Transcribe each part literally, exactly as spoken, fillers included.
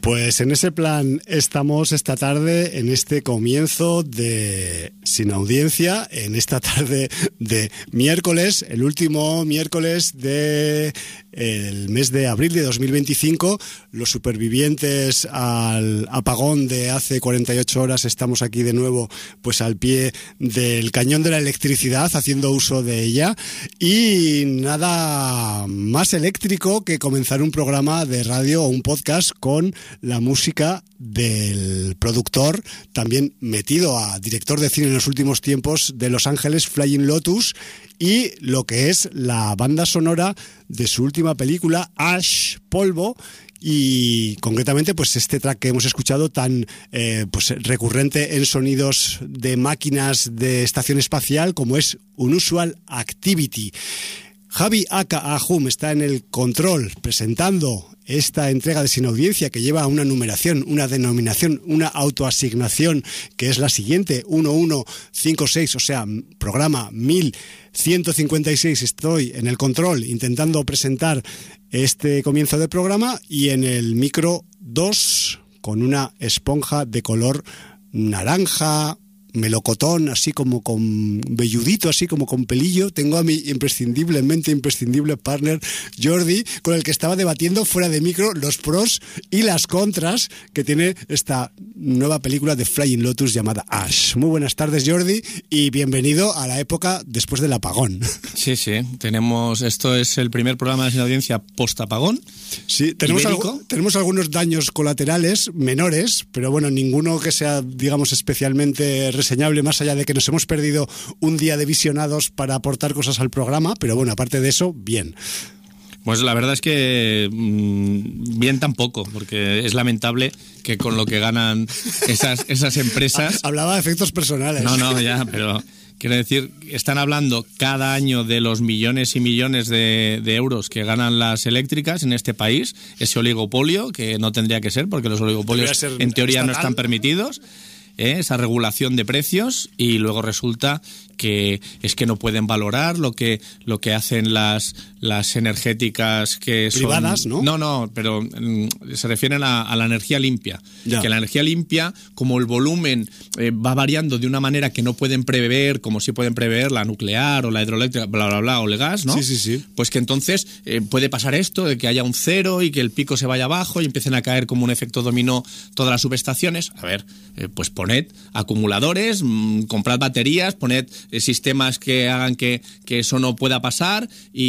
Pues en ese plan estamos esta tarde, en este comienzo de Sin Audiencia, en esta tarde de miércoles, el último miércoles de el mes de abril de dos mil veinticinco. Los supervivientes al apagón de hace cuarenta y ocho horas estamos aquí de nuevo, pues al pie del cañón de la electricidad, haciendo uso de ella, y nada más eléctrico que comenzar un programa de radio o un podcast con la música del productor, también metido a director de cine en los últimos tiempos, de Los Ángeles, Flying Lotus, y lo que es la banda sonora de su última película, Ash, Polvo, y concretamente pues este track que hemos escuchado tan eh, pues recurrente en sonidos de máquinas de estación espacial como es Unusual Activity. Javi aka Ahum está en el control presentando esta entrega de Sin Audiencia, que lleva una numeración, una denominación, una autoasignación, que es la siguiente, uno uno cinco seis, o sea, programa mil ciento cincuenta y seis. Estoy en el control intentando presentar este comienzo de programa, y en el micro dos, con una esponja de color naranja, melocotón, así como con velludito, así como con pelillo, tengo a mi imprescindiblemente imprescindible partner Jordi, con el que estaba debatiendo fuera de micro los pros y las contras que tiene esta nueva película de Flying Lotus llamada Ash. Muy buenas tardes, Jordi, y bienvenido a la época después del apagón. Sí, sí, tenemos, esto es el primer programa de Sin Audiencia post-apagón. Sí, tenemos, algo, tenemos algunos daños colaterales menores, pero bueno, ninguno que sea, digamos, especialmente reseñable, más allá de que nos hemos perdido un día de visionados para aportar cosas al programa, pero bueno, aparte de eso, bien. Pues la verdad es que mmm, bien tampoco, porque es lamentable que con lo que ganan esas, esas empresas... Hablaba de efectos personales. No, no, ya, pero... Quiero decir, están hablando cada año de los millones y millones de, de euros que ganan las eléctricas en este país, ese oligopolio, que no tendría que ser, porque los oligopolios en teoría estatal no están permitidos, ¿eh? Esa regulación de precios, y luego resulta que es que no pueden valorar lo que lo que hacen las las energéticas que son privadas, ¿no? No, no, pero mm, se refieren a, a la energía limpia. Ya. Que la energía limpia, como el volumen eh, va variando de una manera que no pueden prever, como si pueden prever la nuclear o la hidroeléctrica, bla, bla, bla, o el gas, ¿no? Sí, sí, sí. Pues que entonces eh, puede pasar esto, de que haya un cero y que el pico se vaya abajo y empiecen a caer como un efecto dominó todas las subestaciones. A ver, eh, pues poned acumuladores, mmm, comprad baterías, poned eh, sistemas que hagan que, que eso no pueda pasar,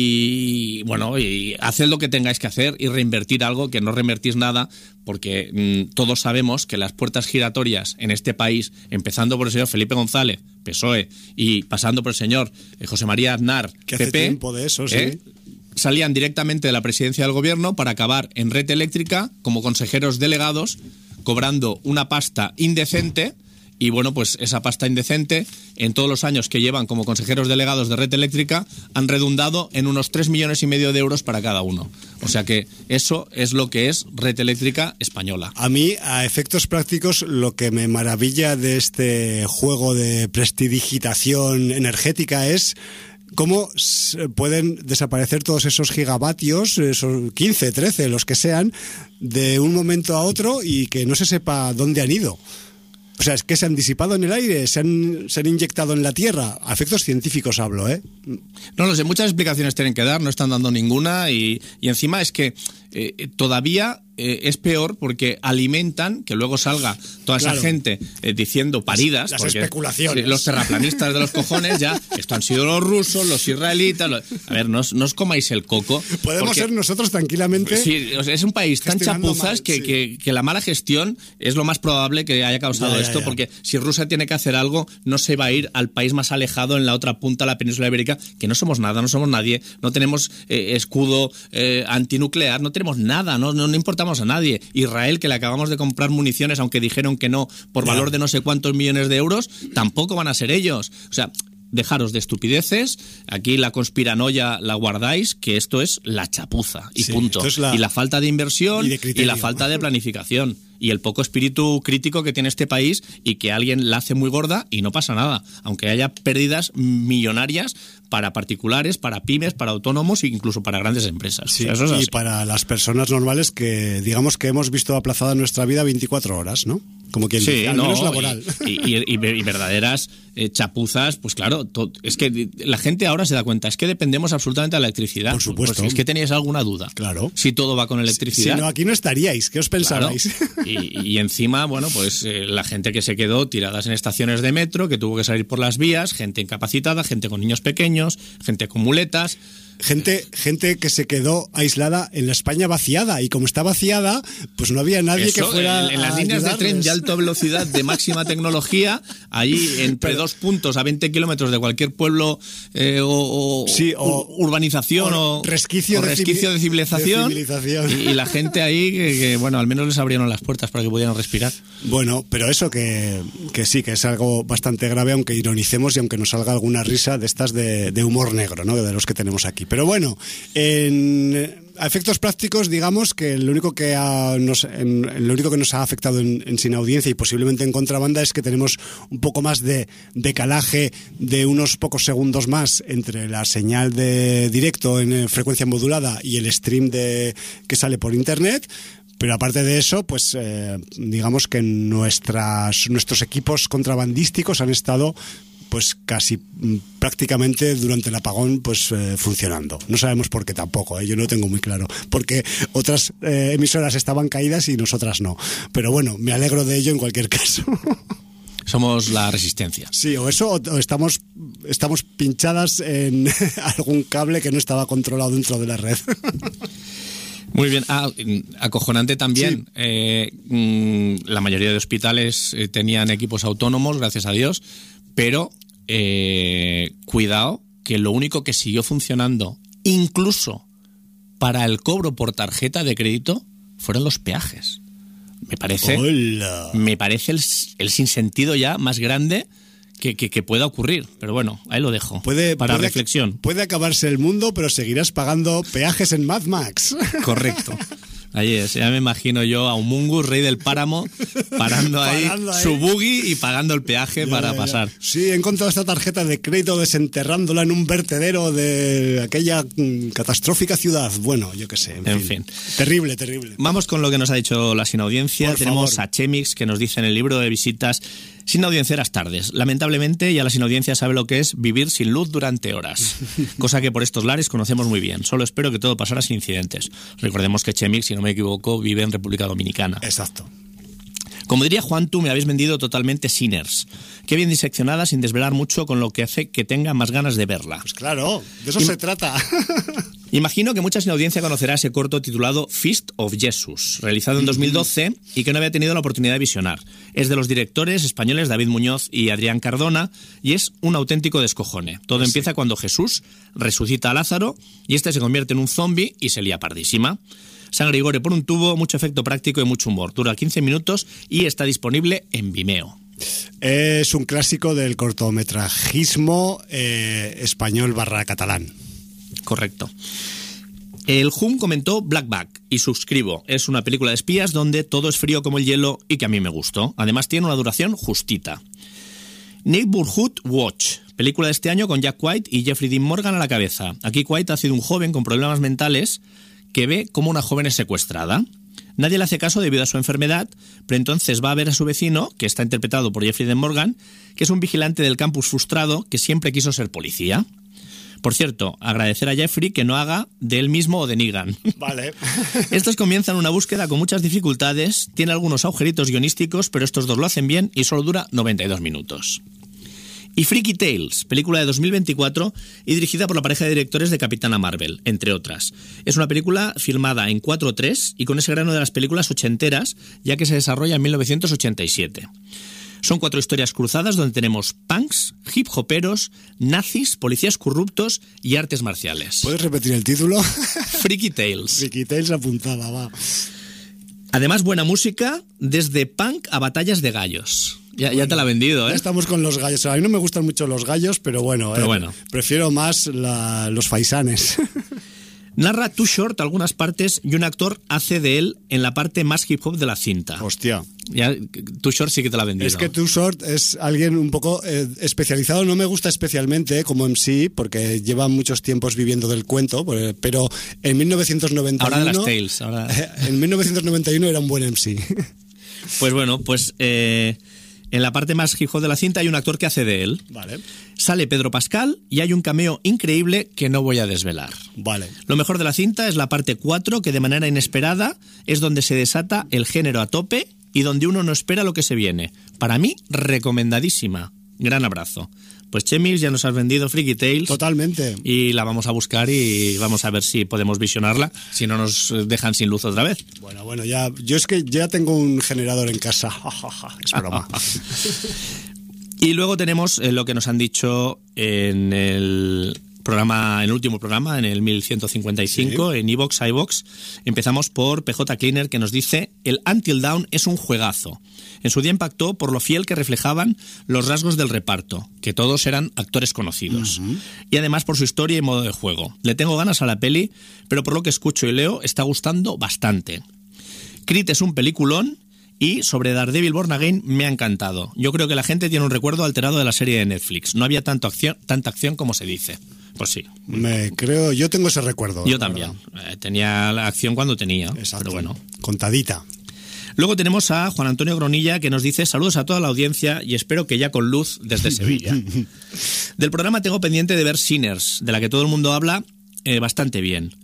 y Y bueno, y haced lo que tengáis que hacer y reinvertir algo, que no reinvertís nada, porque mmm, todos sabemos que las puertas giratorias en este país, empezando por el señor Felipe González, P S O E, y pasando por el señor José María Aznar, que hace P P, tiempo de eso, sí. ¿eh? Salían directamente de la presidencia del gobierno para acabar en Red Eléctrica como consejeros delegados, cobrando una pasta indecente. Y bueno, pues esa pasta indecente, en todos los años que llevan como consejeros delegados de Red Eléctrica, han redundado en unos tres millones y medio de euros para cada uno. O sea que eso es lo que es Red Eléctrica española. A mí, a efectos prácticos, lo que me maravilla de este juego de prestidigitación energética es cómo pueden desaparecer todos esos gigavatios, esos quince, trece, los que sean, de un momento a otro, y que no se sepa dónde han ido. O sea, es que se han disipado en el aire, se han, se han inyectado en la tierra. A efectos científicos hablo, ¿eh? No lo sé, muchas explicaciones tienen que dar, no están dando ninguna, y, y encima es que eh, todavía eh, es peor porque alimentan que luego salga toda claro. esa gente eh, diciendo paridas. Las porque, especulaciones. Los terraplanistas de los cojones ya, esto han sido los rusos, los israelitas. Los, a ver, no os, no os comáis el coco. Podemos porque, ser nosotros tranquilamente. Sí, es un país tan chapuzas mal, que, sí. que, que la mala gestión es lo más probable que haya causado ya, ya, esto, ya. Porque si Rusia tiene que hacer algo, no se va a ir al país más alejado en la otra punta de la península ibérica, que no somos nada, no somos nadie, no tenemos eh, escudo eh, antinuclear, no tenemos nada, no, no, no importamos a nadie. Israel, que le acabamos de comprar municiones, aunque dijeron que no, por valor de no sé cuántos millones de euros, tampoco van a ser ellos. O sea, dejaros de estupideces, aquí la conspiranoia la guardáis, que esto es la chapuza, y sí, punto. La... Y la falta de inversión y, de y la falta de planificación. Y el poco espíritu crítico que tiene este país, y que alguien la hace muy gorda y no pasa nada, aunque haya pérdidas millonarias para particulares, para pymes, para autónomos e incluso para grandes empresas. Sí, o sea, eso es y así. para las personas normales que digamos que hemos visto aplazada nuestra vida veinticuatro horas, ¿no? Como quien sí, dice, al no, menos laboral. Y, y, y, y verdaderas eh, chapuzas, pues claro, to, es que la gente ahora se da cuenta, es que dependemos absolutamente de la electricidad. Por supuesto. Pues es que teníais alguna duda. Claro. Si todo va con electricidad. Si no, aquí no estaríais, ¿qué os pensabais? Claro. Y, y encima, bueno, pues eh, la gente que se quedó tiradas en estaciones de metro, que tuvo que salir por las vías, gente incapacitada, gente con niños pequeños, gente con muletas. Gente, gente que se quedó aislada en la España vaciada, y como está vaciada, pues no había nadie Eso, que fuera en, en las a líneas ayudarles. de tren de alta velocidad de máxima tecnología, allí entre Pero, dos puntos a veinte kilómetros de cualquier pueblo eh, o, o, sí, o urbanización o o resquicio, o de, resquicio de, civilización, de civilización. Y, y la gente ahí que, que, bueno, al menos les abrieron las puertas para que pudieran respirar. Bueno, pero eso que, que sí, que es algo bastante grave, aunque ironicemos y aunque nos salga alguna risa de estas de, de humor negro, ¿no? De los que tenemos aquí. Pero bueno, en a efectos prácticos, digamos que lo único que ha, nos, en, en lo único que nos ha afectado en, en Sin Audiencia y posiblemente en Contrabanda es que tenemos un poco más de decalaje de unos pocos segundos más entre la señal de directo en frecuencia modulada y el stream de que sale por internet. Pero aparte de eso, pues eh, digamos que nuestras, nuestros equipos contrabandísticos han estado pues casi prácticamente durante el apagón pues eh, funcionando. No sabemos por qué tampoco, ¿eh? Yo no lo tengo muy claro, porque otras eh, emisoras estaban caídas y nosotras no. Pero bueno, me alegro de ello en cualquier caso. Somos la resistencia. Sí, o eso, o estamos, estamos pinchadas en algún cable que no estaba controlado dentro de la red. Muy bien. Ah, acojonante también. Sí. Eh, mm, la mayoría de hospitales eh, tenían equipos autónomos, gracias a Dios, pero eh, cuidado, que lo único que siguió funcionando, incluso para el cobro por tarjeta de crédito, fueron los peajes. Me parece, Hola. me parece el, el sinsentido ya más grande que, que, que pueda ocurrir. Pero bueno, ahí lo dejo, puede, para puede, reflexión. Puede acabarse el mundo, pero seguirás pagando peajes en Mad Max. Correcto. Ahí es, ya me imagino yo a un Mungus, rey del páramo, parando ahí, Parando ahí. su buggy y pagando el peaje Ya, para ya, pasar. ya. Sí, he encontrado esta tarjeta de crédito desenterrándola en un vertedero de aquella mm, catastrófica ciudad. Bueno, yo qué sé. En, En fin. fin. Terrible, terrible. Vamos con lo que nos ha dicho la Sin Audiencia. Por Tenemos favor. a Chemix, que nos dice en el libro de visitas: sin audiencias tardes. Lamentablemente, ya la Sin Audiencia sabe lo que es vivir sin luz durante horas. Cosa que por estos lares conocemos muy bien. Solo espero que todo pasara sin incidentes. Recordemos que Chemix, si no me equivoco, vive en República Dominicana. Exacto. Como diría Juan, tú me habéis vendido totalmente Sinners. Qué bien diseccionada, sin desvelar mucho, con lo que hace que tenga más ganas de verla. Pues claro, de eso Y- se trata. Imagino que mucha Sin Audiencia conocerá ese corto titulado Feast of Jesus, realizado en dos mil doce y que no había tenido la oportunidad de visionar. Es de los directores españoles David Muñoz y Adrián Cardona y es un auténtico descojone. Todo empieza cuando Jesús resucita a Lázaro y este se convierte en un zombie y se lía pardísima. Sangre y gore por un tubo, mucho efecto práctico y mucho humor. Dura quince minutos y está disponible en Vimeo. Es un clásico del cortometrajismo eh, español barra catalán. Correcto. El Hum comentó Black Bag y suscribo. Es una película de espías donde todo es frío como el hielo y que a mí me gustó. Además tiene una duración justita. Neighborhood Watch, película de este año con Jack White y Jeffrey Dean Morgan a la cabeza. Aquí White ha sido un joven con problemas mentales que ve cómo una joven es secuestrada. Nadie le hace caso debido a su enfermedad, pero entonces va a ver a su vecino, que está interpretado por Jeffrey Dean Morgan, que es un vigilante del campus frustrado que siempre quiso ser policía. Por cierto, agradecer a Jeffrey que no haga de él mismo o de Negan. Vale. Estos comienzan una búsqueda con muchas dificultades, tiene algunos agujeritos guionísticos, pero estos dos lo hacen bien y solo dura noventa y dos minutos. Y Freaky Tales, película de dos mil veinticuatro y dirigida por la pareja de directores de Capitana Marvel, entre otras. Es una película filmada en cuatro tres y con ese grano de las películas ochenteras, ya que se desarrolla en mil novecientos ochenta y siete. Son cuatro historias cruzadas donde tenemos punks, hip hoperos, nazis, policías corruptos y artes marciales. ¿Puedes repetir el título? Freaky Tales. Freaky Tales apuntada, va. Además, buena música, desde punk a batallas de gallos. Ya, bueno, ya te la he vendido, ¿eh? Ya estamos con los gallos. A mí no me gustan mucho los gallos, pero bueno, pero eh, bueno. prefiero más la, los faisanes. Narra Too Short algunas partes y un actor hace de él en la parte más hip hop de la cinta. Hostia. Ya, Too Short sí que te la ha vendido. Es que Too Short es alguien un poco eh, especializado. No me gusta especialmente eh, como M C, porque lleva muchos tiempos viviendo del cuento, pero en mil novecientos noventa y uno... Ahora de las Tales. Ahora... En mil novecientos noventa y uno era un buen M C. Pues bueno, pues... Eh... En la parte más hip hop de la cinta hay un actor que hace de él. Vale. Sale Pedro Pascal y hay un cameo increíble que no voy a desvelar. Vale. Lo mejor de la cinta es la parte cuatro, que de manera inesperada es donde se desata el género a tope y donde uno no espera lo que se viene. Para mí, recomendadísima. Gran abrazo. Pues Chemils, ya nos has vendido Freaky Tales. Totalmente. Y la vamos a buscar y vamos a ver si podemos visionarla, si no nos dejan sin luz otra vez. Bueno, bueno, ya yo es que ya tengo un generador en casa. Es broma. Y luego tenemos eh, lo que nos han dicho en el programa, en el último programa, en el mil ciento cincuenta y cinco, sí. En iVoox, iVoox. Empezamos por P J Cleaner, que nos dice: el Until Dawn es un juegazo. En su día impactó por lo fiel que reflejaban los rasgos del reparto, que todos eran actores conocidos. Uh-huh. Y además por su historia y modo de juego. Le tengo ganas a la peli, pero por lo que escucho y leo, está gustando bastante. Creed es un peliculón. Y sobre Daredevil Born Again me ha encantado. Yo creo que la gente tiene un recuerdo alterado de la serie de Netflix. No había tanto acción, tanta acción como se dice. Pues sí. Me creo, yo tengo ese recuerdo. Yo también. Eh, tenía la acción cuando tenía. Exacto. Pero bueno. Contadita. Luego tenemos a Juan Antonio Gronilla, que nos dice: saludos a toda la audiencia y espero que ya con luz desde Sevilla. Del programa tengo pendiente de ver Sinners, de la que todo el mundo habla eh, bastante bien.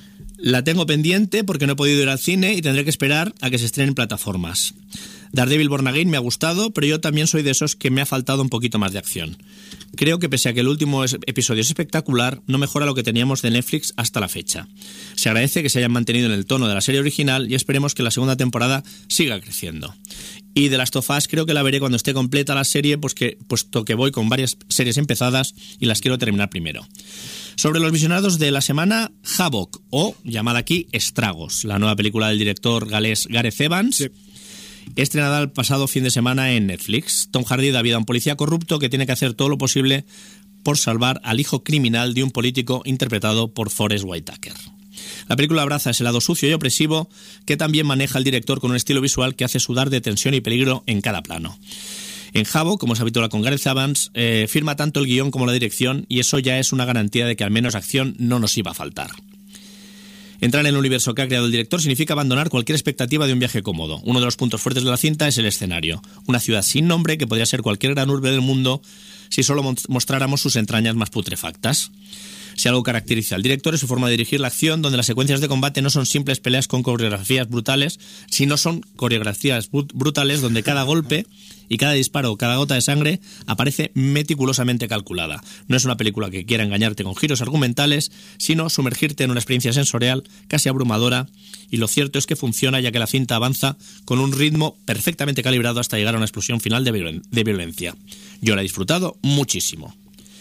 La tengo pendiente porque no he podido ir al cine y tendré que esperar a que se estrenen en plataformas. Daredevil Born Again me ha gustado, pero yo también soy de esos que me ha faltado un poquito más de acción. Creo que pese a que el último episodio es espectacular, no mejora lo que teníamos de Netflix hasta la fecha. Se agradece que se hayan mantenido en el tono de la serie original y esperemos que la segunda temporada siga creciendo. Y de Last of Us creo que la veré cuando esté completa la serie, pues que, puesto que voy con varias series empezadas y las quiero terminar primero. Sobre los visionados de la semana, Havoc, o llamada aquí Estragos, la nueva película del director galés Gareth Evans, sí. Estrenada el pasado fin de semana en Netflix. Tom Hardy da vida a un policía corrupto que tiene que hacer todo lo posible por salvar al hijo criminal de un político interpretado por Forest Whitaker. La película abraza ese lado sucio y opresivo que también maneja el director con un estilo visual que hace sudar de tensión y peligro en cada plano. En Havoc, como es habitual con Gareth Evans, eh, firma tanto el guión como la dirección y eso ya es una garantía de que al menos acción no nos iba a faltar. Entrar en el universo que ha creado el director significa abandonar cualquier expectativa de un viaje cómodo. Uno de los puntos fuertes de la cinta es el escenario. Una ciudad sin nombre que podría ser cualquier gran urbe del mundo si solo mostráramos sus entrañas más putrefactas. Si algo caracteriza al director es su forma de dirigir la acción, donde las secuencias de combate no son simples peleas con coreografías brutales, sino son coreografías brutales donde cada golpe y cada disparo o cada gota de sangre aparece meticulosamente calculada. No es una película que quiera engañarte con giros argumentales, sino sumergirte en una experiencia sensorial casi abrumadora, y lo cierto es que funciona ya que la cinta avanza con un ritmo perfectamente calibrado hasta llegar a una explosión final de, violen- de violencia. Yo la he disfrutado muchísimo.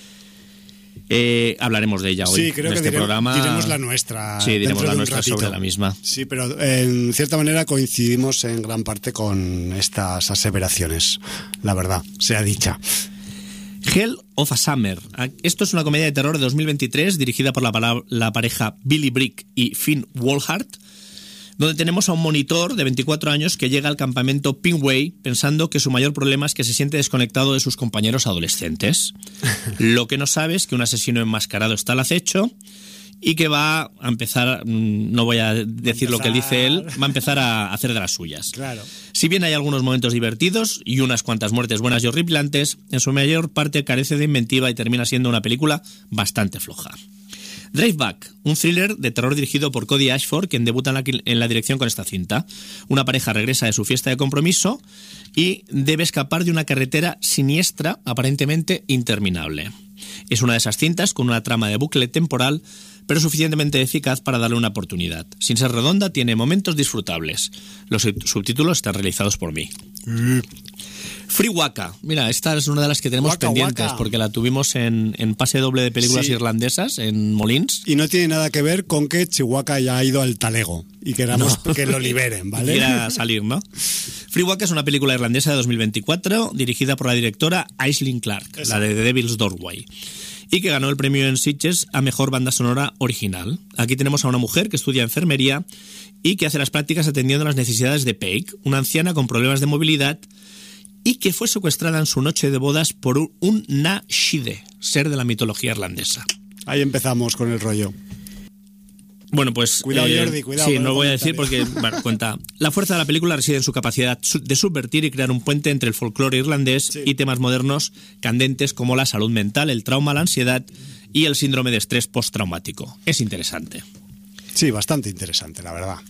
Eh, hablaremos de ella hoy. Sí, creo en que este diremos, programa. diremos la nuestra. Sí, diremos la de nuestra sobre la misma. Sí, pero en cierta manera coincidimos en gran parte con estas aseveraciones. La verdad, sea dicha. Hell of a Summer. Esto es una comedia de terror de dos mil veintitrés dirigida por la, la pareja Billy Brick y Finn Wolfhard, donde tenemos a un monitor de veinticuatro años que llega al campamento Pinway pensando que su mayor problema es que se siente desconectado de sus compañeros adolescentes. Lo que no sabe es que un asesino enmascarado está al acecho y que va a empezar, no voy a decir empezar... lo que dice él, va a empezar a hacer de las suyas. Claro. Si bien hay algunos momentos divertidos y unas cuantas muertes buenas y horripilantes, en su mayor parte carece de inventiva y termina siendo una película bastante floja. Drive Back, un thriller de terror dirigido por Cody Ashford, quien debuta en la, en la dirección con esta cinta. Una pareja regresa de su fiesta de compromiso y debe escapar de una carretera siniestra, aparentemente interminable. Es una de esas cintas con una trama de bucle temporal, pero suficientemente eficaz para darle una oportunidad. Sin ser redonda, tiene momentos disfrutables. Los subtítulos están realizados por mí. Mm. Free Waka. Mira, esta es una de las que tenemos waka, pendientes, waka. Porque la tuvimos en, en pase doble de películas sí. irlandesas, en Molins. Y no tiene nada que ver con que Chihuahua ya ha ido al talego y queramos no. que lo liberen, ¿vale? Quiera salir, ¿no? Free Waka es una película irlandesa de dos mil veinticuatro, dirigida por la directora Aisling Clarke, Esa. la de The Devil's Doorway. y que ganó el premio en Sitges a Mejor Banda Sonora Original. Aquí tenemos a una mujer que estudia enfermería y que hace las prácticas atendiendo las necesidades de Paige, una anciana con problemas de movilidad y que fue secuestrada en su noche de bodas por un, un Nashide, ser de la mitología irlandesa. Ahí empezamos con el rollo. Bueno, pues... Cuidado, eh, Jordi, cuidado. Sí, no lo voy a decir porque, bueno, cuenta. La fuerza de la película reside en su capacidad de subvertir y crear un puente entre el folclore irlandés sí. y temas modernos candentes como la salud mental, el trauma, la ansiedad y el síndrome de estrés postraumático. Es interesante. Sí, bastante interesante, la verdad.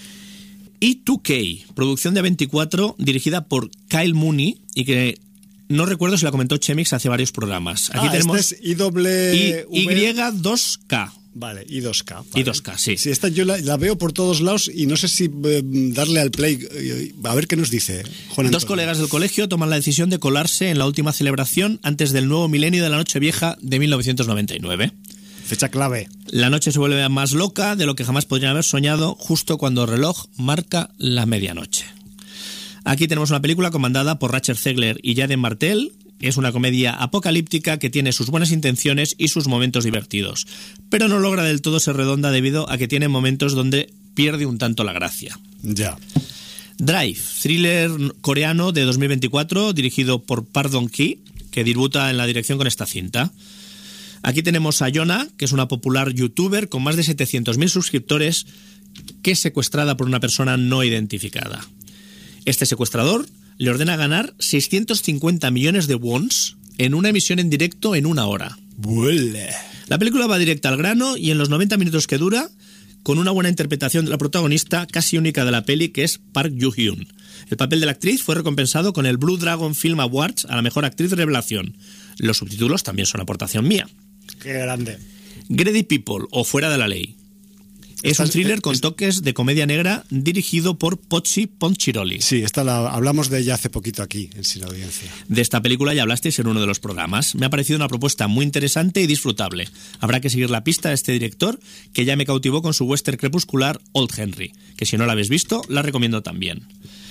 E dos K, producción de veinticuatro, dirigida por Kyle Mooney y que... No recuerdo si la comentó Chemix hace varios programas. Aquí ah, tenemos este es I W Y dos K. Vale, I dos K. Vale. I dos K, sí. Sí, esta yo la, la veo por todos lados y no sé si eh, darle al play. Eh, a ver qué nos dice Juan Antonio. Dos colegas del colegio toman la decisión de colarse en la última celebración antes del nuevo milenio de la Nochevieja de mil novecientos noventa y nueve. Fecha clave. La noche se vuelve más loca de lo que jamás podrían haber soñado justo cuando el reloj marca la medianoche. Aquí tenemos una película comandada por Rachel Zegler y Jaden Martell. Es una comedia apocalíptica que tiene sus buenas intenciones y sus momentos divertidos, pero no logra del todo ser redonda debido a que tiene momentos donde pierde un tanto la gracia. Ya. Drive, thriller coreano de dos mil veinticuatro, dirigido por Park Dong-ki, que debuta en la dirección con esta cinta. Aquí tenemos a Yona, que es una popular youtuber con más de setecientos mil suscriptores, que es secuestrada por una persona no identificada. Este secuestrador le ordena ganar seiscientos cincuenta millones de wons en una emisión en directo en una hora. Buele. La película va directa al grano y en los noventa minutos que dura, con una buena interpretación de la protagonista casi única de la peli, que es Park Yoo-hyun. El papel de la actriz fue recompensado con el Blue Dragon Film Awards a la mejor actriz revelación. Los subtítulos también son aportación mía. Qué grande. Greedy People, o Fuera de la Ley. Es un thriller con toques de comedia negra dirigido por Pozzi Ponchiroli. Sí, esta la hablamos de ella hace poquito aquí, en Sin Audiencia. De esta película ya hablasteis en uno de los programas. Me ha parecido una propuesta muy interesante y disfrutable. Habrá que seguir la pista de este director, que ya me cautivó con su western crepuscular Old Henry, que si no la habéis visto, la recomiendo también.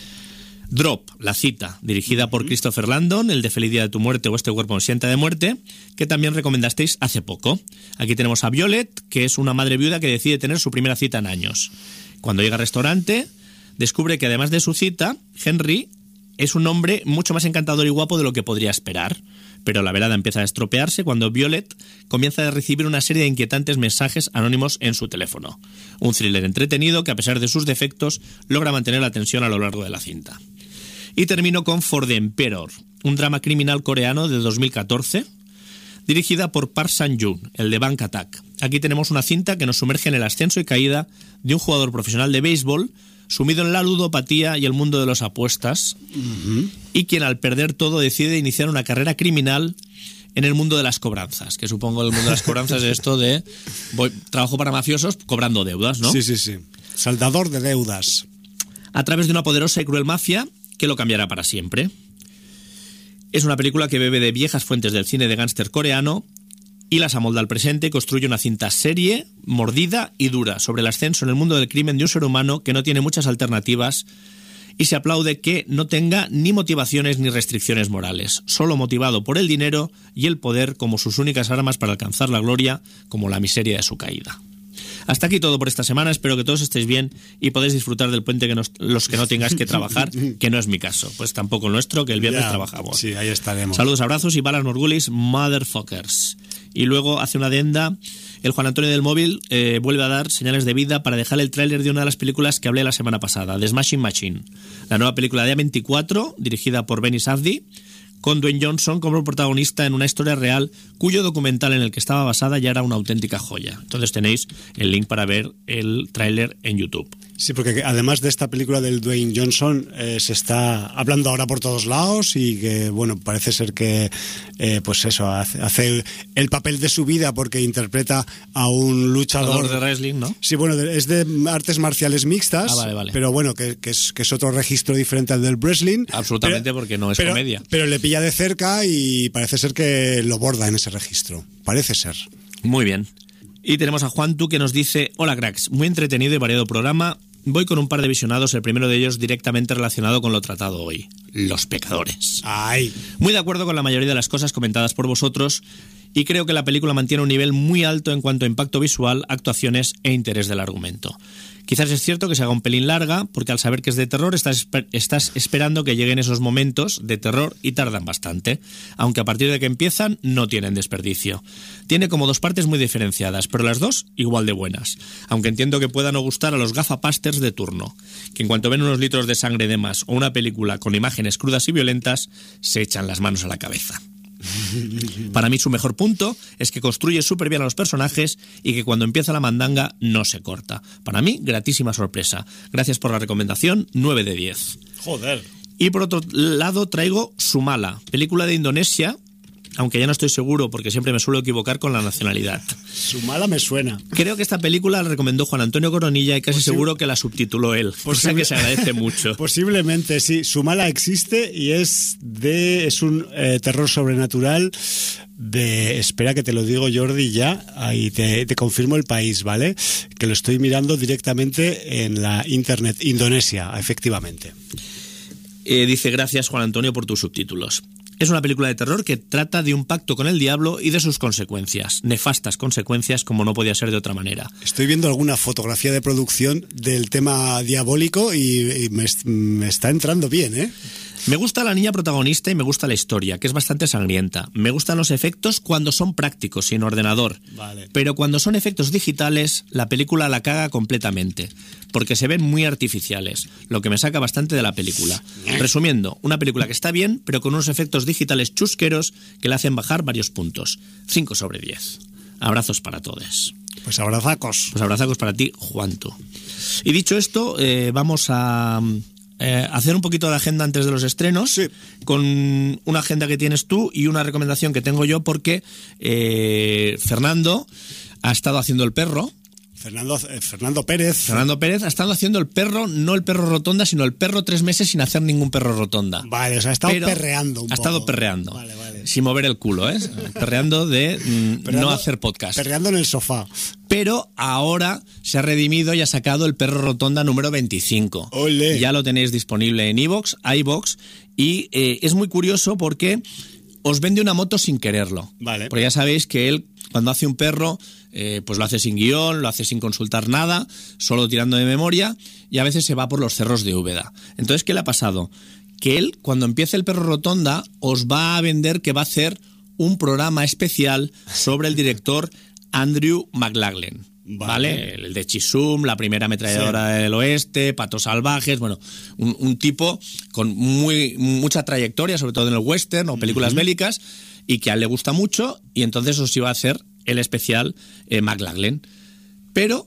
Drop, La cita, dirigida por Christopher Landon, el de Feliz Día de tu Muerte o Este cuerpo me sienta de muerte, que también recomendasteis hace poco. Aquí tenemos a Violet, que es una madre viuda que decide tener su primera cita en años. Cuando llega al restaurante, descubre que además de su cita, Henry es un hombre mucho más encantador y guapo de lo que podría esperar. Pero la velada empieza a estropearse cuando Violet comienza a recibir una serie de inquietantes mensajes anónimos en su teléfono. Un thriller entretenido que, a pesar de sus defectos, logra mantener la tensión a lo largo de la cinta. Y termino con For the Emperor, un drama criminal coreano de dos mil catorce, dirigida por Park Sang-joon, el de Bank Attack. Aquí tenemos una cinta que nos sumerge en el ascenso y caída de un jugador profesional de béisbol sumido en la ludopatía y el mundo de las apuestas, uh-huh. y quien al perder todo decide iniciar una carrera criminal en el mundo de las cobranzas, que supongo el mundo de las cobranzas es esto de voy, trabajo para mafiosos cobrando deudas, ¿no? Sí, sí, sí. Saldador de deudas. A través de una poderosa y cruel mafia que lo cambiará para siempre. Es una película que bebe de viejas fuentes del cine de gángster coreano y las amolda al presente y construye una cinta serie, mordida y dura sobre el ascenso en el mundo del crimen de un ser humano que no tiene muchas alternativas y se aplaude que no tenga ni motivaciones ni restricciones morales, solo motivado por el dinero y el poder como sus únicas armas para alcanzar la gloria, como la miseria de su caída. Hasta aquí todo por esta semana, espero que todos estéis bien y podéis disfrutar del puente que nos, los que no tengáis que trabajar, que no es mi caso, pues tampoco el nuestro, que el viernes ya trabajamos. Sí, ahí estaremos. Saludos, abrazos y balas morgulis, motherfuckers. Y luego hace una adenda, el Juan Antonio del móvil eh, vuelve a dar señales de vida para dejar el tráiler de una de las películas que hablé la semana pasada, The Smashing Machine, la nueva película de A veinticuatro, dirigida por Benny Safdie, con Dwayne Johnson como protagonista en una historia real cuyo documental en el que estaba basada ya era una auténtica joya. Entonces tenéis el link para ver el tráiler en YouTube. Sí, porque además de esta película del Dwayne Johnson eh, se está hablando ahora por todos lados y que, bueno, parece ser que, eh, pues eso, hace, hace el papel de su vida porque interpreta a un luchador de wrestling, ¿no? Sí, bueno, es de artes marciales mixtas, ah, vale, vale. pero bueno, que, que, es, que es otro registro diferente al del wrestling. Absolutamente, pero, porque no es pero, comedia. Pero le pilla de cerca y parece ser que lo borda en ese registro. Parece ser. Muy bien. Y tenemos a Juan Tu que nos dice: hola cracks, muy entretenido y variado programa. Voy con un par de visionados, el primero de ellos directamente relacionado con lo tratado hoy, los pecadores. Ay. Muy de acuerdo con la mayoría de las cosas comentadas por vosotros y creo que la película mantiene un nivel muy alto en cuanto a impacto visual, actuaciones e interés del argumento. Quizás es cierto que se haga un pelín larga, porque al saber que es de terror estás, estás esperando que lleguen esos momentos de terror y tardan bastante, aunque a partir de que empiezan no tienen desperdicio. Tiene como dos partes muy diferenciadas, pero las dos igual de buenas, aunque entiendo que pueda no gustar a los gafapasters de turno, que en cuanto ven unos litros de sangre de más o una película con imágenes crudas y violentas, se echan las manos a la cabeza. Para mí su mejor punto es que construye súper bien a los personajes y que cuando empieza la mandanga no se corta. Para mí, gratísima sorpresa. Gracias por la recomendación, nueve de diez. Joder. Y por otro lado traigo Sumala, película de Indonesia, aunque ya no estoy seguro porque siempre me suelo equivocar con la nacionalidad. Sumala me suena. Creo que esta película la recomendó Juan Antonio Coronilla y casi Posible. seguro que la subtituló él. Posible. Cosa que se agradece mucho. Posiblemente, sí. Sumala existe y es de es un eh, terror sobrenatural de... Espera que te lo digo, Jordi, ya. Ahí te, te confirmo el país, ¿vale? Que lo estoy mirando directamente en la internet. Indonesia, efectivamente. Eh, dice, gracias Juan Antonio por tus subtítulos. Es una película de terror que trata de un pacto con el diablo y de sus consecuencias, nefastas consecuencias como no podía ser de otra manera. Estoy viendo alguna fotografía de producción del tema diabólico y, y me, me está entrando bien, ¿eh? Me gusta la niña protagonista y me gusta la historia, que es bastante sangrienta. Me gustan los efectos cuando son prácticos, sin ordenador. Vale. Pero cuando son efectos digitales, la película la caga completamente, porque se ven muy artificiales, lo que me saca bastante de la película. Resumiendo, una película que está bien, pero con unos efectos digitales chusqueros que le hacen bajar varios puntos. cinco sobre diez. Abrazos para todos. Pues abrazacos. Pues abrazacos para ti, Juanto. Y dicho esto, eh, vamos a... Eh, hacer un poquito de agenda antes de los estrenos, sí. Con una agenda que tienes tú y una recomendación que tengo yo porque eh, Fernando ha estado haciendo el perro. Fernando, eh, Fernando Pérez. Fernando Pérez ha estado haciendo el perro, no el perro rotonda, sino el perro tres meses sin hacer ningún perro rotonda. Vale, o sea, ha estado Pero perreando un Ha poco. estado perreando. Vale, vale. Sin mover el culo, ¿eh? Perreando de mm, perreando, no hacer podcast. Perreando en el sofá. Pero ahora se ha redimido y ha sacado el perro rotonda número veinticinco. ¡Olé! Ya lo tenéis disponible en iVoox, iVoox, y eh, es muy curioso porque os vende una moto sin quererlo. Vale. Porque ya sabéis que él, cuando hace un perro, eh, pues lo hace sin guión, lo hace sin consultar nada, solo tirando de memoria, y a veces se va por los cerros de Úbeda. Entonces, ¿qué le ha pasado? Que él, cuando empiece el perro rotonda, os va a vender que va a hacer un programa especial sobre el director Andrew McLaglen. Vale. ¿Vale? El de Chisum, la primera ametralladora sí. del oeste, Patos Salvajes, bueno, un, un tipo con muy mucha trayectoria, sobre todo en el western o películas uh-huh. bélicas, y que a él le gusta mucho, y entonces os iba a hacer el especial eh, McLaglen. Pero,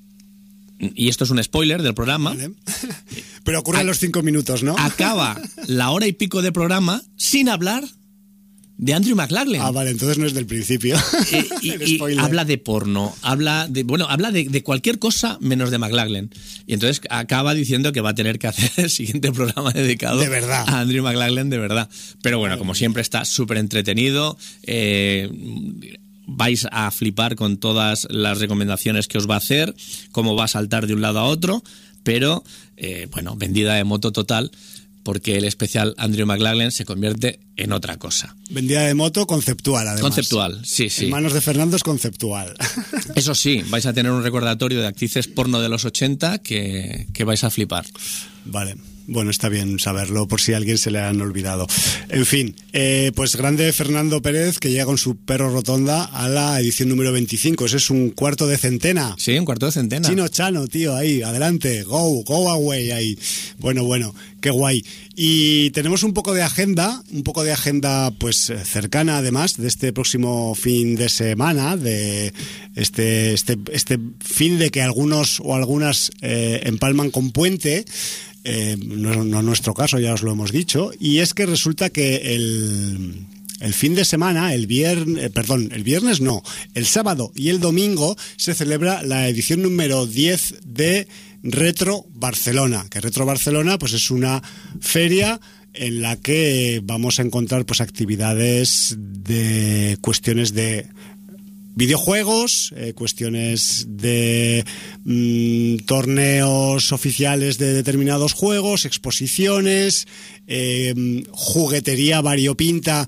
y esto es un spoiler del programa, vale. Pero ocurre en los cinco minutos, ¿no? Acaba la hora y pico de programa sin hablar de Andrew McLaglen. Ah, vale, entonces no es del principio. Eh, y, y habla de porno, habla de, bueno, habla de, de cualquier cosa menos de McLaglen. Y entonces acaba diciendo que va a tener que hacer el siguiente programa dedicado de verdad. a Andrew McLaglen de verdad. Pero bueno, como siempre está súper entretenido. Eh, vais a flipar con todas las recomendaciones que os va a hacer, cómo va a saltar de un lado a otro, pero eh, bueno, vendida de moto total, porque el especial Andrew McLaglen se convierte en otra cosa. Vendida de moto conceptual, además. Conceptual, sí, sí. En manos de Fernando es conceptual. Eso sí, vais a tener un recordatorio de actrices porno de los ochenta que, que vais a flipar. Vale. Bueno, está bien saberlo por si a alguien se le han olvidado. En fin, eh, pues grande Fernando Pérez, que llega con su perro rotonda a la edición número veinticinco. Ese es un cuarto de centena. Sí, un cuarto de centena. Chino Chano, tío, ahí, adelante, go, go away, ahí. Bueno, bueno, qué guay. Y tenemos un poco de agenda, un poco de agenda pues cercana además de este próximo fin de semana, de este, este, este fin de que algunos o algunas eh, empalman con puente. Eh, no, no nuestro caso, ya os lo hemos dicho, y es que resulta que el, el fin de semana, el viernes, eh, perdón, el viernes no, el sábado y el domingo se celebra la edición número diez de Retro Barcelona, que Retro Barcelona pues es una feria en la que vamos a encontrar pues actividades de cuestiones de videojuegos, eh, cuestiones de mm, torneos oficiales de determinados juegos, exposiciones, eh, juguetería variopinta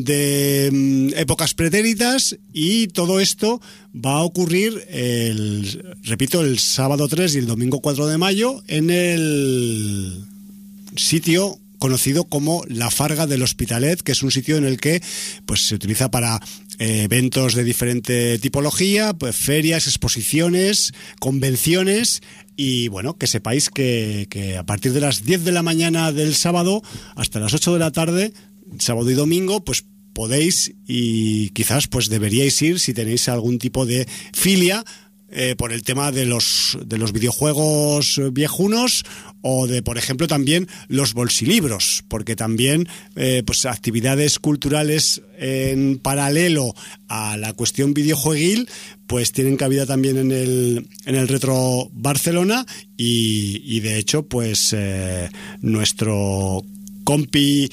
de mm, épocas pretéritas, y todo esto va a ocurrir, el, repito, el sábado tres y el domingo cuatro de mayo en el sitio conocido como La Farga del Hospitalet, que es un sitio en el que pues se utiliza para eh, eventos de diferente tipología, pues ferias, exposiciones, convenciones, y bueno, que sepáis que, que a partir de las diez de la mañana del sábado hasta las ocho de la tarde, sábado y domingo, pues podéis y quizás pues deberíais ir si tenéis algún tipo de filia Eh, por el tema de los de los videojuegos viejunos, o de, por ejemplo, también los bolsilibros, porque también eh, pues actividades culturales en paralelo a la cuestión videojueguil pues tienen cabida también en el en el Retro Barcelona, y, y de hecho pues eh, nuestro compi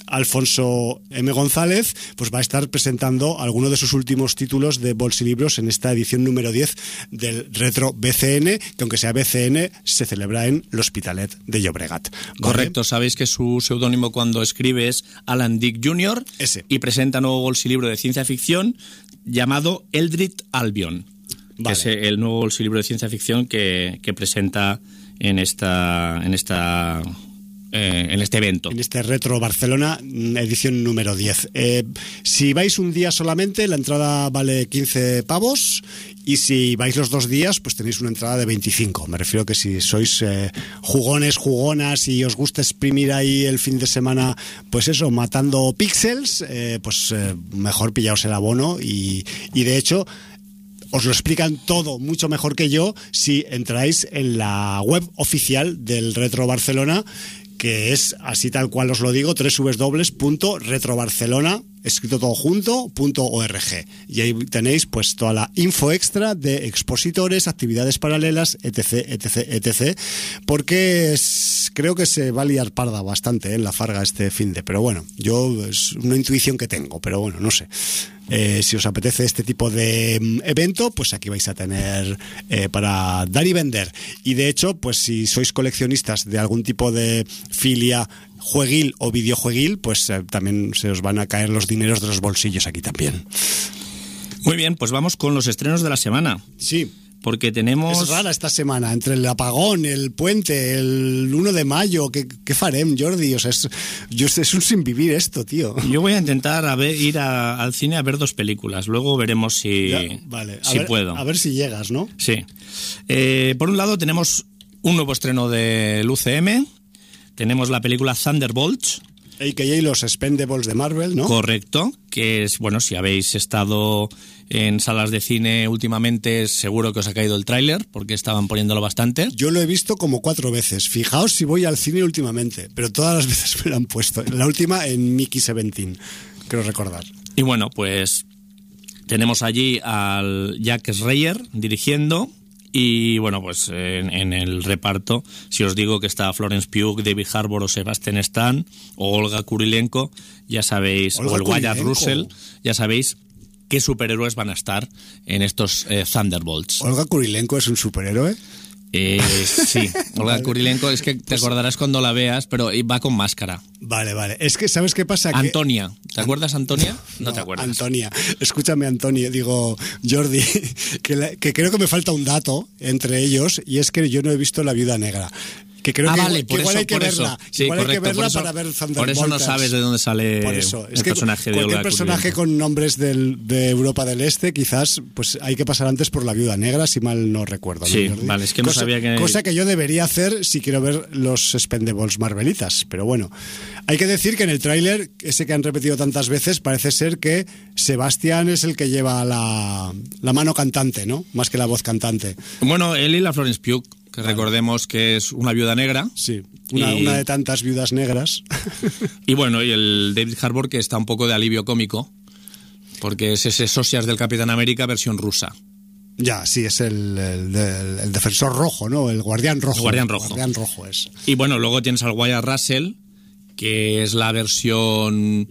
Alfonso M. González pues va a estar presentando algunos de sus últimos títulos de bolsilibros en esta edición número diez del Retro B C N, que aunque sea B C N se celebra en l'Hospitalet de Llobregat. ¿Vale? Correcto, sabéis que su seudónimo cuando escribe es Alan Dick junior Ese. Y presenta un nuevo bolsilibro de ciencia ficción llamado Eldritch Albion, vale, que es el nuevo bolsilibro de ciencia ficción que, que presenta en esta en esta Eh, en este evento. En este Retro Barcelona, edición número diez. Eh, si vais un día solamente, la entrada vale quince pavos, y si vais los dos días, pues tenéis una entrada de veinticinco. Me refiero que si sois eh, jugones, jugonas, y os gusta exprimir ahí el fin de semana, pues eso, matando píxeles, eh, pues eh, mejor pillaos el abono, y, y de hecho os lo explican todo mucho mejor que yo si entráis en la web oficial del Retro Barcelona, que es así tal cual os lo digo, doble u doble u doble u punto retrobarcelona, escrito todo junto, punto org. Y ahí tenéis pues toda la info extra de expositores, actividades paralelas, etc, etc, etc. Porque es, creo que se va a liar parda bastante, ¿eh?, en la Farga este finde. Pero bueno, yo es una intuición que tengo, pero bueno, no sé. Eh, si os apetece este tipo de um, evento, pues aquí vais a tener eh, para dar y vender. Y de hecho, pues si sois coleccionistas de algún tipo de filia jueguil o videojueguil, pues eh, también se os van a caer los dineros de los bolsillos aquí también. Muy bien, pues vamos con los estrenos de la semana. Sí. Porque tenemos... Es rara esta semana, entre el apagón, el puente, el uno de mayo, ¿qué, qué farem, Jordi? O sea, es, yo, es un sin vivir esto, tío. Yo voy a intentar a ver, ir a, al cine a ver dos películas, luego veremos si, ya, vale. a si ver, puedo. A ver si llegas, ¿no? Sí. Eh, por un lado tenemos un nuevo estreno del U C M, tenemos la película Thunderbolts, A K A los Expendables de Marvel, ¿no? Correcto, que es, bueno, si habéis estado en salas de cine últimamente, seguro que os ha caído el tráiler, porque estaban poniéndolo bastante. Yo lo he visto como cuatro veces. Fijaos si voy al cine últimamente, pero todas las veces me lo han puesto. La última en Mickey diecisiete, creo recordar. Y bueno, pues tenemos allí al Jack Schreier dirigiendo. Y bueno, pues en, en el reparto, si os digo que está Florence Pugh, David Harbour o Sebastian Stan o Olga Kurilenko, ya sabéis, Olga o el Wyatt Kurilenko. Russell, ya sabéis qué superhéroes van a estar en estos eh, Thunderbolts. ¿Olga Kurilenko es un superhéroe? Eh, sí, Olga vale. Kurilenko, es que te pues, acordarás cuando la veas, pero va con máscara. Vale, vale. Es que, ¿sabes qué pasa? Antonia. ¿Te que... acuerdas, Antonia? No, no te acuerdas. Antonia. Escúchame, Antonia. Digo, Jordi, que, la, que creo que me falta un dato entre ellos, y es que yo no he visto La Viuda Negra. Que creo ah, que, vale, que igual eso, hay que verla. Sí, igual correcto, hay que verla eso, para ver Thunderbolts. Por eso no sabes de dónde sale por eso. Es el que personaje de cualquier Olga personaje Kurilenko. con nombres del, de Europa del Este, quizás pues hay que pasar antes por La Viuda Negra, si mal no recuerdo. Sí, ¿no, vale, es que no cosa, sabía que... Cosa que yo debería hacer si quiero ver los Expendables Marvelitas, pero bueno. Hay que decir que en el tráiler, ese que han repetido tantas veces, parece ser que Sebastián es el que lleva la, la mano cantante, ¿no? Más que la voz cantante. Bueno, él y la Florence Pugh, que vale. recordemos que es una viuda negra. Sí, una, y, una de tantas viudas negras. Y bueno, y el David Harbour, que está un poco de alivio cómico, porque es ese Socias del Capitán América versión rusa. Ya, sí, es el, el, el, el defensor rojo, ¿no? El guardián rojo. El guardián rojo. El guardián rojo es. Y bueno, luego tienes al Wyatt Russell, que es la versión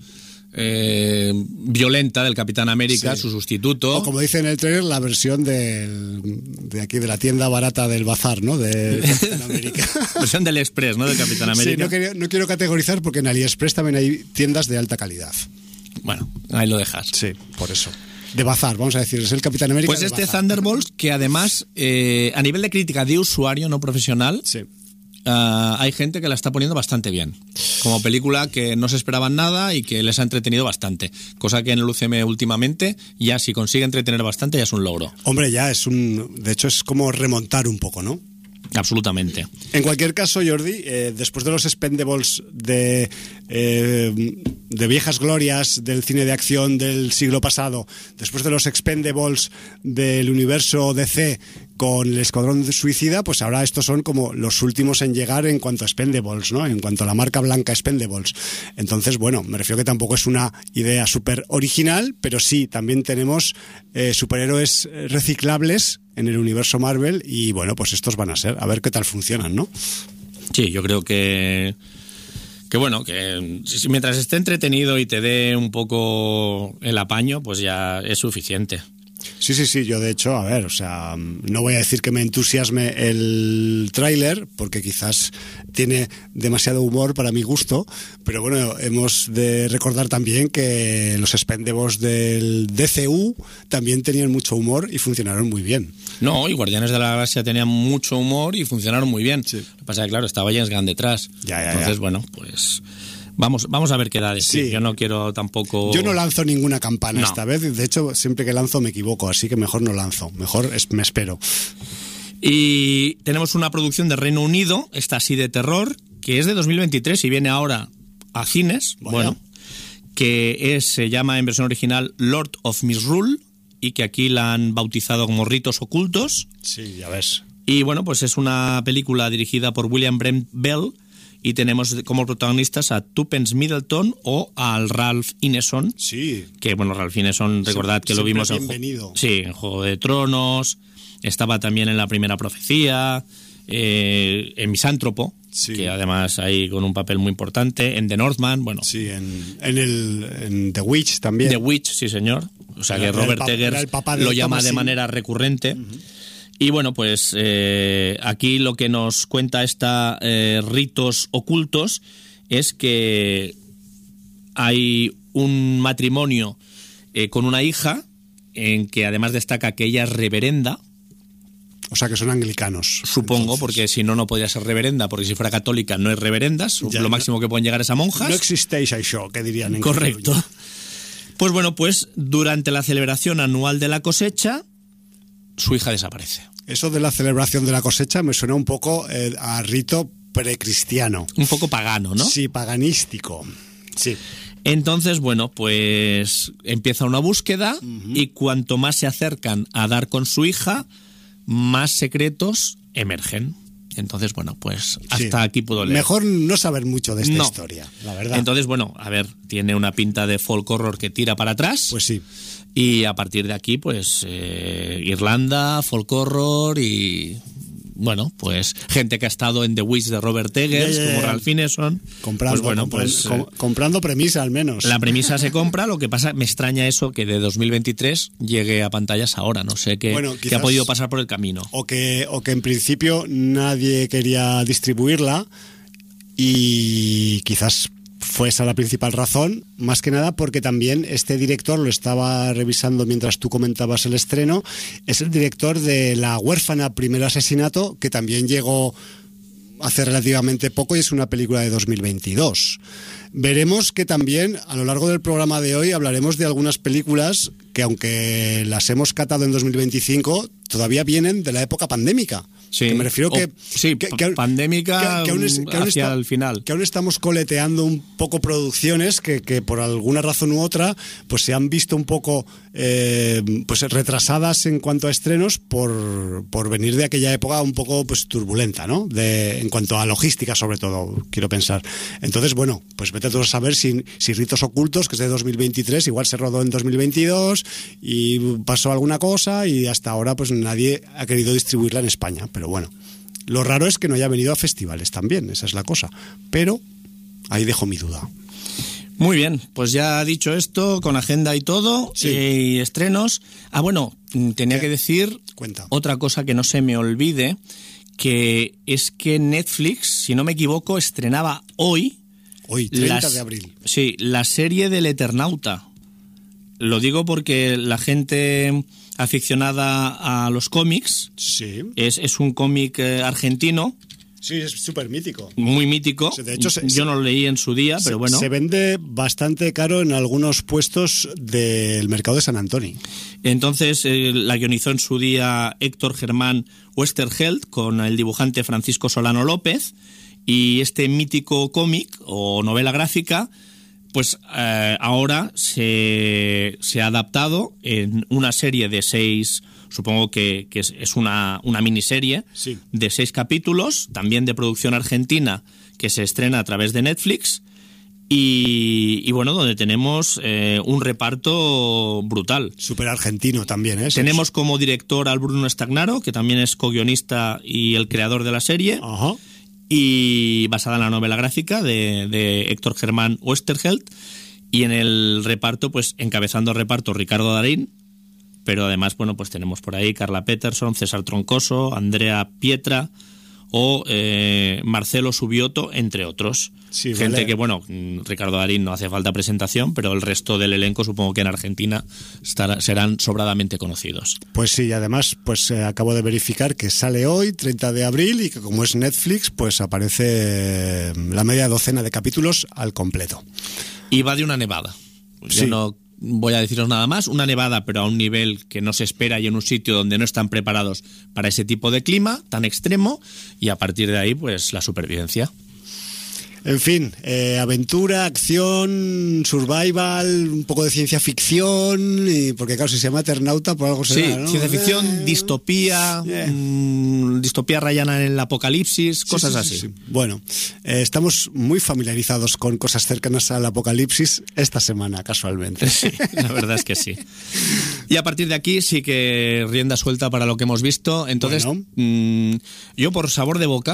eh, violenta del Capitán América, sí. su sustituto. O como dice en el trailer, la versión del, de aquí, de la tienda barata del bazar, ¿no? De Capitán América. Versión del Express, ¿no? Del Capitán América. Sí, no, quería, no quiero categorizar porque en AliExpress también hay tiendas de alta calidad. Bueno, ahí lo dejas. Sí, por eso. De bazar, vamos a decir, es el Capitán América. Pues este bazar. Thunderbolts, que además, eh, a nivel de crítica de usuario, no profesional, sí. Uh, hay gente que la está poniendo bastante bien. Como película que no se esperaban nada y que les ha entretenido bastante. Cosa que en el U C M últimamente, ya si consigue entretener bastante, ya es un logro. Hombre, ya es un... De hecho, es como remontar un poco, ¿no? Absolutamente. En cualquier caso, Jordi, eh, después de los Expendables de, eh, de viejas glorias del cine de acción del siglo pasado, después de los Expendables del universo D C con el Escuadrón Suicida, pues ahora estos son como los últimos en llegar en cuanto a Expendables, ¿no? En cuanto a la marca blanca Expendables. Entonces, bueno, me refiero que tampoco es una idea súper original, pero sí, también tenemos eh, superhéroes reciclables en el universo Marvel y bueno, pues estos van a ser, a ver qué tal funcionan, ¿no? Sí, yo creo que que bueno, que mientras esté entretenido y te dé un poco el apaño, pues ya es suficiente. Sí, sí, sí, yo de hecho, a ver, o sea, no voy a decir que me entusiasme el tráiler, porque quizás tiene demasiado humor para mi gusto, pero bueno, hemos de recordar también que los Expendables del D C U también tenían mucho humor y funcionaron muy bien. No, y Guardianes de la Galaxia tenían mucho humor y funcionaron muy bien. Sí. Lo que pasa es que, claro, estaba James Gunn detrás. Ya, ya, Entonces, ya. bueno, pues... Vamos, vamos a ver qué da de sí. Yo no quiero tampoco... Yo no lanzo ninguna campana no. esta vez. De hecho, siempre que lanzo me equivoco, así que mejor no lanzo. Mejor es, me espero. Y tenemos una producción de Reino Unido, esta sí de terror, que es de dos mil veintitrés y viene ahora a cines. Vaya. Bueno, que es, se llama en versión original Lord of Misrule y que aquí la han bautizado como Ritos Ocultos. Sí, ya ves. Y bueno, pues es una película dirigida por William Brent Bell. Y tenemos como protagonistas a Tuppence Middleton o al Ralph Ineson. Sí. Que, bueno, Ralph Ineson, recordad que lo vimos en, sí, en Juego de Tronos, estaba también en La Primera Profecía, eh, en Misántropo, sí. que además ahí con un papel muy importante, en The Northman, bueno. Sí, en, en, el, en The Witch también. The Witch, sí señor. O sea era, que Robert Eggers lo llama Thomas, de manera sí. recurrente. Uh-huh. Y bueno, pues eh, aquí lo que nos cuenta esta eh, Ritos Ocultos es que hay un matrimonio eh, con una hija en que además destaca que ella es reverenda. O sea que son anglicanos. Supongo, entonces. Porque si no, no podría ser reverenda, porque si fuera católica no es reverendas, ya, lo no, máximo que pueden llegar es a monjas. No existéis això, que dirían en Correcto. Cataluña. Pues bueno, pues durante la celebración anual de la cosecha, su hija desaparece. Eso de la celebración de la cosecha me suena un poco eh, a rito precristiano. Un poco pagano, ¿no? Sí, paganístico. Sí. Entonces, bueno, pues empieza una búsqueda uh-huh. y cuanto más se acercan a dar con su hija, más secretos emergen. Entonces, bueno, pues hasta sí. aquí puedo leer. Mejor no saber mucho de esta no. historia, la verdad. Entonces, bueno, a ver, tiene una pinta de folk horror que tira para atrás. Pues sí. Y a partir de aquí, pues, eh, Irlanda, folk horror y, bueno, pues, gente que ha estado en The Witch de Robert Eggers, yeah, yeah, como Ralph Ineson. Comprando, pues, bueno, compra, pues, com, comprando premisa, al menos. La premisa se compra, lo que pasa, me extraña eso, que de dos mil veintitrés llegue a pantallas ahora, no sé qué, bueno, qué ha podido pasar por el camino. O que, o que en principio nadie quería distribuirla y quizás... fue esa la principal razón, más que nada porque también este director, lo estaba revisando mientras tú comentabas el estreno, es el director de La huérfana, primer asesinato, que también llegó hace relativamente poco y es una película de dos mil veintidós. Veremos que también a lo largo del programa de hoy hablaremos de algunas películas que, aunque las hemos catado en dos mil veinticinco, todavía vienen de la época pandémica. Sí, que me refiero que, o, sí, que, que pandémica que, que aún es, que aún hacia está, el final. Que aún estamos coleteando un poco producciones que, que por alguna razón u otra pues se han visto un poco eh, pues retrasadas en cuanto a estrenos por, por venir de aquella época un poco pues turbulenta, ¿no? De, en cuanto a logística, sobre todo, quiero pensar. Entonces, bueno, pues vete tú a saber si, si Ritos Ocultos, que es de dos mil veintitrés, igual se rodó en dos mil veintidós y pasó alguna cosa y hasta ahora pues nadie ha querido distribuirla en España. Pero bueno, lo raro es que no haya venido a festivales también, esa es la cosa. Pero ahí dejo mi duda. Muy bien, pues ya dicho esto, con agenda y todo, sí. eh, y estrenos. Ah, bueno, tenía ¿Qué? que decir Cuenta. otra cosa que no se me olvide, que es que Netflix, si no me equivoco, estrenaba hoy... Hoy, treinta las, de abril. Sí, la serie del Eternauta. Lo digo porque la gente aficionada a los cómics, sí. es, es un cómic eh, argentino. Sí, es súper mítico. Muy mítico. De hecho, se, yo no lo leí en su día, se, pero bueno. Se vende bastante caro en algunos puestos del mercado de San Antonio. Entonces, eh, la guionizó en su día Héctor Germán Westerheld con el dibujante Francisco Solano López. Y este mítico cómic o novela gráfica, pues eh, ahora se, se ha adaptado en una serie de seis... Supongo que, que es, es una, una miniserie sí. de seis capítulos, también de producción argentina, que se estrena a través de Netflix y, y bueno, donde tenemos eh, un reparto brutal. Súper argentino también, ¿eh? Tenemos como director al Bruno Stagnaro, que también es co-guionista y el creador de la serie. Ajá. Y basada en la novela gráfica de, de Héctor Germán Westerheld. Y en el reparto, pues encabezando el reparto Ricardo Darín. Pero además, bueno, pues tenemos por ahí Carla Peterson, César Troncoso, Andrea Pietra o eh, Marcelo Subioto, entre otros. Sí, Gente vale. que, bueno, Ricardo Darín no hace falta presentación, pero el resto del elenco supongo que en Argentina estará, serán sobradamente conocidos. Pues sí, y además pues eh, acabo de verificar que sale hoy, treinta de abril, y que como es Netflix, pues aparece la media docena de capítulos al completo. Y va de una nevada. Yo sí. no voy a deciros nada más, una nevada pero a un nivel que no se espera y en un sitio donde no están preparados para ese tipo de clima tan extremo, y a partir de ahí pues la supervivencia. En fin, eh, aventura, acción, survival, un poco de ciencia ficción, y porque claro, si se llama Eternauta, por algo será, sí, ¿no? ciencia ficción, eh, distopía, eh. mmm, distopía rayana en el apocalipsis, cosas sí, sí, así. Sí, sí. Bueno, eh, estamos muy familiarizados con cosas cercanas al apocalipsis esta semana, casualmente. Sí, la verdad es que sí. Y a partir de aquí sí que rienda suelta para lo que hemos visto. Entonces, bueno. mmm, yo por sabor de boca,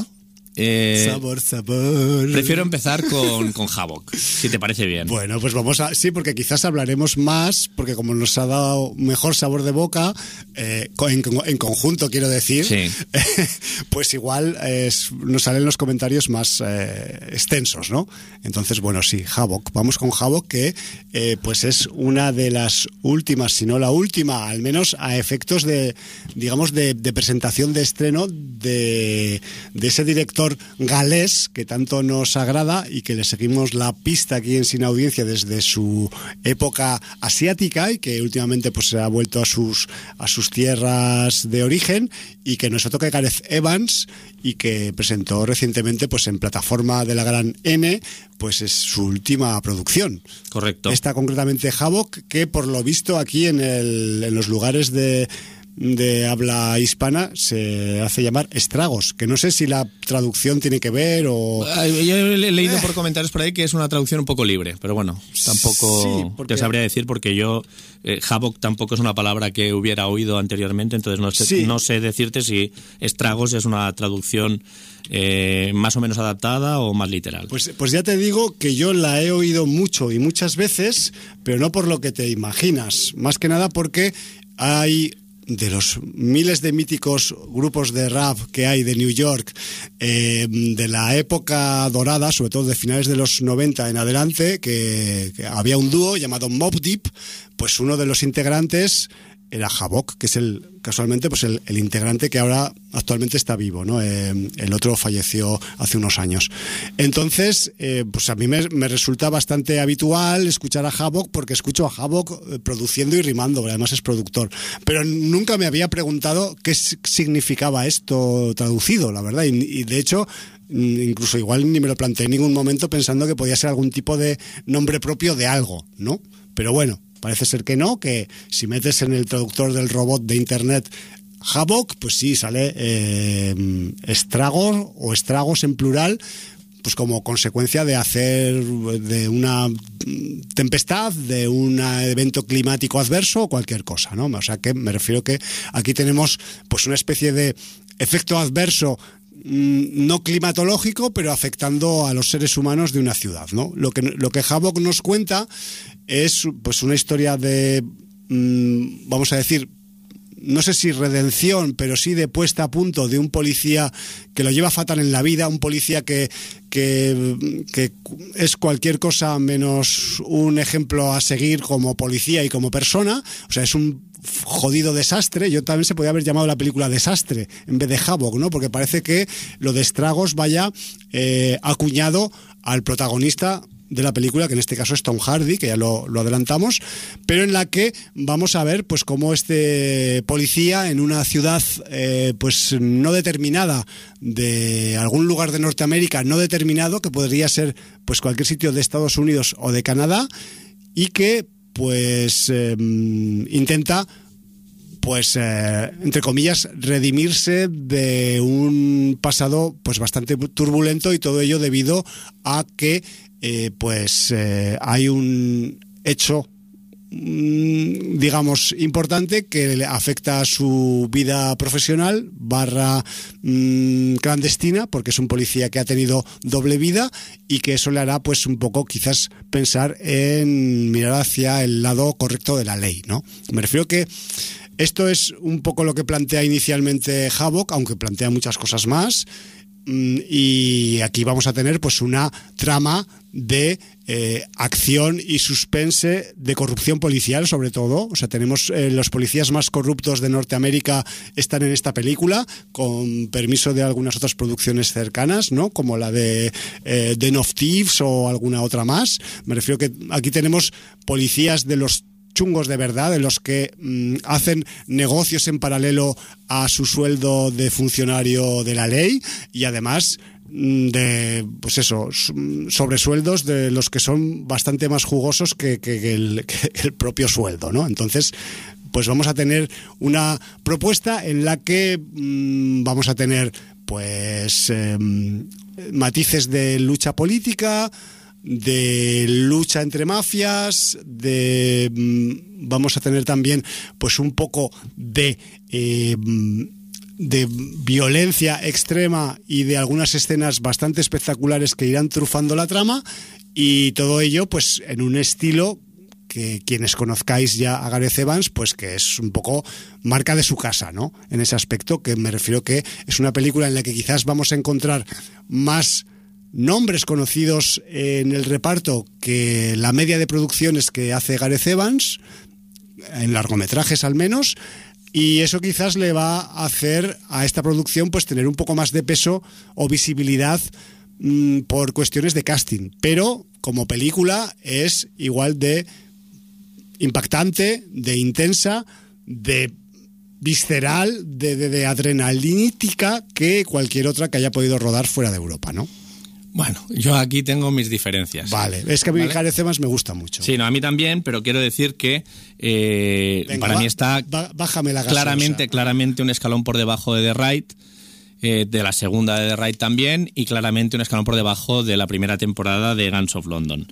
Eh, sabor, sabor. Prefiero empezar con, con Havok, si te parece bien. Bueno, pues vamos a... Sí, porque quizás hablaremos más, porque como nos ha dado mejor sabor de boca, eh, en, en conjunto quiero decir, sí. pues igual eh, nos salen los comentarios más eh, extensos, ¿no? Entonces, bueno, sí, Havok. Vamos con Havok, que eh, pues es una de las últimas, si no la última, al menos a efectos de, digamos, de, de presentación de estreno de, de ese director galés que tanto nos agrada y que le seguimos la pista aquí en Sin Audiencia desde su época asiática y que últimamente pues se ha vuelto a sus a sus tierras de origen, y que nos toca Gareth Evans y que presentó recientemente pues en plataforma de la gran N, pues es su última producción. Correcto. Esta concretamente Havok, que por lo visto aquí en, el, en los lugares de de habla hispana se hace llamar Estragos, que no sé si la traducción tiene que ver o... Yo he leído por comentarios por ahí que es una traducción un poco libre, pero bueno, tampoco sí, porque... te sabría decir, porque yo eh, Havok tampoco es una palabra que hubiera oído anteriormente, entonces no sé, sí. no sé decirte si Estragos es una traducción eh, más o menos adaptada o más literal. Pues, pues ya te digo que yo la he oído mucho y muchas veces, pero no por lo que te imaginas, más que nada porque hay... de los miles de míticos grupos de rap que hay de New York, eh, de la época dorada, sobre todo de finales de los noventa en adelante, que, que había un dúo llamado Mobb Deep, pues uno de los integrantes era Havok, que es el casualmente pues el, el integrante que ahora actualmente está vivo, ¿no? Eh, el otro falleció hace unos años. Entonces, eh, pues a mí me, me resulta bastante habitual escuchar a Havok, porque escucho a Havok eh, produciendo y rimando, además es productor. Pero nunca me había preguntado qué significaba esto traducido, la verdad, y, y de hecho... incluso igual ni me lo planteé en ningún momento pensando que podía ser algún tipo de nombre propio de algo, ¿no? Pero bueno, parece ser que no, que si metes en el traductor del robot de internet Havok, pues sí, sale eh, estragos o estragos en plural, pues como consecuencia de hacer de una tempestad, de un evento climático adverso o cualquier cosa, ¿no? O sea que me refiero que aquí tenemos pues una especie de efecto adverso mmm, no climatológico, pero afectando a los seres humanos de una ciudad, ¿no? Lo que, lo que Havoc nos cuenta es pues una historia de, mmm, vamos a decir, no sé si redención, pero sí de puesta a punto de un policía que lo lleva fatal en la vida, un policía que, que, que es cualquier cosa menos un ejemplo a seguir como policía y como persona. O sea, es un jodido desastre. Yo también se podría haber llamado la película Desastre en vez de Havoc, ¿no? Porque parece que lo de estragos vaya eh, acuñado al protagonista de la película, que en este caso es Tom Hardy, que ya lo, lo adelantamos, pero en la que vamos a ver pues cómo este policía en una ciudad eh, pues no determinada de algún lugar de Norteamérica no determinado, que podría ser pues cualquier sitio de Estados Unidos o de Canadá, y que pues eh, intenta pues eh, entre comillas redimirse de un pasado pues bastante turbulento, y todo ello debido a que eh, pues eh, hay un hecho mmm, digamos importante que afecta a su vida profesional barra mmm, clandestina, porque es un policía que ha tenido doble vida y que eso le hará pues un poco quizás pensar en mirar hacia el lado correcto de la ley, ¿no? Me refiero que esto es un poco lo que plantea inicialmente Havoc, aunque plantea muchas cosas más, y aquí vamos a tener pues una trama de eh, acción y suspense de corrupción policial, sobre todo. O sea, tenemos eh, los policías más corruptos de Norteamérica están en esta película, con permiso de algunas otras producciones cercanas, ¿no? Como la de eh, Den of Thieves o alguna otra más. Me refiero que aquí tenemos policías de los chungos de verdad, de los que mmm, hacen negocios en paralelo a su sueldo de funcionario de la ley, y además mmm, de, pues eso, sobresueldos de los que son bastante más jugosos que, que, que, el, que el propio sueldo, ¿no? Entonces, pues vamos a tener una propuesta en la que mmm, vamos a tener pues eh, matices de lucha política, de lucha entre mafias, de vamos a tener también pues un poco de eh, de violencia extrema y de algunas escenas bastante espectaculares que irán trufando la trama, y todo ello pues en un estilo que quienes conozcáis ya a Gareth Evans, pues que es un poco marca de su casa, ¿no? En ese aspecto, que me refiero que es una película en la que quizás vamos a encontrar más nombres conocidos en el reparto que la media de producciones que hace Gareth Evans, en largometrajes al menos, y eso quizás le va a hacer a esta producción pues tener un poco más de peso o visibilidad mmm, por cuestiones de casting, pero como película es igual de impactante, de intensa, de visceral, de, de, de adrenalínica que cualquier otra que haya podido rodar fuera de Europa, ¿no? Bueno, yo aquí tengo mis diferencias. Vale, es que a mí ¿Vale? Gareth Evans me gusta mucho. Sí, no, a mí también, pero quiero decir que eh, Venga, para ba- mí está ba- bájame la claramente, claramente un escalón por debajo de The Raid, eh, de la segunda de The Raid también, y claramente un escalón por debajo de la primera temporada de Guns of London.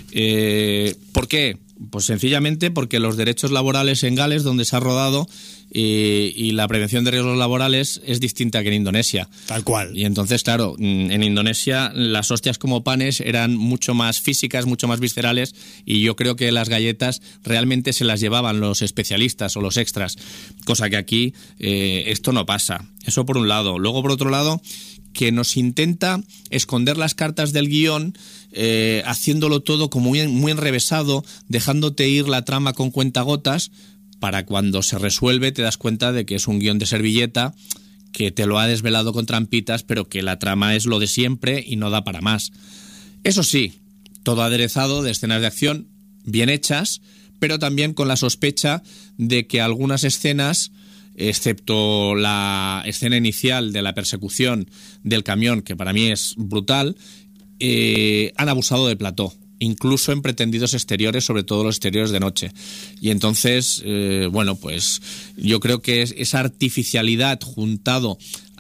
Eh, ¿Por qué? Pues sencillamente porque los derechos laborales en Gales, donde se ha rodado, y, y la prevención de riesgos laborales es distinta que en Indonesia. Tal cual. Y entonces, claro, en Indonesia las hostias como panes eran mucho más físicas, mucho más viscerales, y yo creo que las galletas realmente se las llevaban los especialistas o los extras, cosa que aquí eh, esto no pasa. Eso por un lado. Luego, por otro lado, que nos intenta esconder las cartas del guión, eh, haciéndolo todo como muy, muy enrevesado, dejándote ir la trama con cuentagotas, para cuando se resuelve te das cuenta de que es un guión de servilleta, que te lo ha desvelado con trampitas, pero que la trama es lo de siempre y no da para más. Eso sí, todo aderezado de escenas de acción bien hechas, pero también con la sospecha de que algunas escenas, excepto la escena inicial de la persecución del camión, que para mí es brutal, eh, han abusado de plató, incluso en pretendidos exteriores, sobre todo los exteriores de noche. Y entonces, eh, bueno, pues yo creo que es esa artificialidad juntado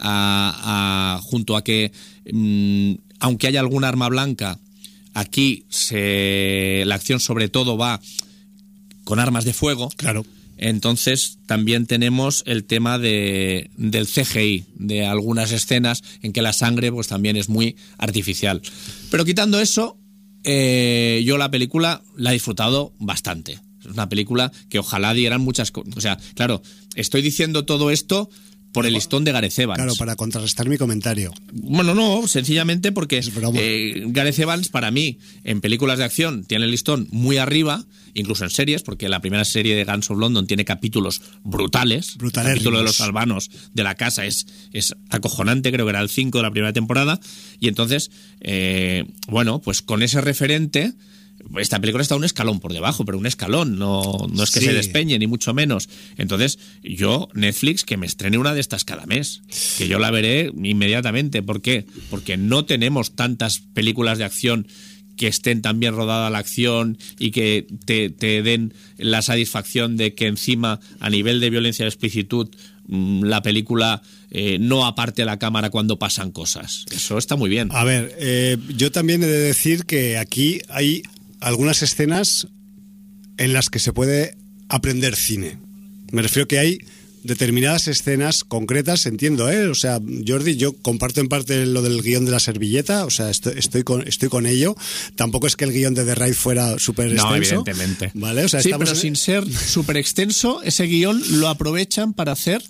a, a junto a que, mmm, aunque haya alguna arma blanca, aquí se, la acción sobre todo va con armas de fuego. Claro. Entonces también tenemos el tema de, del C G I, de algunas escenas en que la sangre pues también es muy artificial. Pero quitando eso, eh, yo la película la he disfrutado bastante. Es una película que ojalá dieran muchas cosas. O sea, claro, estoy diciendo todo esto por el listón de Gareth Evans. Claro, para contrarrestar mi comentario. Bueno, no, sencillamente porque eh, Gareth Evans, para mí, en películas de acción, tiene el listón muy arriba, incluso en series, porque la primera serie de Guns of London tiene capítulos brutales. Brutales. El capítulo de los albanos de la casa es, es acojonante, creo que era el cinco de la primera temporada. Y entonces, eh, bueno, pues con ese referente, esta película está un escalón por debajo, pero un escalón, no, no es que sí. se despeñe, ni mucho menos. Entonces, yo, Netflix, que me estrene una de estas cada mes, que yo la veré inmediatamente. ¿Por qué? Porque no tenemos tantas películas de acción que estén tan bien rodada la acción y que te, te den la satisfacción de que encima, a nivel de violencia y explicitud, la película eh, no aparte la cámara cuando pasan cosas. Eso está muy bien. A ver, eh, yo también he de decir que aquí hay algunas escenas en las que se puede aprender cine. Me refiero que hay determinadas escenas concretas, entiendo, ¿eh? O sea, Jordi, yo comparto en parte lo del guión de la servilleta, o sea, estoy, estoy, con, estoy con ello. Tampoco es que el guión de The Raid fuera súper extenso. No, evidentemente. ¿Vale? O sea, sí, estamos pero en... sin ser súper extenso, ese guión lo aprovechan para hacer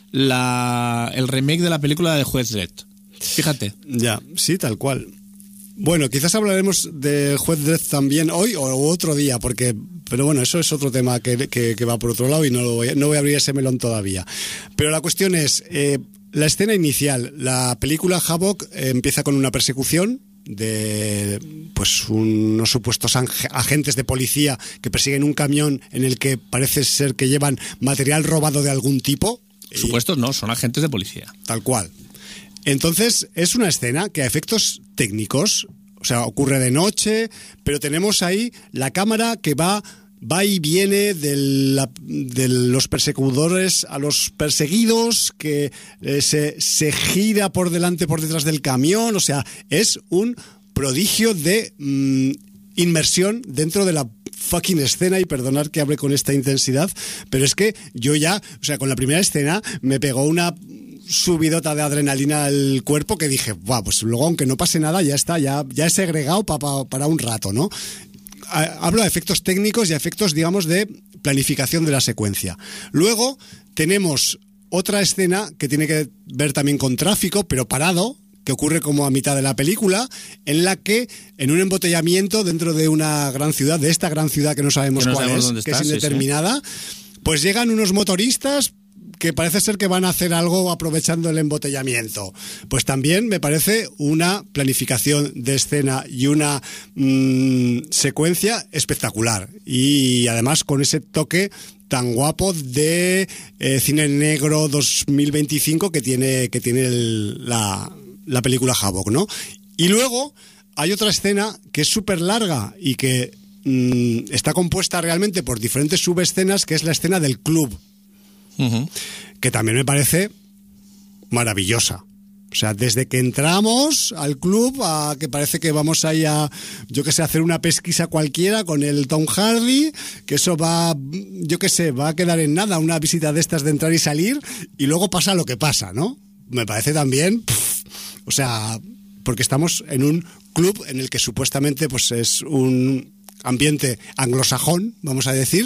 la, el remake de la película de Juez Dredd. Fíjate. Ya, sí, tal cual. Bueno, quizás hablaremos del Juez Dredd también hoy o otro día, porque, pero bueno, eso es otro tema que, que, que va por otro lado y no, lo voy, no voy a abrir ese melón todavía. Pero la cuestión es, eh, la escena inicial, la película Havoc eh, empieza con una persecución de pues unos supuestos agentes de policía que persiguen un camión en el que parece ser que llevan material robado de algún tipo. Supuestos no, son agentes de policía. Tal cual. Entonces, es una escena que a efectos técnicos, o sea, ocurre de noche, pero tenemos ahí la cámara que va, va y viene de, la, de los perseguidores a los perseguidos, que eh, se, se gira por delante, por detrás del camión, o sea, es un prodigio de mmm, inmersión dentro de la fucking escena, y perdonad que hable con esta intensidad, pero es que yo ya, o sea, con la primera escena me pegó una subidota de adrenalina al cuerpo que dije, buah, pues luego aunque no pase nada ya está, ya, ya he segregado pa, pa, para un rato, ¿no? Hablo de efectos técnicos y efectos, digamos, de planificación de la secuencia. Luego tenemos otra escena que tiene que ver también con tráfico, pero parado, que ocurre como a mitad de la película, en la que en un embotellamiento dentro de una gran ciudad, de esta gran ciudad que no sabemos que no cuál sabemos es, dónde que está, es indeterminada, sí, sí. Pues llegan unos motoristas que parece ser que van a hacer algo aprovechando el embotellamiento. Pues también me parece una planificación de escena y una mmm, secuencia espectacular. Y además con ese toque tan guapo de eh, cine negro dos mil veinticinco que tiene, que tiene el, la, la película Havoc, ¿no? Y luego hay otra escena que es súper larga y que mmm, está compuesta realmente por diferentes subescenas, que es la escena del club. Uh-huh. Que también me parece maravillosa. O sea, desde que entramos al club a que parece que vamos ahí a, yo que sé, a hacer una pesquisa cualquiera con el Tom Hardy, que eso va, yo que sé, va a quedar en nada, una visita de estas de entrar y salir, y luego pasa lo que pasa, ¿no? Me parece también, pff, o sea, porque estamos en un club en el que supuestamente pues es un ambiente anglosajón, vamos a decir.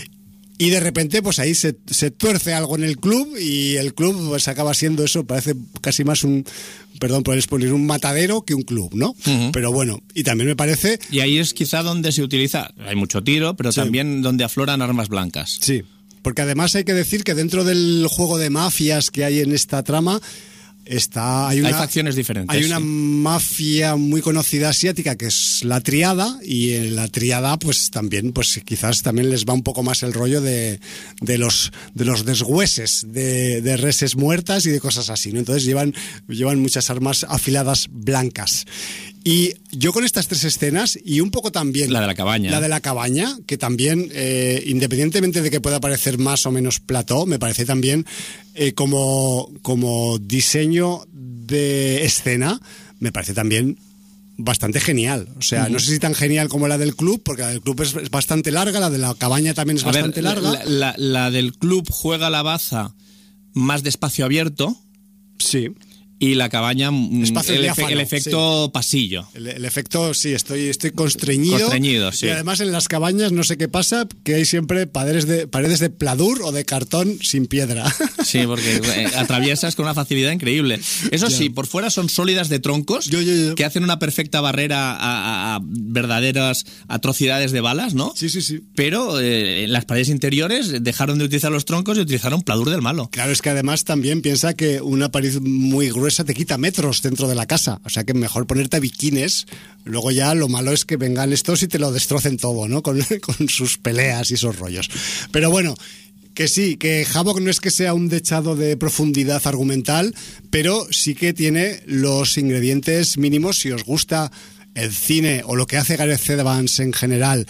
Y de repente, pues ahí se, se tuerce algo en el club y el club pues acaba siendo eso, parece casi más un, perdón por el spoiler, un matadero que un club, ¿no? Uh-huh. Pero bueno, y también me parece... Y ahí es quizá donde se utiliza, hay mucho tiro, pero sí, también donde afloran armas blancas. Sí, porque además hay que decir que dentro del juego de mafias que hay en esta trama, está, hay, una, hay facciones diferentes. Hay una sí. mafia muy conocida asiática que es la Triada, y en la Triada pues también pues quizás también les va un poco más el rollo de, de los de los deshueses de, de reses muertas y de cosas así, ¿no? Entonces llevan, llevan muchas armas afiladas blancas. Y yo con estas tres escenas, y un poco también... La de la cabaña. La de la cabaña, que también, eh, independientemente de que pueda parecer más o menos plató, me parece también eh, como, como diseño de escena, me parece también bastante genial. O sea, uh-huh. no sé si tan genial como la del club, porque la del club es bastante larga, la de la cabaña también es A bastante ver, larga. La, la, la del club juega la baza más de espacio abierto. Sí. Y la cabaña, Espacio el, diáfano, efe, el efecto sí. pasillo. El, el efecto, sí, estoy, estoy constreñido. Constreñido, sí. Y además en las cabañas no sé qué pasa, que hay siempre paredes de, paredes de pladur o de cartón sin piedra. Sí, porque eh, atraviesas con una facilidad increíble. Eso ya. Sí, por fuera son sólidas de troncos yo, yo, yo. que hacen una perfecta barrera a, a, a verdaderas atrocidades de balas, ¿no? Sí, sí, sí. Pero eh, en las paredes interiores dejaron de utilizar los troncos y utilizaron pladur del malo. Claro, es que además también piensa que una pared muy gruesa te quita metros dentro de la casa, o sea que mejor ponerte biquines. Luego ya lo malo es que vengan estos y te lo destrocen todo, ¿no? Con, con sus peleas y esos rollos. Pero bueno, que sí, que Havoc no es que sea un dechado de profundidad argumental, pero sí que tiene los ingredientes mínimos. Si os gusta el cine o lo que hace Gareth Evans en general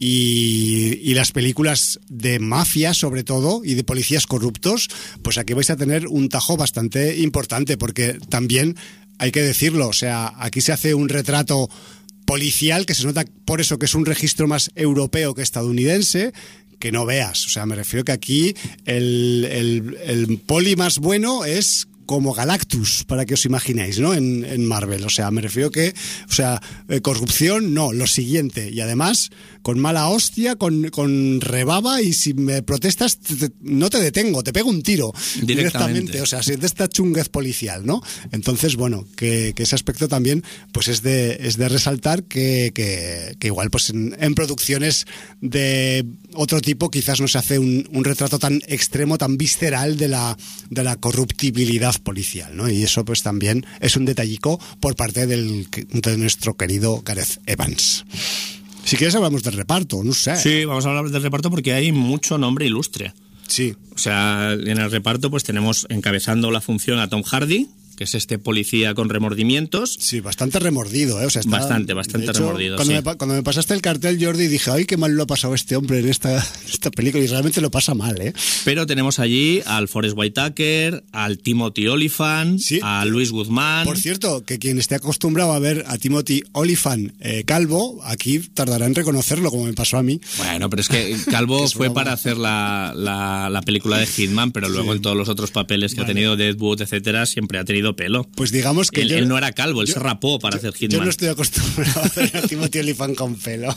Y, y las películas de mafia sobre todo y de policías corruptos, pues aquí vais a tener un tajo bastante importante, porque también hay que decirlo, o sea, aquí se hace un retrato policial que se nota por eso que es un registro más europeo que estadounidense, que no veas, o sea, me refiero que aquí el, el, el poli más bueno es como Galactus, para que os imaginéis, ¿no? En, en Marvel, o sea, me refiero que, o sea, eh, corrupción, no, lo siguiente, y además con mala hostia, con, con rebaba, y si me protestas te, te, no te detengo, te pego un tiro directamente, directamente o sea, si de esta chunguez policial, ¿no? Entonces, bueno, que, que ese aspecto también, pues es de, es de resaltar que, que, que igual, pues en, en producciones de otro tipo quizás no se hace un, un retrato tan extremo, tan visceral de la, de la corruptibilidad policial, ¿no? Y eso pues también es un detallico por parte del, de nuestro querido Gareth Evans. Si quieres hablamos del reparto, no sé. Sí, vamos a hablar del reparto porque hay mucho nombre ilustre. Sí. O sea, en el reparto pues tenemos encabezando la función a Tom Hardy, que es este policía con remordimientos. Sí, bastante remordido, ¿eh? O sea, está, bastante, bastante hecho, remordido, cuando, sí. me, cuando me pasaste el cartel, Jordi, dije, ay, qué mal lo ha pasado este hombre en esta, esta película, y realmente lo pasa mal, ¿eh? Pero tenemos allí al Forest Whitaker, al Timothy Olyphant, sí. a Luis Guzmán. Por cierto, que quien esté acostumbrado a ver a Timothy Olyphant eh, calvo, aquí tardará en reconocerlo, como me pasó a mí. Bueno, pero es que calvo fue broma. para hacer la, la, la película de Hitman, pero luego sí. en todos los otros papeles que vale. ha tenido, Deadwood, etcétera, siempre ha tenido pelo. Pues digamos que él, yo, él no era calvo, él yo, se rapó para yo, hacer Hitman. Yo no estoy acostumbrado a ver a Timothy Olyphant con pelo.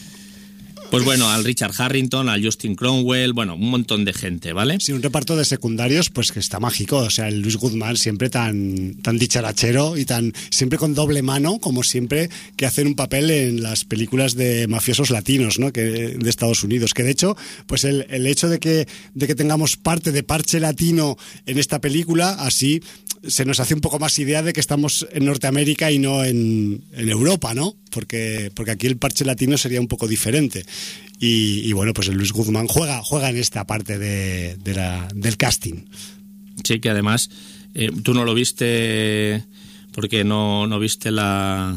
Pues bueno, al Richard Harrington, al Justin Cromwell, bueno, un montón de gente, ¿vale? Sí, un reparto de secundarios pues que está mágico, o sea, el Luis Guzmán siempre tan, tan dicharachero y tan siempre con doble mano, como siempre que hacen un papel en las películas de mafiosos latinos, ¿no? Que de Estados Unidos, que de hecho, pues el, el hecho de que, de que tengamos parte de parche latino en esta película, así se nos hace un poco más idea de que estamos en Norteamérica y no en, en Europa, ¿no? Porque, porque aquí el parche latino sería un poco diferente. Y, y bueno, pues el Luis Guzmán juega, juega en esta parte de, de la, del casting. Sí, que además eh, tú no lo viste porque no, no viste la...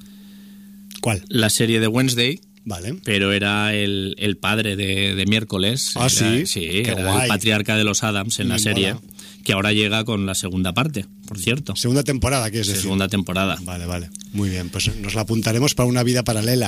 ¿Cuál? La serie de Wednesday. Vale. Pero era el, el padre de, de Miércoles. Ah, era, sí. Sí, Qué era guay. El patriarca de los Addams en Me la serie. mola. Que ahora llega con la segunda parte, por cierto. Segunda temporada, ¿quieres decir? Segunda temporada. Vale, vale. Muy bien, pues nos la apuntaremos para una vida paralela.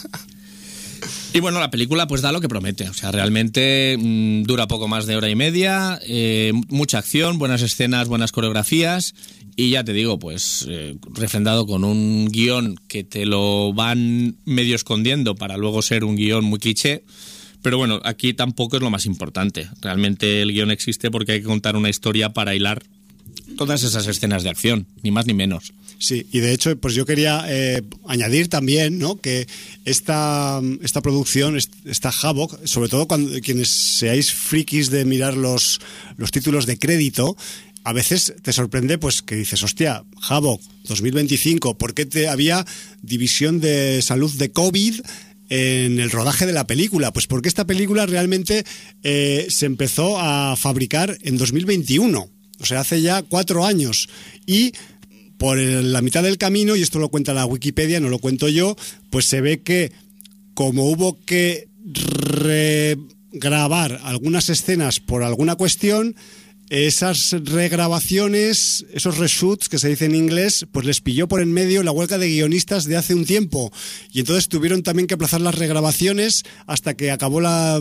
Y bueno, la película pues da lo que promete. O sea, realmente mmm, dura poco más de hora y media, eh, mucha acción, buenas escenas, buenas coreografías. Y ya te digo, pues eh, refrendado con un guión que te lo van medio escondiendo para luego ser un guión muy cliché. Pero bueno, aquí tampoco es lo más importante. Realmente el guión existe porque hay que contar una historia para hilar todas esas escenas de acción, ni más ni menos. Sí, y de hecho, pues yo quería eh, añadir también, ¿no?, que esta, esta producción, esta Havoc, sobre todo cuando quienes seáis frikis de mirar los, los títulos de crédito, a veces te sorprende pues que dices, hostia, Havoc dos mil veinticinco, ¿por qué te había división de salud de COVID en el rodaje de la película? Pues porque esta película realmente eh, se empezó a fabricar en dos mil veintiuno, o sea, hace ya cuatro años, y por la mitad del camino, y esto lo cuenta la Wikipedia, no lo cuento yo, pues se ve que como hubo que regrabar algunas escenas por alguna cuestión, esas regrabaciones, esos reshoots que se dice en inglés, pues les pilló por en medio la huelga de guionistas de hace un tiempo y entonces tuvieron también que aplazar las regrabaciones hasta que acabó la,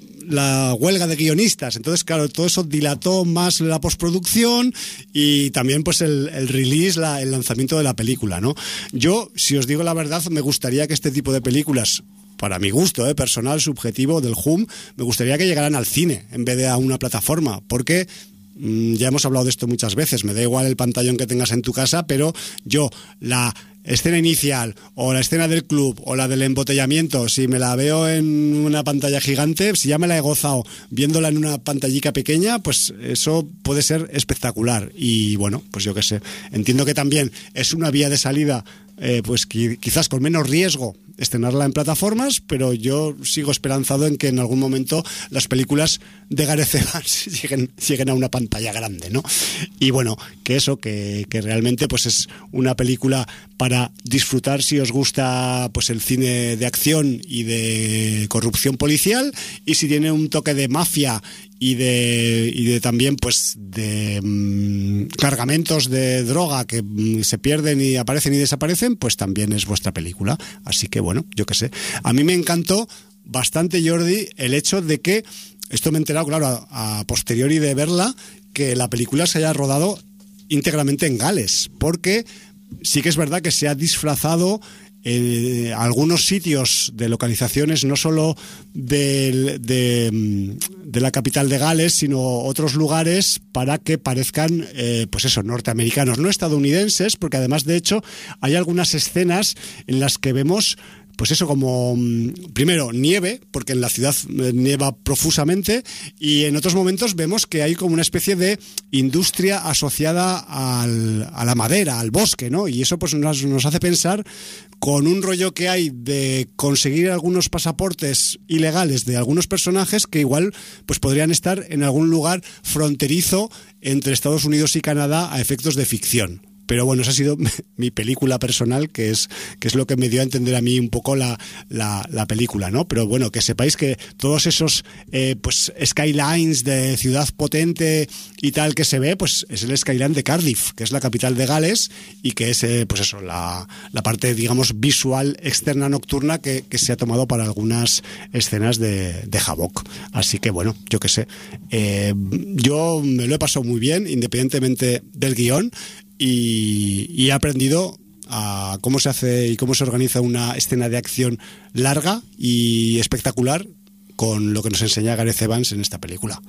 la huelga de guionistas. Entonces, claro, todo eso dilató más la postproducción y también pues el, el release, la, el lanzamiento de la película, ¿no? Yo, si os digo la verdad, me gustaría que este tipo de películas, para mi gusto, eh, personal, subjetivo, del H U M, me gustaría que llegaran al cine en vez de a una plataforma, porque mmm, ya hemos hablado de esto muchas veces, me da igual el pantallón que tengas en tu casa, pero yo, la escena inicial, o la escena del club, o la del embotellamiento, si me la veo en una pantalla gigante, si ya me la he gozado viéndola en una pantallica pequeña, pues eso puede ser espectacular. Y bueno, pues yo qué sé, entiendo que también es una vía de salida, eh, pues quizás con menos riesgo estrenarla en plataformas, pero yo sigo esperanzado en que en algún momento las películas de Gareth Evans lleguen, lleguen a una pantalla grande, ¿no? Y bueno, que eso, que, que realmente pues es una película para disfrutar si os gusta pues el cine de acción y de corrupción policial, y si tiene un toque de mafia y de y de también pues de mmm, cargamentos de droga que mmm, se pierden y aparecen y desaparecen, pues también es vuestra película. Así que bueno, yo qué sé. A mí me encantó bastante, Jordi, el hecho de que, esto me he enterado, claro, a, a posteriori de verla, que la película se haya rodado íntegramente en Gales, porque sí que es verdad que se ha disfrazado eh, algunos sitios de localizaciones no solo de, de, de la capital de Gales, sino otros lugares para que parezcan eh, pues eso, norteamericanos, no estadounidenses, porque además de hecho hay algunas escenas en las que vemos pues eso, como primero nieve, porque en la ciudad nieva profusamente, y en otros momentos vemos que hay como una especie de industria asociada al, a la madera, al bosque, ¿no? Y eso pues nos, nos hace pensar, con un rollo que hay de conseguir algunos pasaportes ilegales de algunos personajes que igual pues podrían estar en algún lugar fronterizo entre Estados Unidos y Canadá a efectos de ficción. Pero bueno, esa ha sido mi película personal, que es que es lo que me dio a entender a mí un poco la, la, la película, ¿no? Pero bueno, que sepáis que todos esos eh, pues skylines de ciudad potente y tal que se ve, pues es el skyline de Cardiff, que es la capital de Gales, y que es eh, pues eso, la, la parte, digamos, visual externa nocturna que, que se ha tomado para algunas escenas de, de Havok. Así que bueno, yo qué sé. Eh, yo me lo he pasado muy bien, independientemente del guión. Y, y he aprendido a cómo se hace y cómo se organiza una escena de acción larga y espectacular con lo que nos enseña Gareth Evans en esta película.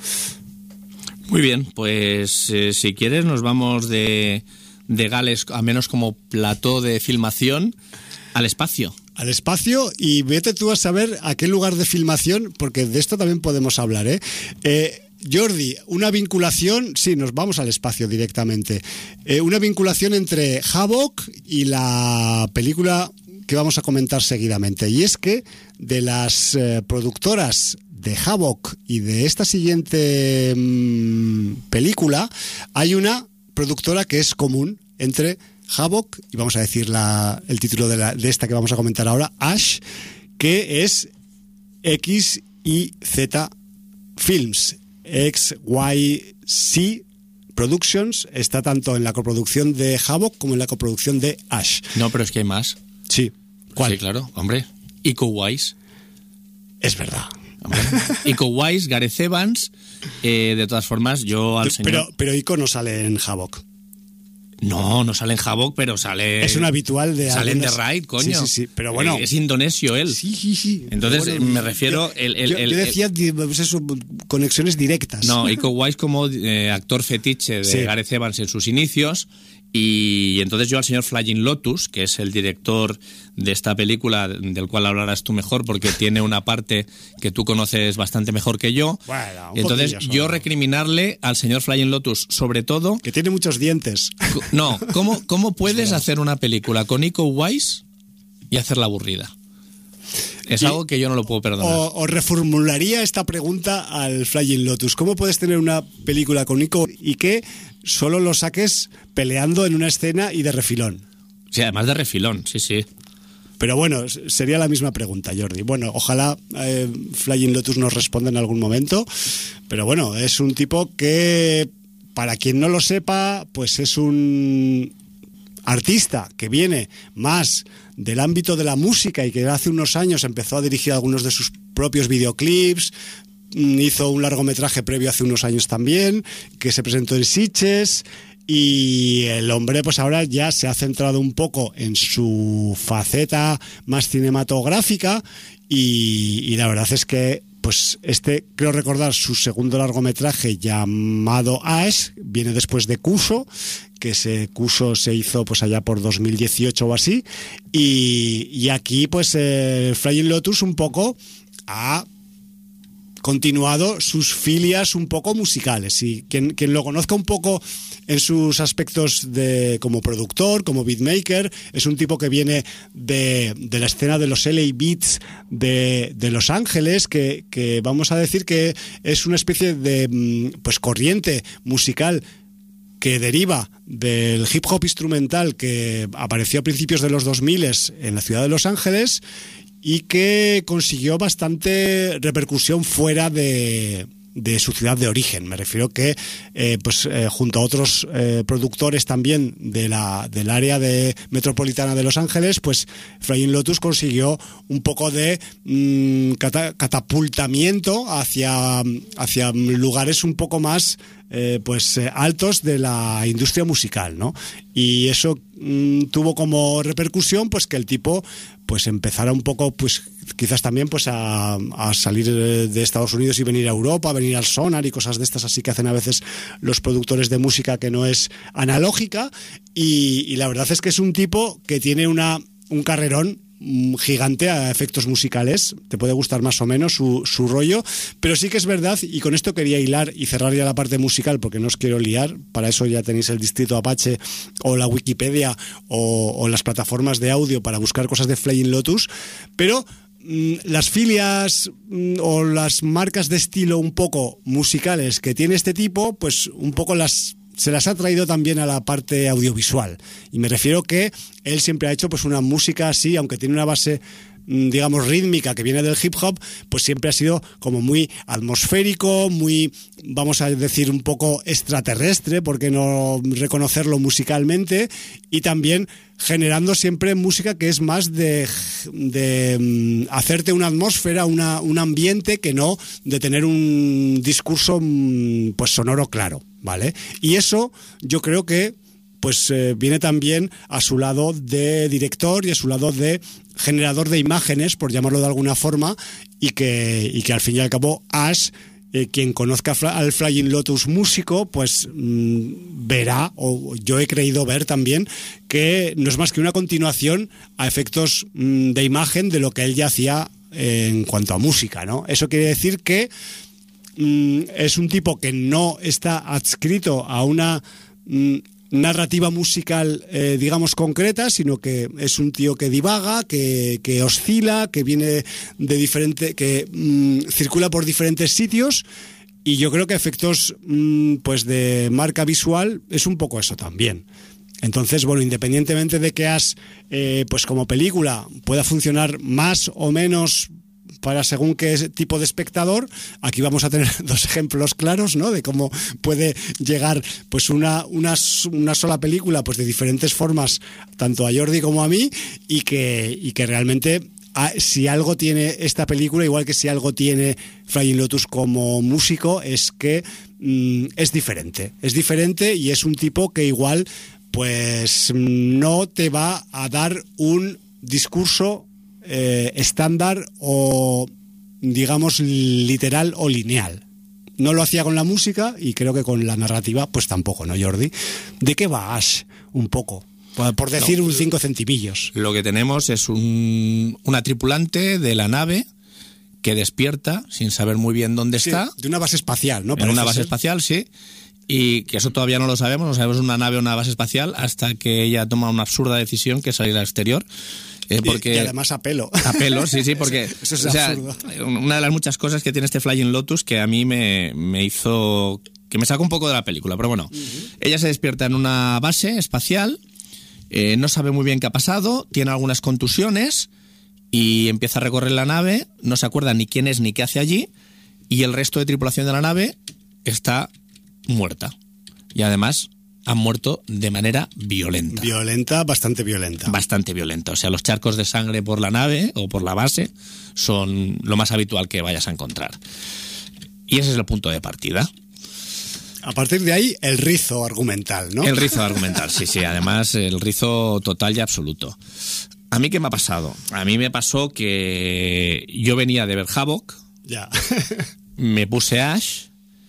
Muy bien, pues eh, si quieres nos vamos de, de Gales, a menos como plató de filmación, al espacio. Al espacio, y vete tú a saber a qué lugar de filmación, porque de esto también podemos hablar, ¿eh? Eh, Jordi, una vinculación, sí, nos vamos al espacio directamente, eh, una vinculación entre Havok y la película que vamos a comentar seguidamente, y es que de las eh, productoras de Havok y de esta siguiente mmm, película, hay una productora que es común entre Havok y vamos a decir la, el título de, la, de esta que vamos a comentar ahora, Ash, que es X Y Z Films. X Y Z Productions está tanto en la coproducción de Havok como en la coproducción de Ash. No, pero es que hay más. Sí. ¿Cuál? Sí, claro, hombre. Iko Uwais. Es verdad. Hombre. Iko Uwais, Gareth Evans. Eh, de todas formas, yo al señor... Pero, pero Iko no sale en Havok. No, no sale en Havok, pero sale... Es un habitual de... Sale en algunas... The Raid, coño. Sí, sí, sí, pero bueno... Eh, es indonesio él. Sí, sí, sí. Entonces, bueno, me refiero... Yo, el, el, yo, el, yo decía el, pues eso, conexiones directas. No, Iko Uwais como eh, actor fetiche de sí. Gareth Evans en sus inicios, y entonces yo al señor Flying Lotus, que es el director de esta película, del cual hablarás tú mejor, porque tiene una parte que tú conoces bastante mejor que yo. Bueno, entonces yo recriminarle al señor Flying Lotus, sobre todo... Que tiene muchos dientes. No, ¿cómo, cómo puedes hacer una película con Iko Uwais y hacerla aburrida? Es y, algo que yo no lo puedo perdonar. O, o reformularía esta pregunta al Flying Lotus. ¿Cómo puedes tener una película con Iko y que solo lo saques peleando en una escena y de refilón? Sí, además de refilón, sí, sí. Pero bueno, sería la misma pregunta, Jordi. Bueno, ojalá eh, Flying Lotus nos responda en algún momento. Pero bueno, es un tipo que para quien no lo sepa, pues es un artista que viene más del ámbito de la música y que hace unos años empezó a dirigir algunos de sus propios videoclips. Hizo un largometraje previo hace unos años también, que se presentó en Sitges, y el hombre pues ahora ya se ha centrado un poco en su faceta más cinematográfica y, y la verdad es que pues este, creo recordar, su segundo largometraje llamado Ash, viene después de Cuso, que ese Cuso se hizo pues allá por dos mil dieciocho o así, y, y aquí pues eh, Flying Lotus un poco ha continuado sus filias un poco musicales, y quien, quien lo conozca un poco en sus aspectos de como productor, como beatmaker, es un tipo que viene de, de la escena de los L A Beats de, de Los Ángeles, que, que vamos a decir que es una especie de pues corriente musical que deriva del hip hop instrumental que apareció a principios de los dos mil en la ciudad de Los Ángeles y que consiguió bastante repercusión fuera de, de su ciudad de origen. Me refiero que eh, pues eh, junto a otros eh, productores también de la, del área de metropolitana de Los Ángeles, pues Flying Lotus consiguió un poco de mmm, cata, catapultamiento hacia, hacia lugares un poco más Eh, pues eh, altos de la industria musical, ¿no? Y eso mmm, tuvo como repercusión pues que el tipo pues empezara un poco pues quizás también pues a, a salir de Estados Unidos y venir a Europa, venir al Sonar y cosas de estas así que hacen a veces los productores de música que no es analógica, y, y la verdad es que es un tipo que tiene una un carrerón gigante a efectos musicales. Te puede gustar más o menos su, su rollo, pero sí que es verdad, y con esto quería hilar y cerrar ya la parte musical porque no os quiero liar, para eso ya tenéis el Distrito Apache o la Wikipedia o, o las plataformas de audio para buscar cosas de Flying Lotus, pero mmm, las filias mmm, o las marcas de estilo un poco musicales que tiene este tipo, pues un poco las se las ha traído también a la parte audiovisual, y me refiero que él siempre ha hecho pues una música así, aunque tiene una base digamos rítmica que viene del hip hop, pues siempre ha sido como muy atmosférico, muy, vamos a decir, un poco extraterrestre, ¿por qué no reconocerlo musicalmente? Y también generando siempre música que es más de, de um, hacerte una atmósfera, una, un ambiente, que no de tener un discurso um, pues sonoro claro, ¿vale? Y eso yo creo que pues eh, viene también a su lado de director y a su lado de generador de imágenes, por llamarlo de alguna forma, y que, y que al fin y al cabo Ash, eh, quien conozca al Flying Lotus músico, pues mmm, verá, o yo he creído ver también, que no es más que una continuación a efectos mmm, de imagen de lo que él ya hacía eh, en cuanto a música, ¿no? Eso quiere decir que mmm, es un tipo que no está adscrito a una mmm, narrativa musical, eh, digamos, concreta, sino que es un tío que divaga, que, que oscila, que viene de diferente, que mmm, circula por diferentes sitios, y yo creo que efectos mmm, pues de marca visual es un poco eso también. Entonces, bueno, independientemente de que Ash, eh, pues como película pueda funcionar más o menos para según qué tipo de espectador, aquí vamos a tener dos ejemplos claros, ¿no? De cómo puede llegar pues una, una, una sola película pues de diferentes formas, tanto a Jordi como a mí, y que, y que realmente si algo tiene esta película, igual que si algo tiene Flying Lotus como músico, es que mmm, es diferente, es diferente y es un tipo que igual pues no te va a dar un discurso Eh, estándar o digamos literal o lineal. No lo hacía con la música y creo que con la narrativa pues tampoco, ¿no, Jordi? ¿De qué va Ash? Un poco, por, por decir no, un cinco centimillos. Lo que tenemos es un, una tripulante de la nave que despierta sin saber muy bien dónde sí, está. De una base espacial, ¿no? En una base ser. espacial, sí. Y que eso todavía no lo sabemos, no sabemos una nave o una base espacial hasta que ella toma una absurda decisión que es salir al exterior. Eh, porque, y, y además a pelo. A pelo, sí, sí, porque eso, eso es o sea, absurdo. Una de las muchas cosas que tiene este Flying Lotus que a mí me, me hizo, que me sacó un poco de la película, pero bueno, uh-huh. Ella se despierta en una base espacial, eh, no sabe muy bien qué ha pasado, tiene algunas contusiones y empieza a recorrer la nave, no se acuerda ni quién es ni qué hace allí, y el resto de tripulación de la nave está muerta. y además han muerto de manera violenta. Violenta, bastante violenta. Bastante violenta. O sea, los charcos de sangre por la nave o por la base son lo más habitual que vayas a encontrar. Y ese es el punto de partida. A partir de ahí, el rizo argumental, ¿no? El rizo argumental, sí, sí. Además, el rizo total y absoluto. ¿A mí qué me ha pasado? A mí me pasó que yo venía de ver Havoc, ya. me puse Ash,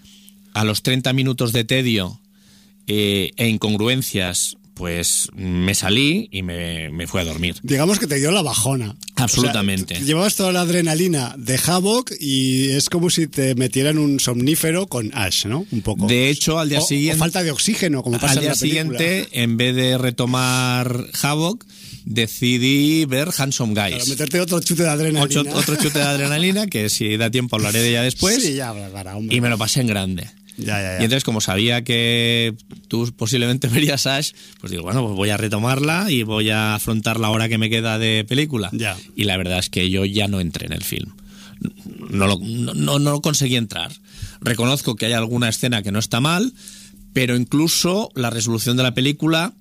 a los treinta minutos de tedio eh, e incongruencias, pues me salí y me, me fui a dormir. Digamos que te dio la bajona. Absolutamente. O sea, llevabas toda la adrenalina de Havoc y es como si te metieran un somnífero con Ash, ¿no? Un poco. De hecho, al día o, siguiente... O falta de oxígeno, como pasa al en la día película. siguiente, en vez de retomar Havoc, decidí ver Handsome Guys. Para meterte otro chute de adrenalina. Ocho, otro chute de adrenalina, que si da tiempo hablaré de ella después. Sí, ya, para, hombre. Y me lo pasé en grande. Ya, ya, ya. Y entonces, como sabía que tú posiblemente verías Ash, pues digo, bueno, pues voy a retomarla y voy a afrontar la hora que me queda de película. Ya. Y la verdad es que yo ya no entré en el film. No lo, no, no, no conseguí entrar. Reconozco que hay alguna escena que no está mal, pero incluso la resolución de la película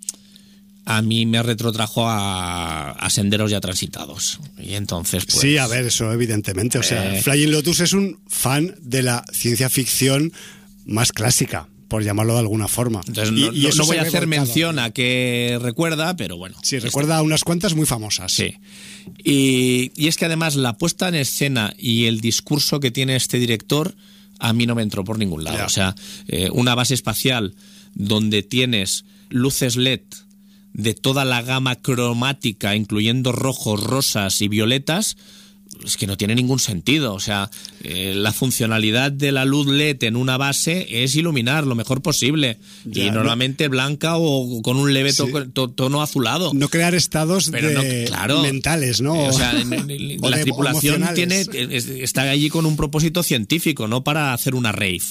a mí me retrotrajo a, a senderos ya transitados. Y entonces, pues... Sí, a ver, eso evidentemente. O sea, eh... Flying Lotus es un fan de la ciencia ficción más clásica, por llamarlo de alguna forma. Entonces, no, y, y no voy a hacer mención a qué recuerda, pero bueno. Sí, recuerda a unas cuantas muy famosas. Sí. Y, y es que además la puesta en escena y el discurso que tiene este director a mí no me entró por ningún lado. Ya. O sea, eh, una base espacial donde tienes luces L E D de toda la gama cromática, incluyendo rojos, rosas y violetas, es que no tiene ningún sentido. O sea, eh, la funcionalidad de la luz L E D en una base es iluminar lo mejor posible. Ya, y normalmente no, blanca o con un leve to, sí. to, tono azulado. No crear estados Pero de, no, claro, mentales, ¿no? O sea, o la de, tripulación tiene, está allí con un propósito científico, no para hacer una rave.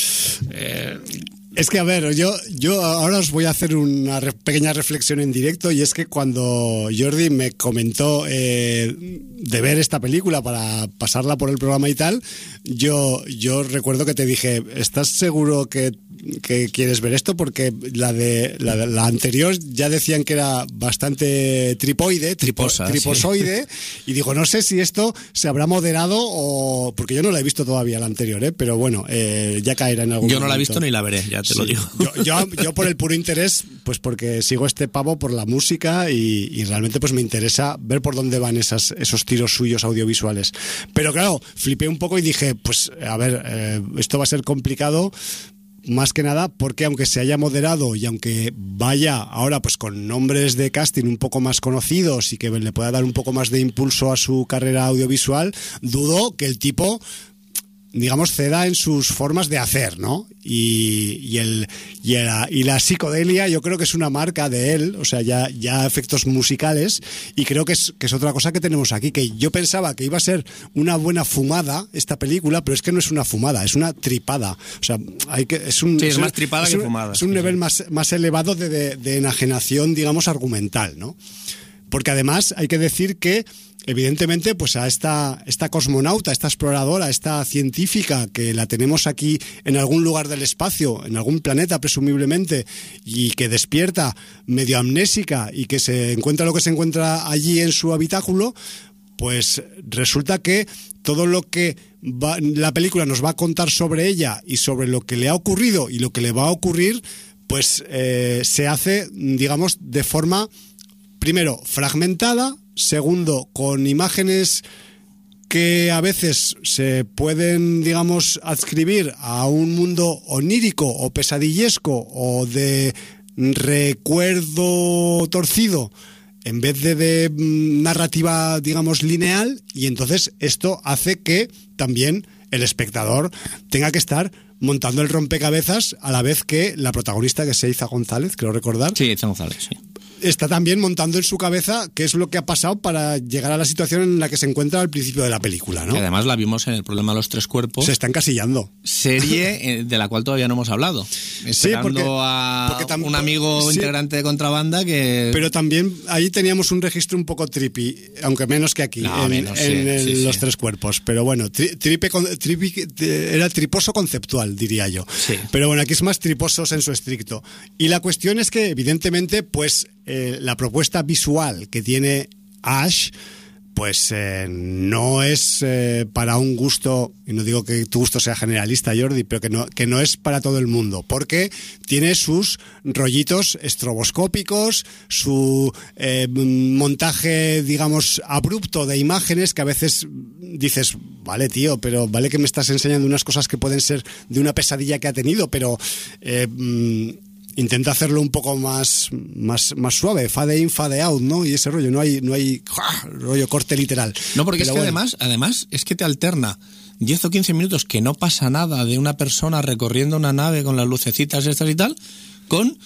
Eh, Es que, a ver, yo, yo ahora os voy a hacer una re- pequeña reflexión en directo, y es que cuando Jordi me comentó eh, de ver esta película para pasarla por el programa y tal, yo, yo recuerdo que te dije, ¿estás seguro que, que quieres ver esto? Porque la de la, de, la anterior ya decían que era bastante tripoide, tripo, Triposa, triposoide, sí. Y digo, no sé si esto se habrá moderado o... Porque yo no la he visto todavía, la anterior, ¿eh? Pero bueno, eh, ya caerá en algún Yo no momento. La he visto ni la veré, ya te sí. lo digo. Yo, yo, yo por el puro interés, pues porque sigo este pavo por la música y, y realmente pues me interesa ver por dónde van esas, esos tiros suyos audiovisuales. Pero claro, flipé un poco y dije, pues a ver, eh, esto va a ser complicado, más que nada porque aunque se haya moderado y aunque vaya ahora pues con nombres de casting un poco más conocidos y que le pueda dar un poco más de impulso a su carrera audiovisual, dudo que el tipo, digamos, ceda en sus formas de hacer, ¿no? Y, y, el, y, el, y la psicodelia yo creo que es una marca de él, o sea, ya, ya efectos musicales, y creo que es, que es otra cosa que tenemos aquí, que yo pensaba que iba a ser una buena fumada esta película, pero es que no es una fumada, es una tripada. O sea, hay que, es un... Sí, es, es más tripada es que un, fumada. Es un sí, nivel sí. más, más elevado de, de, de enajenación, digamos, argumental, ¿no? Porque además hay que decir que evidentemente, pues a esta, esta cosmonauta, esta exploradora, esta científica que la tenemos aquí en algún lugar del espacio, en algún planeta presumiblemente, y que despierta medio amnésica y que se encuentra lo que se encuentra allí en su habitáculo, pues resulta que todo lo que va, la película nos va a contar sobre ella y sobre lo que le ha ocurrido y lo que le va a ocurrir, pues eh, se hace, digamos, de forma, primero, fragmentada, segundo, con imágenes que a veces se pueden, digamos, adscribir a un mundo onírico o pesadillesco o de recuerdo torcido en vez de, de narrativa, digamos, lineal, y entonces esto hace que también el espectador tenga que estar montando el rompecabezas a la vez que la protagonista, que es Eiza González, creo recordar. Sí, Eiza González, sí. está también montando en su cabeza qué es lo que ha pasado para llegar a la situación en la que se encuentra al principio de la película, ¿no? Que además la vimos en El problema de los tres cuerpos. Se está encasillando. Serie de la cual todavía no hemos hablado. Esperando sí, porque, a porque tam- un amigo sí, integrante de Contrabanda que... Pero también ahí teníamos un registro un poco trippy, aunque menos que aquí, no, en, menos, en sí, el, sí, los sí. tres cuerpos. Pero bueno, tri, tripe, tripi, era triposo conceptual, diría yo. Sí. Pero bueno, aquí es más triposo sensu estricto. Y la cuestión es que, evidentemente, pues eh, la propuesta visual que tiene Ash, pues eh, no es eh, para un gusto, y no digo que tu gusto sea generalista, Jordi, pero que no, que no es para todo el mundo, porque tiene sus rollitos estroboscópicos, su eh, montaje, digamos, abrupto de imágenes que a veces dices, vale, tío, pero vale que me estás enseñando unas cosas que pueden ser de una pesadilla que ha tenido, pero... Eh, intenta hacerlo un poco más, más, más suave, fade in, fade out, ¿no? Y ese rollo, no hay, no hay ¡ja! Rollo corte literal. No, porque Pero es que bueno. además, además es que te alterna diez o quince minutos que no pasa nada de una persona recorriendo una nave con las lucecitas estas y tal, con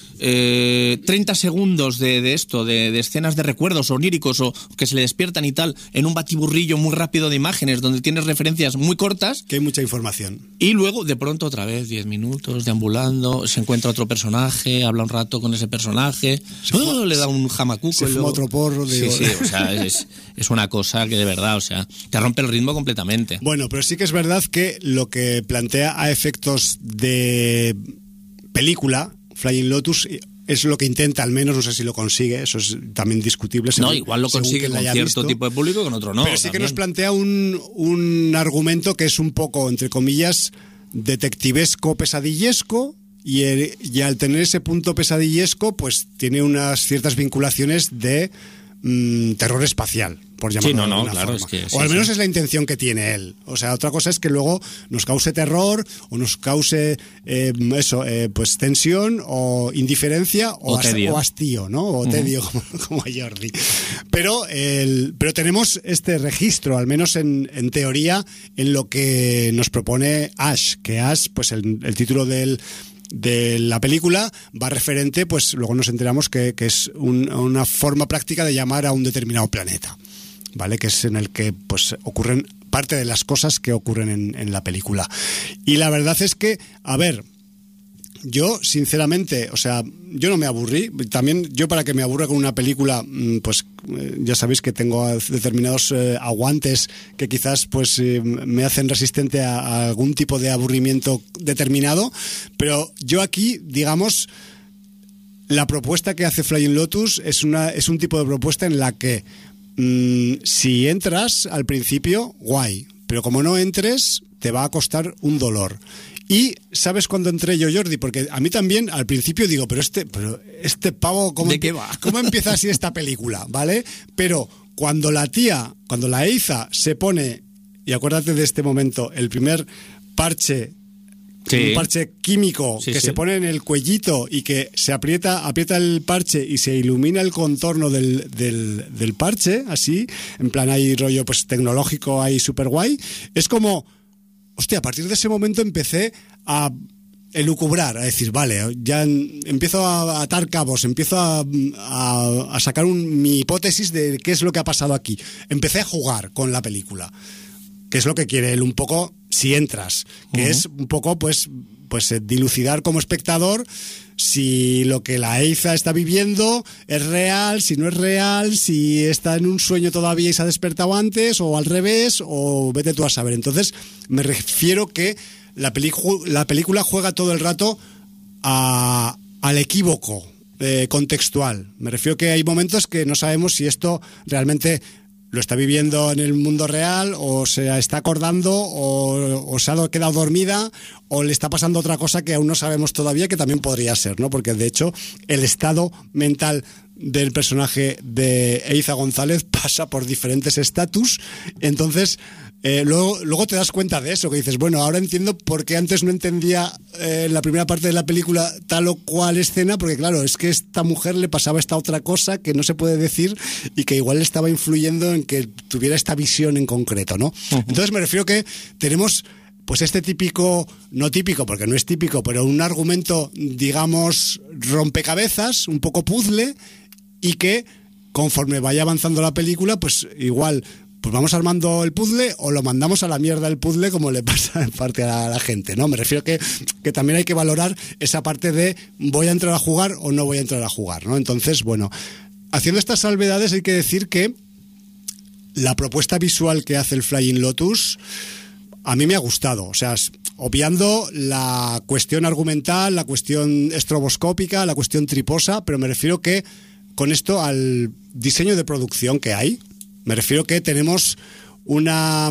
eh, treinta segundos de, de esto, de, de escenas de recuerdos oníricos o que se le despiertan y tal, en un batiburrillo muy rápido de imágenes donde tienes referencias muy cortas. Que hay mucha información. Y luego, de pronto, otra vez, diez minutos deambulando, se encuentra otro personaje, habla un rato con ese personaje, oh, le da un jamacuco. Se y fuma luego... otro porro. Digo... Sí, sí, o sea, es, es una cosa que de verdad, o sea, te rompe el ritmo completamente. Bueno, pero sí que es verdad que lo que plantea a efectos de película, Flying Lotus, es lo que intenta, al menos, no sé si lo consigue, eso es también discutible. Según, no, igual lo consigue con cierto visto. tipo de público, con otro no. Pero sí también. que nos plantea un, un argumento que es un poco, entre comillas, detectivesco, pesadillesco, y, el, y al tener ese punto pesadillesco, pues tiene unas ciertas vinculaciones de mmm, terror espacial, por llamarlo sí, no, de no, alguna claro, forma. Es que, sí, o al menos sí. es la intención que tiene él. O sea, otra cosa es que luego nos cause terror o nos cause eh, eso, eh, pues tensión o indiferencia o, o, tedio. o hastío, ¿no? O uh-huh. tedio, como, como Jordi. Pero, el, pero tenemos este registro, al menos en, en teoría, en lo que nos propone Ash, que Ash, pues el, el título del... de la película va referente, pues luego nos enteramos que, que es un, una forma práctica de llamar a un determinado planeta, ¿vale? Que es en el que pues ocurren parte de las cosas que ocurren en, en la película. Y la verdad es que, a ver, yo sinceramente, o sea, yo no me aburrí. También yo, para que me aburra con una película, pues eh, ya sabéis que tengo determinados eh, aguantes que quizás pues eh, me hacen resistente a, a algún tipo de aburrimiento determinado, pero yo aquí, digamos, la propuesta que hace Flying Lotus es una es un tipo de propuesta en la que mmm, si entras al principio, guay, pero como no entres, te va a costar un dolor. Y ¿sabes cuándo entré yo, Jordi? Porque a mí también al principio digo, pero este, pero este pavo, ¿cómo, ¿de qué va? ¿cómo empieza así esta película? ¿Vale? Pero cuando la tía, cuando la Eiza se pone, y acuérdate de este momento, el primer parche, sí. un parche químico sí, que sí. se pone en el cuellito y que se aprieta, aprieta el parche y se ilumina el contorno del, del, del parche, así, en plan ahí rollo pues tecnológico, ahí súper guay, es como... Hostia, a partir de ese momento empecé a elucubrar, a decir, vale, ya empiezo a atar cabos, empiezo a, a, a sacar un, mi hipótesis de qué es lo que ha pasado aquí. Empecé a jugar con la película, que es lo que quiere él un poco, si entras, que uh-huh. es un poco, pues, pues dilucidar como espectador si lo que la Eiza está viviendo es real, si no es real, si está en un sueño todavía y se ha despertado antes, o al revés, o vete tú a saber. Entonces, me refiero que la, pelicu- la película juega todo el rato a, al equívoco eh, contextual. Me refiero que hay momentos que no sabemos si esto realmente lo está viviendo en el mundo real, o se está acordando, o, o se ha quedado dormida, o le está pasando otra cosa que aún no sabemos todavía, que también podría ser, ¿no? Porque de hecho el estado mental del personaje de Eiza González pasa por diferentes estatus. Entonces eh, luego, luego te das cuenta de eso, que dices, bueno, ahora entiendo por qué antes no entendía eh, en la primera parte de la película tal o cual escena, porque claro, es que a esta mujer le pasaba esta otra cosa que no se puede decir y que igual le estaba influyendo en que tuviera esta visión en concreto, ¿no? Uh-huh. Entonces me refiero que tenemos pues este típico, no típico porque no es típico, pero un argumento, digamos, rompecabezas, un poco puzzle, y que conforme vaya avanzando la película, pues igual pues vamos armando el puzzle o lo mandamos a la mierda el puzzle, como le pasa en parte a la, a la gente, ¿no? Me refiero que, que también hay que valorar esa parte de voy a entrar a jugar o no voy a entrar a jugar, ¿no? Entonces, bueno, haciendo estas salvedades hay que decir que la propuesta visual que hace el Flying Lotus a mí me ha gustado, o sea, obviando la cuestión argumental, la cuestión estroboscópica, la cuestión triposa, pero me refiero que con esto al diseño de producción que hay. Me refiero que tenemos una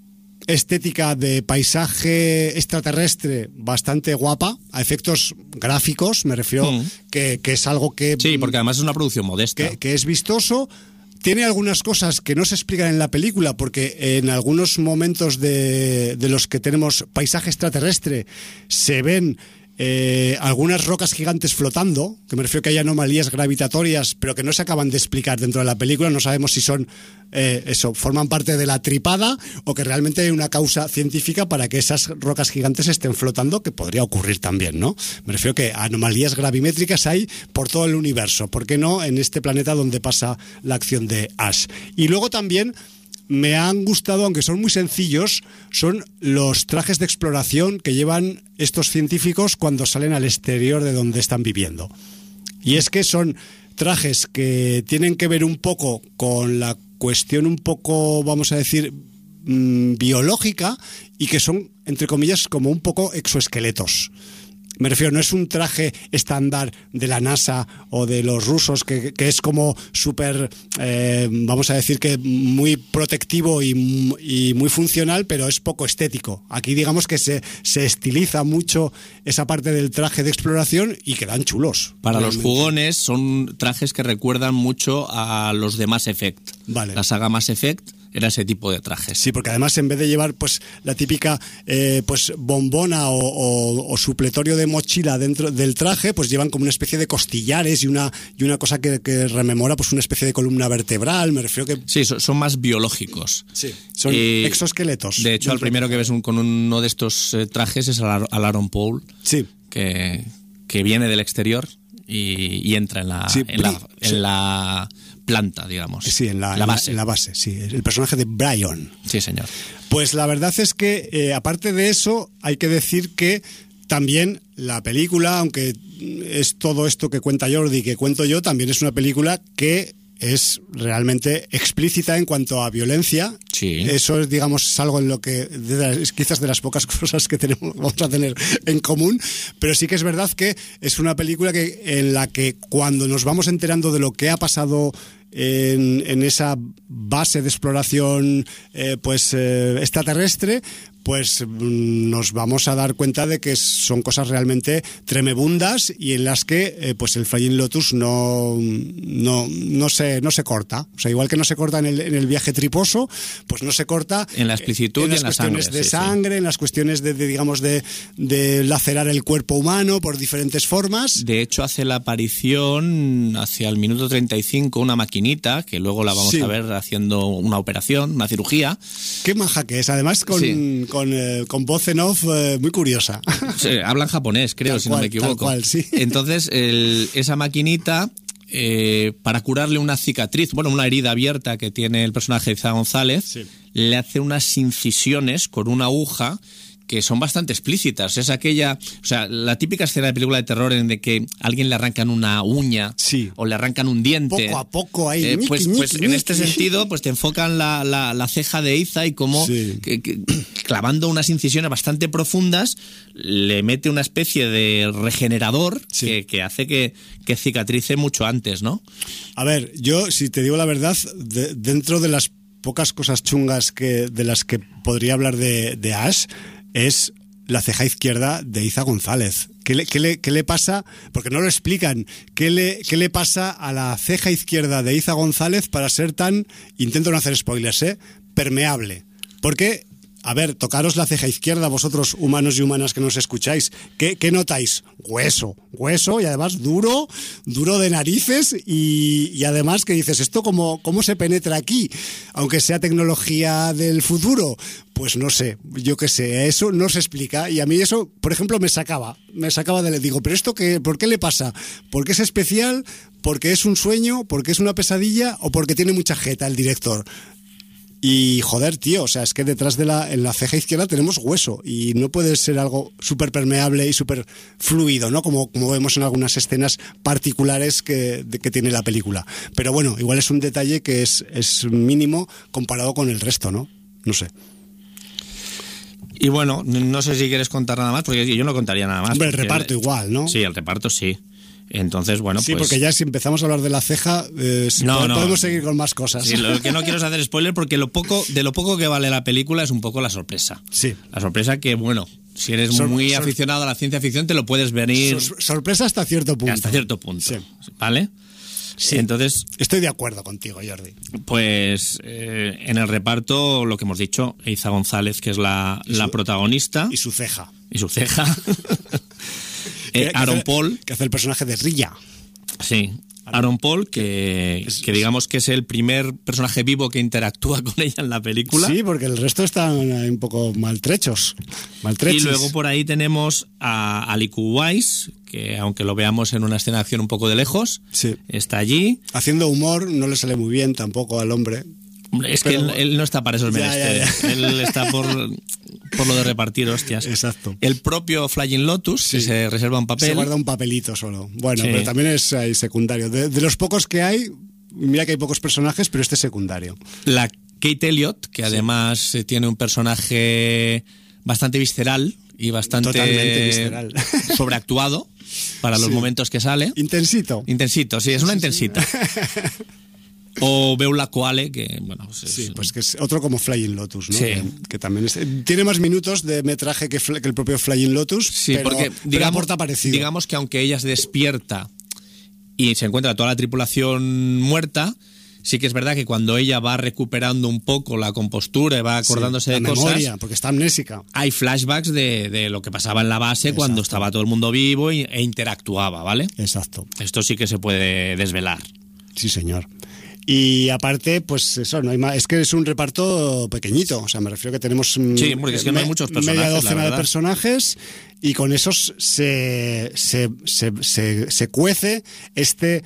estética de paisaje extraterrestre bastante guapa, a efectos gráficos, me refiero mm. que, que es algo que... Sí, porque además es una producción modesta. Que, que es vistoso. Tiene algunas cosas que no se explican en la película, porque en algunos momentos de, de los que tenemos paisaje extraterrestre se ven eh, algunas rocas gigantes flotando, que me refiero que hay anomalías gravitatorias, pero que no se acaban de explicar dentro de la película. No sabemos si son, eh, eso, forman parte de la tripada o que realmente hay una causa científica para que esas rocas gigantes estén flotando, que podría ocurrir también, ¿no? Me refiero que anomalías gravimétricas hay por todo el universo. ¿Por qué no en este planeta donde pasa la acción de Ash? Y luego también me han gustado, aunque son muy sencillos, son los trajes de exploración que llevan estos científicos cuando salen al exterior de donde están viviendo. Y es que son trajes que tienen que ver un poco con la cuestión un poco, vamos a decir, mmm, biológica, y que son, entre comillas, como un poco exoesqueletos. Me refiero, no es un traje estándar de la NASA o de los rusos que, que es como súper, eh, vamos a decir que muy protectivo y, y muy funcional, pero es poco estético. Aquí digamos que se, se estiliza mucho esa parte del traje de exploración y quedan chulos. Para realmente. Los jugones son trajes que recuerdan mucho a los de Mass Effect. Vale. La saga Mass Effect era ese tipo de trajes. Sí, porque además en vez de llevar pues la típica eh, pues bombona o, o, o supletorio de mochila dentro del traje, pues llevan como una especie de costillares y una y una cosa que, que rememora pues una especie de columna vertebral. Me refiero que... Sí, son, son más biológicos. Sí, son eh, exoesqueletos. De hecho, al primero que ves un, con uno de estos eh, trajes es al, al Aaron Paul, sí. que, que viene del exterior y, y entra en la, sí, en la, en sí. la planta, digamos. Sí, en la, la base. En la, en la base, sí. El personaje de Brian. Sí, señor. Pues la verdad es que, eh, aparte de eso, hay que decir que también la película, aunque es todo esto que cuenta Jordi, que cuento yo, también es una película que es realmente explícita en cuanto a violencia. Sí. Eso es, digamos, es algo en lo que de, es quizás de las pocas cosas que tenemos, vamos a tener en común, pero sí que es verdad que es una película que en la que cuando nos vamos enterando de lo que ha pasado en, en esa base de exploración eh, pues eh, extraterrestre, pues nos vamos a dar cuenta de que son cosas realmente tremebundas y en las que eh, pues el Flying Lotus no, no, no, se, no se corta. O sea, igual que no se corta en el, en el viaje triposo, pues no se corta en la explicitud en y en la sangre. En las cuestiones de sí, sangre, sí. en las cuestiones de, de digamos, de, de lacerar el cuerpo humano por diferentes formas. De hecho, hace la aparición hacia el minuto treinta y cinco una maquinita, que luego la vamos sí. a ver haciendo una operación, una cirugía. Qué maja que es, además con... Sí. con Con, eh, con voz en off eh, muy curiosa. Sí, hablan japonés, creo, tal si cual, no me equivoco. Tal cual, sí. Entonces, el, esa maquinita, eh, para curarle una cicatriz, bueno, una herida abierta que tiene el personaje de Eiza González, sí. le hace unas incisiones con una aguja que son bastante explícitas. Es aquella, o sea, la típica escena de película de terror en de que a alguien le arrancan una uña sí. o le arrancan un diente. Poco a poco ahí. Eh, ñiqui, pues, ñiqui, pues ñiqui. en este sentido, pues te enfocan la, la, la ceja de Eiza y cómo sí. que, que, clavando unas incisiones bastante profundas le mete una especie de regenerador sí. que, que hace que, que cicatrice mucho antes, ¿no? A ver, yo, si te digo la verdad, de, dentro de las pocas cosas chungas que de las que podría hablar de, de Ash, es la ceja izquierda de Eiza González. ¿Qué le, qué le, qué le pasa? Porque no lo explican. ¿Qué le, qué le pasa a la ceja izquierda de Eiza González para ser tan, intento no hacer spoilers, ¿eh? permeable? Porque a ver, tocaros la ceja izquierda, vosotros humanos y humanas que nos escucháis. ¿Qué, qué notáis? Hueso, hueso y además duro, duro de narices y, y además que dices, ¿esto cómo, cómo se penetra aquí? Aunque sea tecnología del futuro, pues no sé, yo qué sé, eso no se explica y a mí eso, por ejemplo, me sacaba, me sacaba de... Digo, ¿pero esto qué, por qué le pasa? ¿Por qué es especial? ¿Porque es un sueño? ¿Porque es una pesadilla? ¿O porque tiene mucha jeta el director? Y joder, tío, o sea, es que detrás de la, en la ceja izquierda tenemos hueso y no puede ser algo súper permeable y súper fluido, ¿no? Como, como vemos en algunas escenas particulares que, de, que tiene la película. Pero bueno, igual es un detalle que es, es mínimo comparado con el resto, ¿no? No sé. Y bueno, no sé si quieres contar nada más, porque yo no contaría nada más. Hombre, el reparto igual, ¿no? Sí, el reparto sí. Entonces, bueno, sí, pues... porque ya si empezamos a hablar de la ceja, eh, no, podemos no. seguir con más cosas. Sí, lo que no quiero es hacer spoiler, porque lo poco, de lo poco que vale la película es un poco la sorpresa. Sí. La sorpresa que, bueno, si eres Sor- muy sor- aficionado a la ciencia ficción, te lo puedes venir... Sor- sorpresa hasta cierto punto. Hasta cierto punto, Sí. ¿vale? Sí. Entonces... Estoy de acuerdo contigo, Jordi. Pues eh, en el reparto, lo que hemos dicho, Eiza González, que es la, Y su- la protagonista. Y su ceja. Y su ceja. Que- eh, que Aaron hace- Paul. Que hace el personaje de Rilla. Sí, Aaron Paul, que, Es- que digamos que es el primer personaje vivo que interactúa con ella en la película. Sí, porque el resto están un poco maltrechos. Maltrechos. Y luego por ahí tenemos a Aliku Weiss, que aunque lo veamos en una escena de acción un poco de lejos, Sí. está allí. Haciendo humor no le sale muy bien tampoco al hombre. Hombre, es Pero- que él, él no está para esos Ya, ya, menesteres. ya. Él está por, por lo de repartir hostias. Exacto. El propio Flying Lotus, Sí. que se reserva un papel. Se guarda un papelito solo. Bueno, Sí. pero también es ahí secundario. De, de los pocos que hay, mira que hay pocos personajes, pero este es secundario. La Kate Elliott, que además eh, tiene un personaje bastante visceral y bastante Totalmente visceral. sobreactuado para los Sí. momentos que sale. Intensito. Intensito, sí, es una intensita. O Beulah Koale, que bueno, pues es- Sí, pues que es otro como Flying Lotus, ¿no? Sí. Que, que también es- tiene más minutos de metraje que, Fl- que el propio Flying Lotus, sí, pero, porque pero digamos, aporta parecido. digamos que aunque ella se despierta y se encuentra toda la tripulación muerta, sí que es verdad que cuando ella va recuperando un poco la compostura y va acordándose Sí, de la cosas, memoria, porque está amnésica. hay flashbacks de, de lo que pasaba en la base cuando Exacto. estaba todo el mundo vivo y- e interactuaba, ¿vale? Exacto. Esto sí que se puede desvelar. Sí, señor. Y aparte, pues eso, no hay más, es que es un reparto pequeñito, o sea, me refiero que tenemos mm, Sí, porque es que no hay me- muchos personajes, media la docena de verdad. personajes y con esos se, se, se, se, se cuece este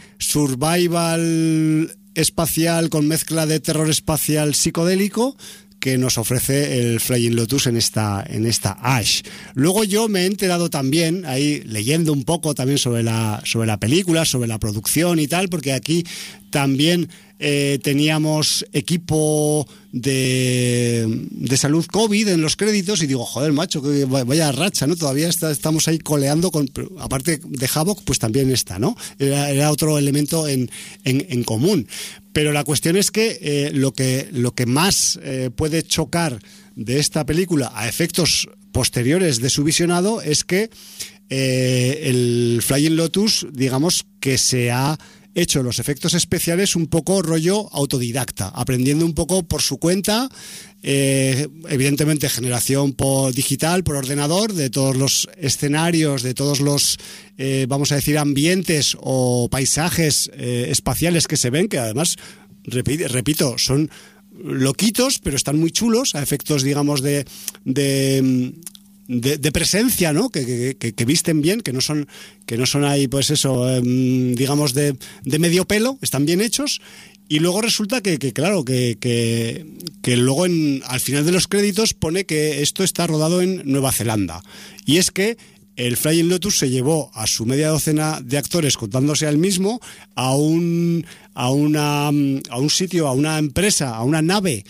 survival espacial con mezcla de terror espacial psicodélico que nos ofrece el Flying Lotus en esta, en esta Ash. Luego yo me he enterado también, ahí leyendo un poco también sobre la, sobre la película, sobre la producción y tal, porque aquí también eh, teníamos equipo de, de salud COVID en los créditos y digo, joder, macho, que vaya racha, ¿no? Todavía está, estamos ahí coleando, con, pero aparte de Havoc, pues también está, ¿no? Era, era otro elemento en, en, en común. Pero la cuestión es que eh, lo que lo que más eh, puede chocar de esta película a efectos posteriores de su visionado es que eh, el Flying Lotus, digamos que se ha hecho los efectos especiales un poco rollo autodidacta, aprendiendo un poco por su cuenta, eh, evidentemente generación por digital, por ordenador, de todos los escenarios, de todos los, eh, vamos a decir, ambientes o paisajes eh, espaciales que se ven, que además, repito, repito, son loquitos, pero están muy chulos, a efectos, digamos, de... de De, de presencia, ¿no? Que, que, que visten bien, que no son que no son ahí, pues eso, eh, digamos de, de medio pelo, están bien hechos. Y luego resulta que, que claro, que, que, que luego en, al final de los créditos pone que esto está rodado en Nueva Zelanda. Y es que el Flying Lotus se llevó a su media docena de actores, contándose al mismo, a un a una a un sitio, a una empresa, a una nave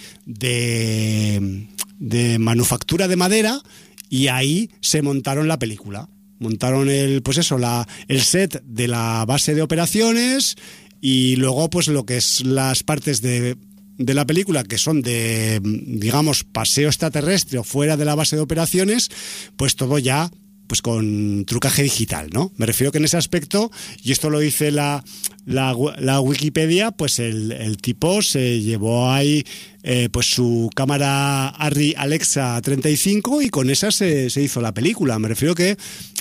de, de manufactura de madera. Y ahí se montaron la película. Montaron el, pues eso, la, el set de la base de operaciones y luego, pues lo que es las partes de, de la película que son de, digamos, paseo extraterrestre o fuera de la base de operaciones, pues todo ya, pues con trucaje digital, ¿no? Me refiero que en ese aspecto, y esto lo dice la, la, la Wikipedia, pues el, el tipo se llevó ahí eh, pues su cámara Arri Alexa treinta y cinco y con esa se, se hizo la película. Me refiero que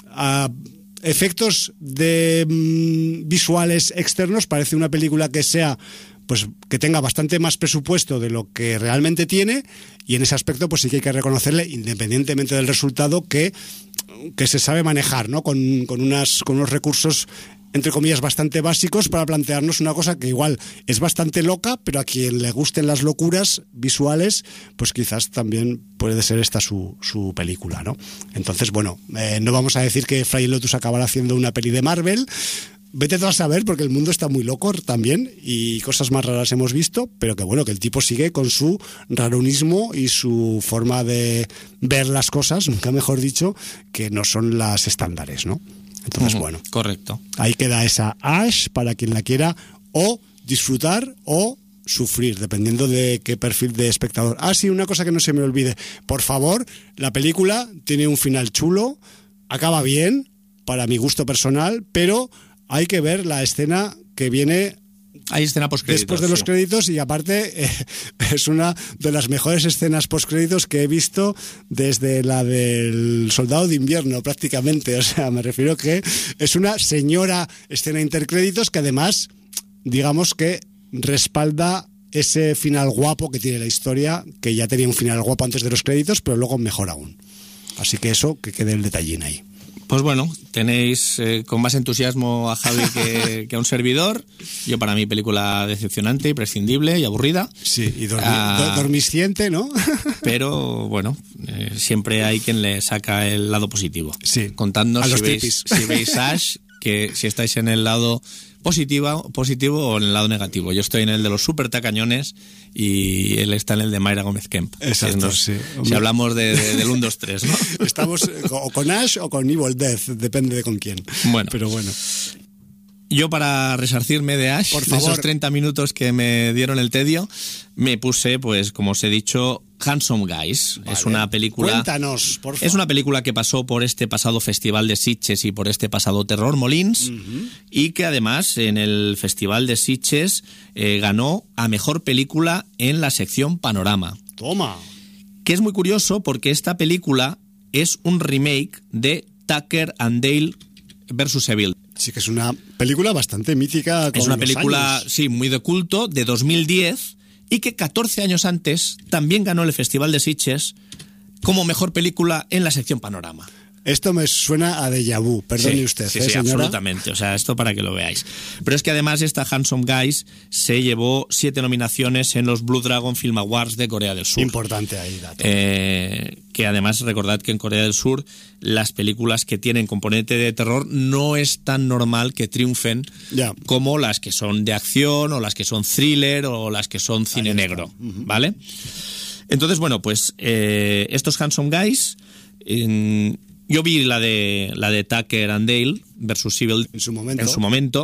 a efectos de mmm, visuales externos parece una película que sea, pues que tenga bastante más presupuesto de lo que realmente tiene, y en ese aspecto pues sí que hay que reconocerle, independientemente del resultado, que, que se sabe manejar, ¿no? Con, con, unas, con unos recursos, entre comillas, bastante básicos para plantearnos una cosa que igual es bastante loca, pero a quien le gusten las locuras visuales, pues quizás también puede ser esta su, su película, ¿no? Entonces, bueno, eh, no vamos a decir que Fray Lotus acabará haciendo una peli de Marvel. Vete tú a saber, porque el mundo está muy loco también y cosas más raras hemos visto, pero que bueno, que el tipo sigue con su raronismo y su forma de ver las cosas, nunca mejor dicho, que no son las estándares, ¿no? Entonces, uh-huh, bueno. Correcto. Ahí queda esa Ash para quien la quiera o disfrutar o sufrir, dependiendo de qué perfil de espectador. Ah, sí, una cosa que no se me olvide. Por favor, la película tiene un final chulo, acaba bien, para mi gusto personal, pero hay que ver la escena que viene Hay escena postcréditos, después de los sí. créditos, y aparte eh, es una de las mejores escenas postcréditos que he visto desde la del Soldado de Invierno, prácticamente. O sea, me refiero que es una señora escena intercréditos que además, digamos que respalda ese final guapo que tiene la historia, que ya tenía un final guapo antes de los créditos, pero luego mejor aún. Así que eso, que quede el detallín ahí. Pues bueno, tenéis eh, con más entusiasmo a Javi que, que a un servidor. Yo, para mí, película decepcionante, imprescindible y aburrida. Sí, y dormi- ah, dormisciente, ¿no? Pero bueno, eh, siempre hay quien le saca el lado positivo. Sí. Contadnos si veis, si veis Ash, que si estáis en el lado positivo, positivo o en el lado negativo. Yo estoy en el de los super tacañones y él está en el de Mayra Gómez Kemp. Exacto, nos, sí. Si hablamos de, de, del uno, dos, tres, ¿no? Estamos o con Ash o con Evil Death, depende de con quién. Bueno. Pero bueno. Yo, para resarcirme de Ash, por de favor, esos treinta minutos que me dieron el tedio, me puse, pues, como os he dicho, Handsome Guys. Vale. Es una película... Cuéntanos, por favor. Es una película que pasó por este pasado Festival de Sitges y por este pasado Terror Molins, uh-huh, y que además en el Festival de Sitges eh, ganó a Mejor Película en la sección Panorama. Toma. Que es muy curioso porque esta película es un remake de Tucker and Dale versus Evil. Sí, que es una película bastante mítica. Con es una los película, años. sí, muy de culto, de dos mil diez, y que catorce años antes también ganó el Festival de Sitges como mejor película en la sección Panorama. Esto me suena a déjà vu, perdone sí, usted, sí, ¿eh, sí, señora? Absolutamente, o sea, esto para que lo veáis. Pero es que además esta Handsome Guys se llevó siete nominaciones en los Blue Dragon Film Awards de Corea del Sur. Importante ahí, dato. Eh, que además recordad que en Corea del Sur las películas que tienen componente de terror no es tan normal que triunfen ya, como las que son de acción o las que son thriller o las que son cine negro, uh-huh, ¿vale? Entonces, bueno, pues eh, estos Handsome Guys... Eh, Yo vi la de la de Tucker and Dale versus Evil en su momento, en su momento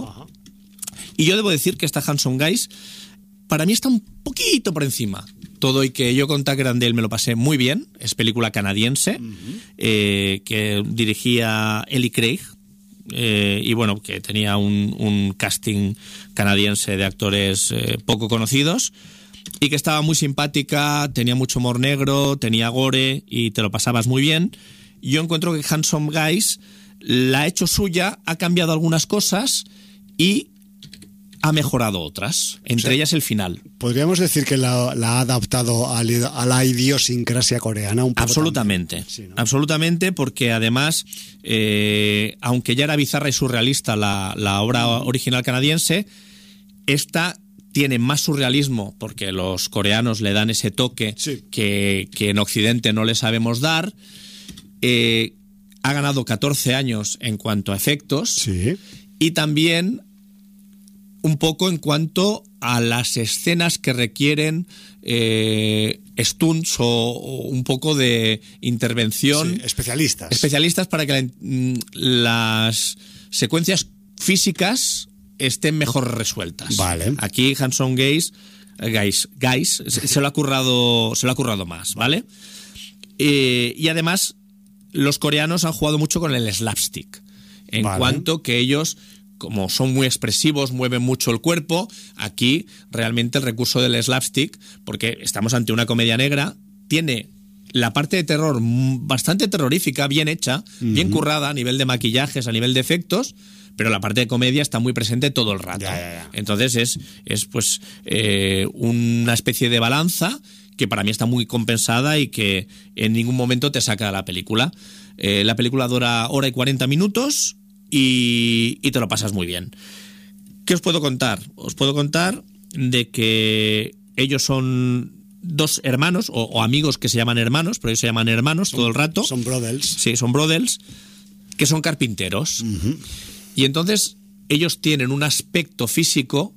y yo debo decir que esta Handsome Guys para mí está un poquito por encima. Todo y que yo con Tucker and Dale me lo pasé muy bien. Es película canadiense, uh-huh, eh, que dirigía Ellie Craig, eh, y bueno, que tenía un, un casting canadiense de actores eh, poco conocidos, y que estaba muy simpática, tenía mucho humor negro, tenía gore y te lo pasabas muy bien. Yo encuentro que Handsome Guys la ha hecho suya, ha cambiado algunas cosas y ha mejorado otras, entre o sea, ellas el final. ¿Podríamos decir que la, la ha adaptado a, a la idiosincrasia coreana un poco? Absolutamente, sí, ¿no? absolutamente, porque además, eh, aunque ya era bizarra y surrealista la, la obra original canadiense, esta tiene más surrealismo porque los coreanos le dan ese toque, sí, que, que en Occidente no le sabemos dar. Eh, ha ganado catorce años en cuanto a efectos, sí, y también un poco en cuanto a las escenas que requieren eh, stunts o, o un poco de intervención. Sí, especialistas. Especialistas para que la, las secuencias físicas estén mejor resueltas. Vale. Aquí Handsome Guys, Guys, Guys se, se lo ha currado, se lo ha currado más, ¿vale? Eh, y además los coreanos han jugado mucho con el slapstick, en vale. cuanto que ellos, como son muy expresivos, mueven mucho el cuerpo, aquí realmente el recurso del slapstick, porque estamos ante una comedia negra, tiene la parte de terror bastante terrorífica, bien hecha, uh-huh. bien currada a nivel de maquillajes, a nivel de efectos, pero la parte de comedia está muy presente todo el rato. Ya, ya, ya. Entonces es, es pues eh, una especie de balanza que para mí está muy compensada y que en ningún momento te saca de la película. Eh, la película dura hora y cuarenta minutos y, y te lo pasas muy bien. ¿Qué os puedo contar? Os puedo contar de que ellos son dos hermanos o, o amigos que se llaman hermanos, pero ellos se llaman hermanos son, todo el rato. Son brothers. Sí, son brothers, que son carpinteros. Uh-huh. Y entonces ellos tienen un aspecto físico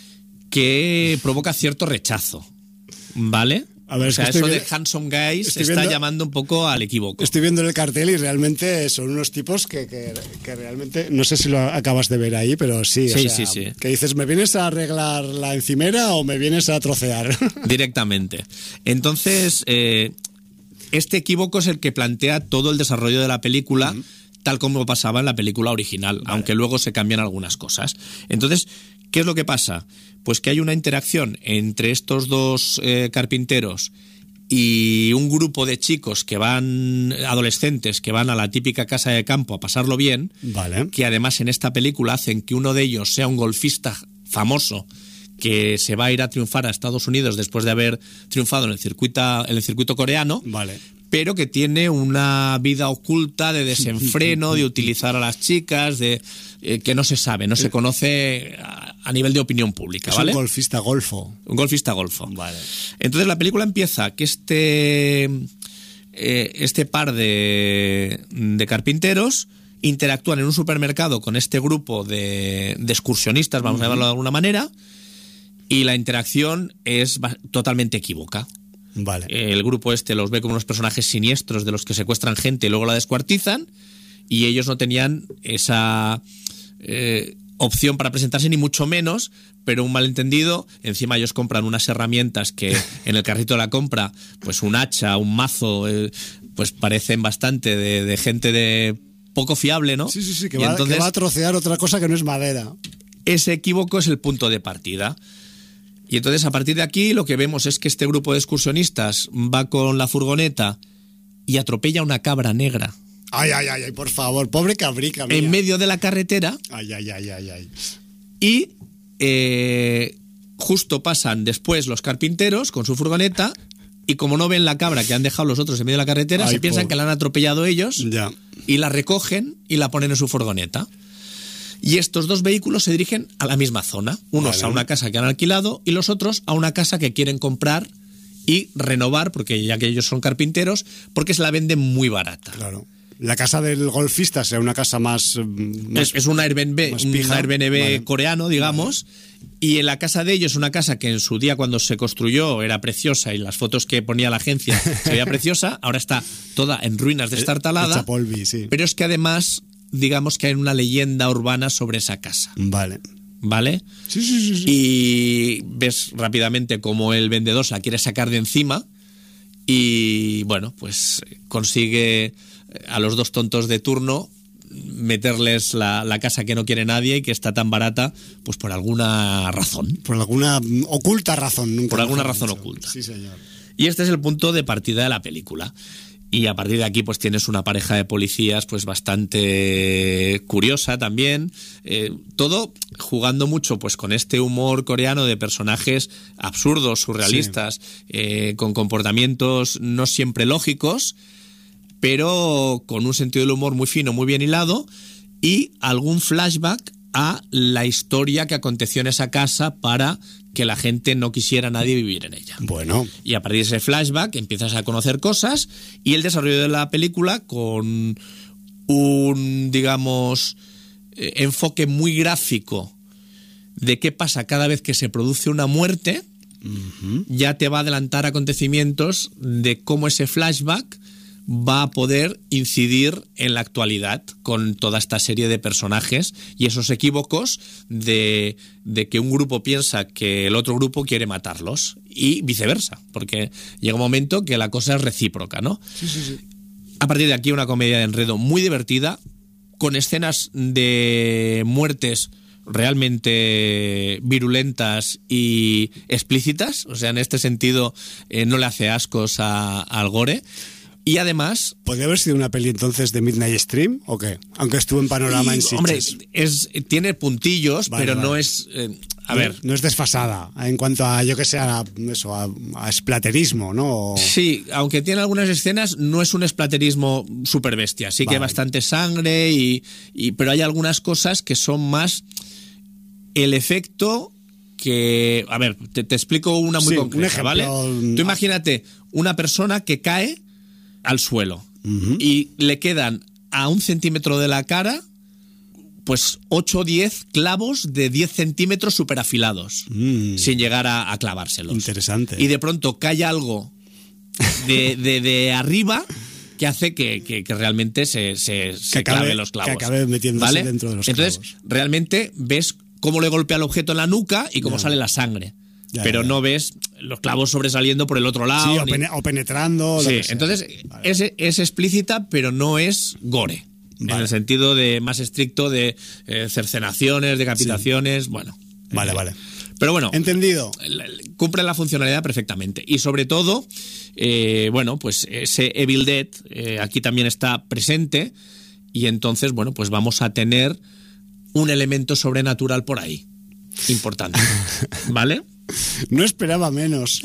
que provoca cierto rechazo, ¿vale? A ver, o sea, es que eso viendo, de handsome guys está viendo, llamando un poco al equívoco. Estoy viendo el cartel y realmente son unos tipos que, que, que realmente, no sé si lo acabas de ver ahí, pero sí. Sí, o sea, sí, sí. Que dices, ¿me vienes a arreglar la encimera o me vienes a trocear? Directamente. Entonces, eh, este equívoco es el que plantea todo el desarrollo de la película, uh-huh. tal como pasaba en la película original, vale. aunque luego se cambian algunas cosas. Entonces, ¿qué es lo que pasa? Pues que hay una interacción entre estos dos eh, carpinteros y un grupo de chicos que van, adolescentes, que van a la típica casa de campo a pasarlo bien, vale. que además en esta película hacen que uno de ellos sea un golfista famoso que se va a ir a triunfar a Estados Unidos después de haber triunfado en el circuito, en el circuito coreano. Vale. Pero que tiene una vida oculta de desenfreno, de utilizar a las chicas, de eh, que no se sabe, no se conoce a, a nivel de opinión pública, es ¿vale? Un golfista golfo. Un golfista golfo. Vale. Entonces la película empieza que este, eh, este par de, de carpinteros interactúan en un supermercado con este grupo de, de excursionistas, vamos uh-huh. a llamarlo de alguna manera, y la interacción es totalmente equívoca. Vale. El grupo este los ve como unos personajes siniestros de los que secuestran gente y luego la descuartizan, y ellos no tenían esa eh, opción para presentarse, ni mucho menos, pero un malentendido. Encima ellos compran unas herramientas que en el carrito de la compra, pues un hacha, un mazo, eh, pues parecen bastante de, de gente de poco fiable, ¿no? Sí, sí, sí, que va, entonces, que va a trocear otra cosa que no es madera. Ese equívoco es el punto de partida. Y entonces, a partir de aquí, lo que vemos es que este grupo de excursionistas va con la furgoneta y atropella una cabra negra. Ay, ay, ay, ay, por favor, pobre cabrica mía. En medio de la carretera. Ay, ay, ay, ay, ay. Y eh, justo pasan después los carpinteros con su furgoneta y como no ven la cabra que han dejado los otros en medio de la carretera, ay, se piensan pobre. que la han atropellado ellos ya. y la recogen y la ponen en su furgoneta. Y estos dos vehículos se dirigen a la misma zona. Unos vale. a una casa que han alquilado y los otros a una casa que quieren comprar y renovar, porque ya que ellos son carpinteros, porque se la venden muy barata. Claro. La casa del golfista sea una casa más... más es, es un Airbnb, un Airbnb vale. coreano, digamos, vale. y en la casa de ellos, una casa que en su día cuando se construyó era preciosa y las fotos que ponía la agencia se veía preciosa, ahora está toda en ruinas destartalada, hecha polvi, sí. Pero es que además... digamos que hay una leyenda urbana sobre esa casa. Vale. ¿Vale? Sí, sí, sí, sí. Y ves rápidamente cómo el vendedor se la quiere sacar de encima y, bueno, pues consigue a los dos tontos de turno meterles la, la casa que no quiere nadie y que está tan barata, pues por alguna razón. Por alguna oculta razón. Nunca por alguna razón dicho. oculta. Sí, señor. Y este es el punto de partida de la película. Y a partir de aquí pues tienes una pareja de policías pues bastante curiosa también, eh, todo jugando mucho pues con este humor coreano de personajes absurdos, surrealistas, sí. eh, con comportamientos no siempre lógicos, pero con un sentido del humor muy fino, muy bien hilado, y algún flashback a la historia que aconteció en esa casa para que la gente no quisiera a nadie vivir en ella. Bueno. Y a partir de ese flashback empiezas a conocer cosas y el desarrollo de la película con un, digamos, eh, enfoque muy gráfico de qué pasa cada vez que se produce una muerte, uh-huh. ya te va a adelantar acontecimientos de cómo ese flashback va a poder incidir en la actualidad con toda esta serie de personajes y esos equívocos de, de que un grupo piensa que el otro grupo quiere matarlos y viceversa, porque llega un momento que la cosa es recíproca, ¿no? Sí, sí, sí. A partir de aquí una comedia de enredo muy divertida, con escenas de muertes realmente virulentas y explícitas, o sea, en este sentido eh, no le hace ascos a, al gore. Y además... ¿Podría haber sido una peli entonces de Midnight Stream o qué? Aunque estuvo en Panorama y, en Sitges. Hombre, es, tiene puntillos, vale, pero vale. no es... Eh, a no, ver... No es desfasada en cuanto a, yo que sé, a, eso, a, a splaterismo, ¿no? O... Sí, aunque tiene algunas escenas, no es un splaterismo súper bestia. Sí vale. que hay bastante sangre, y, y pero hay algunas cosas que son más el efecto que... A ver, te, te explico una muy sí, concreta, ejemplo, ¿vale? Tú imagínate una persona que cae al suelo uh-huh. y le quedan a un centímetro de la cara pues ocho o diez clavos de diez centímetros súper afilados mm. sin llegar a, a clavárselos. Interesante. Y de pronto cae algo de, de, de arriba que hace que, que, que realmente se, se, se que acabe, clave los clavos. Que acabe metiéndose ¿vale? dentro de los Entonces, clavos. Entonces realmente ves cómo le golpea el objeto en la nuca y cómo ya. sale la sangre. Ya, pero ya. no ves los clavos sobresaliendo por el otro lado. Sí, o, ni... pen- o penetrando. Sí, lo que entonces vale. es, es explícita, pero no es gore. Vale. En el sentido de más estricto de eh, cercenaciones, decapitaciones, sí. bueno. Vale, eh, vale. Pero bueno. Entendido. Cumple la funcionalidad perfectamente. Y sobre todo, eh, bueno, pues ese Evil Dead eh, aquí también está presente. Y entonces, bueno, pues vamos a tener un elemento sobrenatural por ahí. Importante. ¿Vale? No esperaba menos.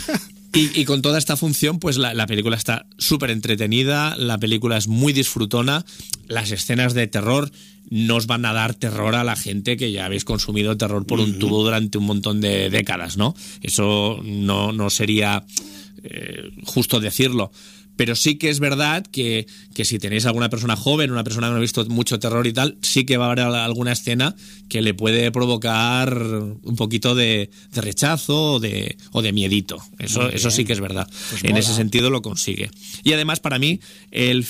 Y, y con toda esta función, pues la, la película está súper entretenida, la película es muy disfrutona, las escenas de terror nos van a dar terror a la gente que ya habéis consumido terror por un tubo durante un montón de décadas, ¿no? Eso no, no sería eh, justo decirlo. Pero sí que es verdad que, que si tenéis alguna persona joven, una persona que no ha visto mucho terror y tal, sí que va a haber alguna escena que le puede provocar un poquito de, de rechazo o de, o de miedito. Eso, eso sí que es verdad. Pues en mola. Ese sentido lo consigue. Y además, para mí, el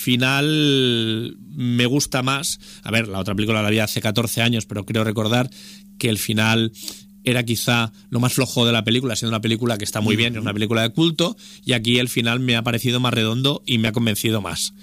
final me gusta más. A ver, la otra película la vi hace catorce años, pero creo recordar que el final... era quizá lo más flojo de la película, siendo una película que está muy bien, es una película de culto, y aquí el final me ha parecido más redondo y me ha convencido más.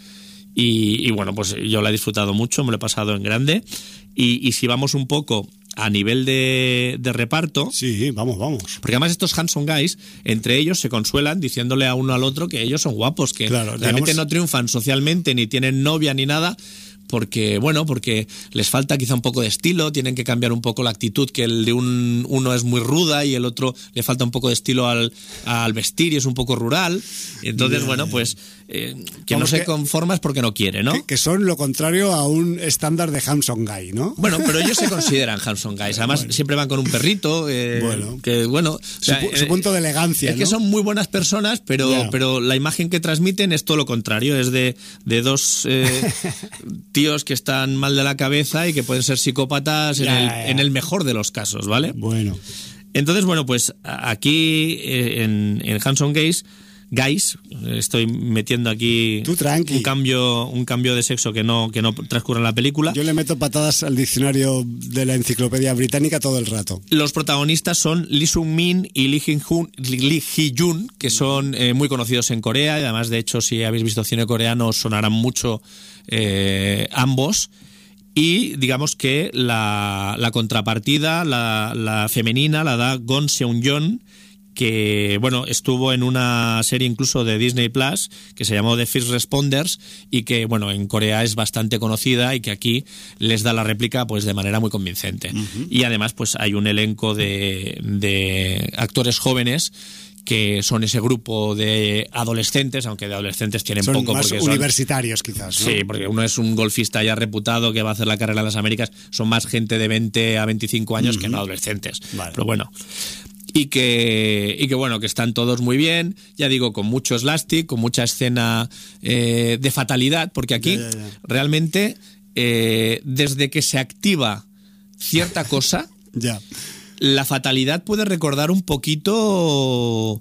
Y, y bueno, pues yo la he disfrutado mucho, me lo he pasado en grande. Y, y si vamos un poco a nivel de, de reparto... Sí, vamos, vamos. Porque además estos handsome guys, entre ellos se consuelan diciéndole a uno al otro que ellos son guapos, que claro, realmente digamos... no triunfan socialmente, ni tienen novia ni nada... Porque, bueno, porque les falta quizá un poco de estilo, tienen que cambiar un poco la actitud, que el de un, uno es muy ruda y el otro le falta un poco de estilo al, al vestir y es un poco rural. Entonces, yeah, bueno, yeah. pues eh, que Vamos no se que, conforma es porque no quiere, ¿no? Que, que son lo contrario a un estándar de handsome guy, ¿no? Bueno, pero ellos se consideran handsome guys. Además, bueno. siempre van con un perrito, eh, bueno. que, bueno... O sea, su, su punto de elegancia, Es ¿no? que son muy buenas personas, pero, yeah. pero la imagen que transmiten es todo lo contrario. Es de, de dos... Eh, tíos que están mal de la cabeza y que pueden ser psicópatas en, el, en el mejor de los casos, ¿vale? Bueno. Entonces, bueno, pues aquí en, en Handsome Guys, Guys, estoy metiendo aquí Tú tranqui. un cambio un cambio de sexo que no que no transcurre en la película. Yo le meto patadas al diccionario de la enciclopedia británica todo el rato. Los protagonistas son Lee Sung-min y Lee Hee-jun, Lee Hee-jun, que son eh, muy conocidos en Corea, y además, de hecho, si habéis visto cine coreano, os sonarán mucho eh, ambos. Y digamos que la, la contrapartida, la, la femenina, la da Gon Seung-yeon, que bueno, estuvo en una serie incluso de Disney Plus que se llamó The First Responders y que bueno, en Corea es bastante conocida y que aquí les da la réplica pues de manera muy convincente. Uh-huh. Y además pues hay un elenco de, de actores jóvenes que son ese grupo de adolescentes, aunque de adolescentes tienen son poco. Más porque universitarios son, quizás, ¿no? Sí, porque uno es un golfista ya reputado que va a hacer la carrera en las Américas, son más gente de veinte a veinticinco años uh-huh. que no adolescentes. Vale. Pero bueno... Y que, y que bueno, que están todos muy bien, ya digo, con mucho slapstick, con mucha escena eh, de fatalidad, porque aquí ya, ya, ya. realmente eh, desde que se activa cierta cosa, ya. la fatalidad puede recordar un poquito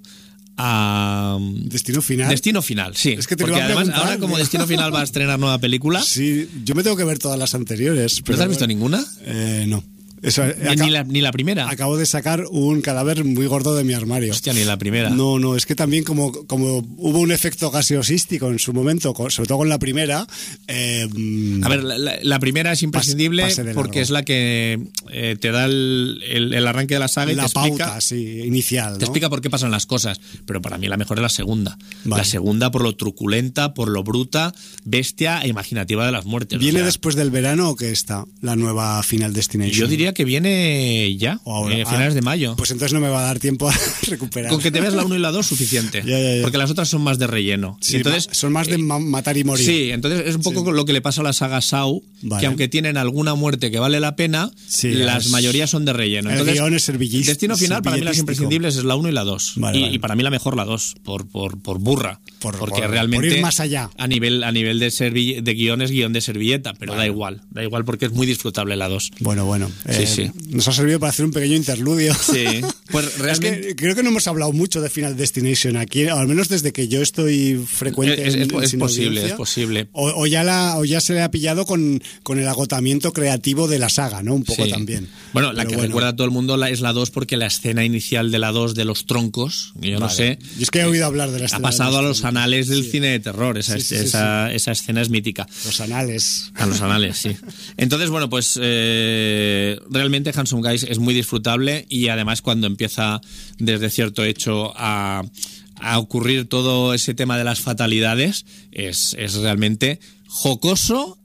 a... ¿Destino Final? Destino Final, sí. Es que te porque lo además preguntar, ahora como Destino Final va a estrenar nueva película... Sí, yo me tengo que ver todas las anteriores. Pero ¿no te has visto ninguna? Eh, no. Eso, ni, aca- ni, la, ni la primera. Acabo de sacar un cadáver muy gordo de mi armario. Hostia, ni la primera. No, no, es que también como, como hubo un efecto gaseosístico en su momento, con- sobre todo con la primera. Eh, A ver, la, la- la primera es imprescindible pase de porque largo. es la que eh, te da el, el- el arranque de la saga y la te explica, pauta, sí, inicial, ¿no? te explica por qué pasan las cosas. Pero para mí la mejor es la segunda. Vale. La segunda por lo truculenta, por lo bruta, bestia e imaginativa de las muertes. ¿Viene O sea, después del verano o qué está la nueva Final Destination? yo diría que viene ya, O ahora. eh, a finales Ah, de mayo. Pues entonces no me va a dar tiempo a recuperar. Con que te veas la uno y la dos suficiente. Ya, ya, ya. Porque las otras son más de relleno. Sí, entonces, ma- son más de eh, ma- matar y morir. Sí, entonces es un poco Sí. lo que le pasa a la saga Saw, Vale. que aunque tienen alguna muerte que vale la pena, Sí, las es- mayorías son de relleno. el Entonces, guión es servillis- destino final, para mí las servilletístico. imprescindibles es la uno y la dos. Vale, y, vale. y para mí la mejor la dos, por, por, por burra. Por- porque por- realmente por ir más allá. A nivel, a nivel de, servi- de guión es guión de servilleta, pero Vale. da igual. Da igual porque es muy disfrutable la dos. Bueno, bueno. Sí, eh, sí. Nos ha servido para hacer un pequeño interludio. Sí, pues Es realmente... que creo que no hemos hablado mucho de Final Destination aquí, al menos desde que yo estoy frecuente. Es- es- en- es sin posible, audiencia. es posible. O, o ya la, o ya se le ha pillado con, con el agotamiento creativo de la saga, ¿no? Un poco Sí. también. Bueno, la Pero que bueno. recuerda a todo el mundo la, es la dos porque la escena inicial de la dos de los troncos, que yo no Vale. sé, Y es que he oído hablar de la ha escena pasado de a los los troncos. anales del Sí. cine de terror. Esa, Sí, sí, sí, esa, esa escena es mítica. Los anales. A los anales, sí. Entonces, bueno, pues eh, realmente Handsome Guys es muy disfrutable y además cuando empieza desde cierto hecho a, a ocurrir todo ese tema de las fatalidades, es, es realmente jocoso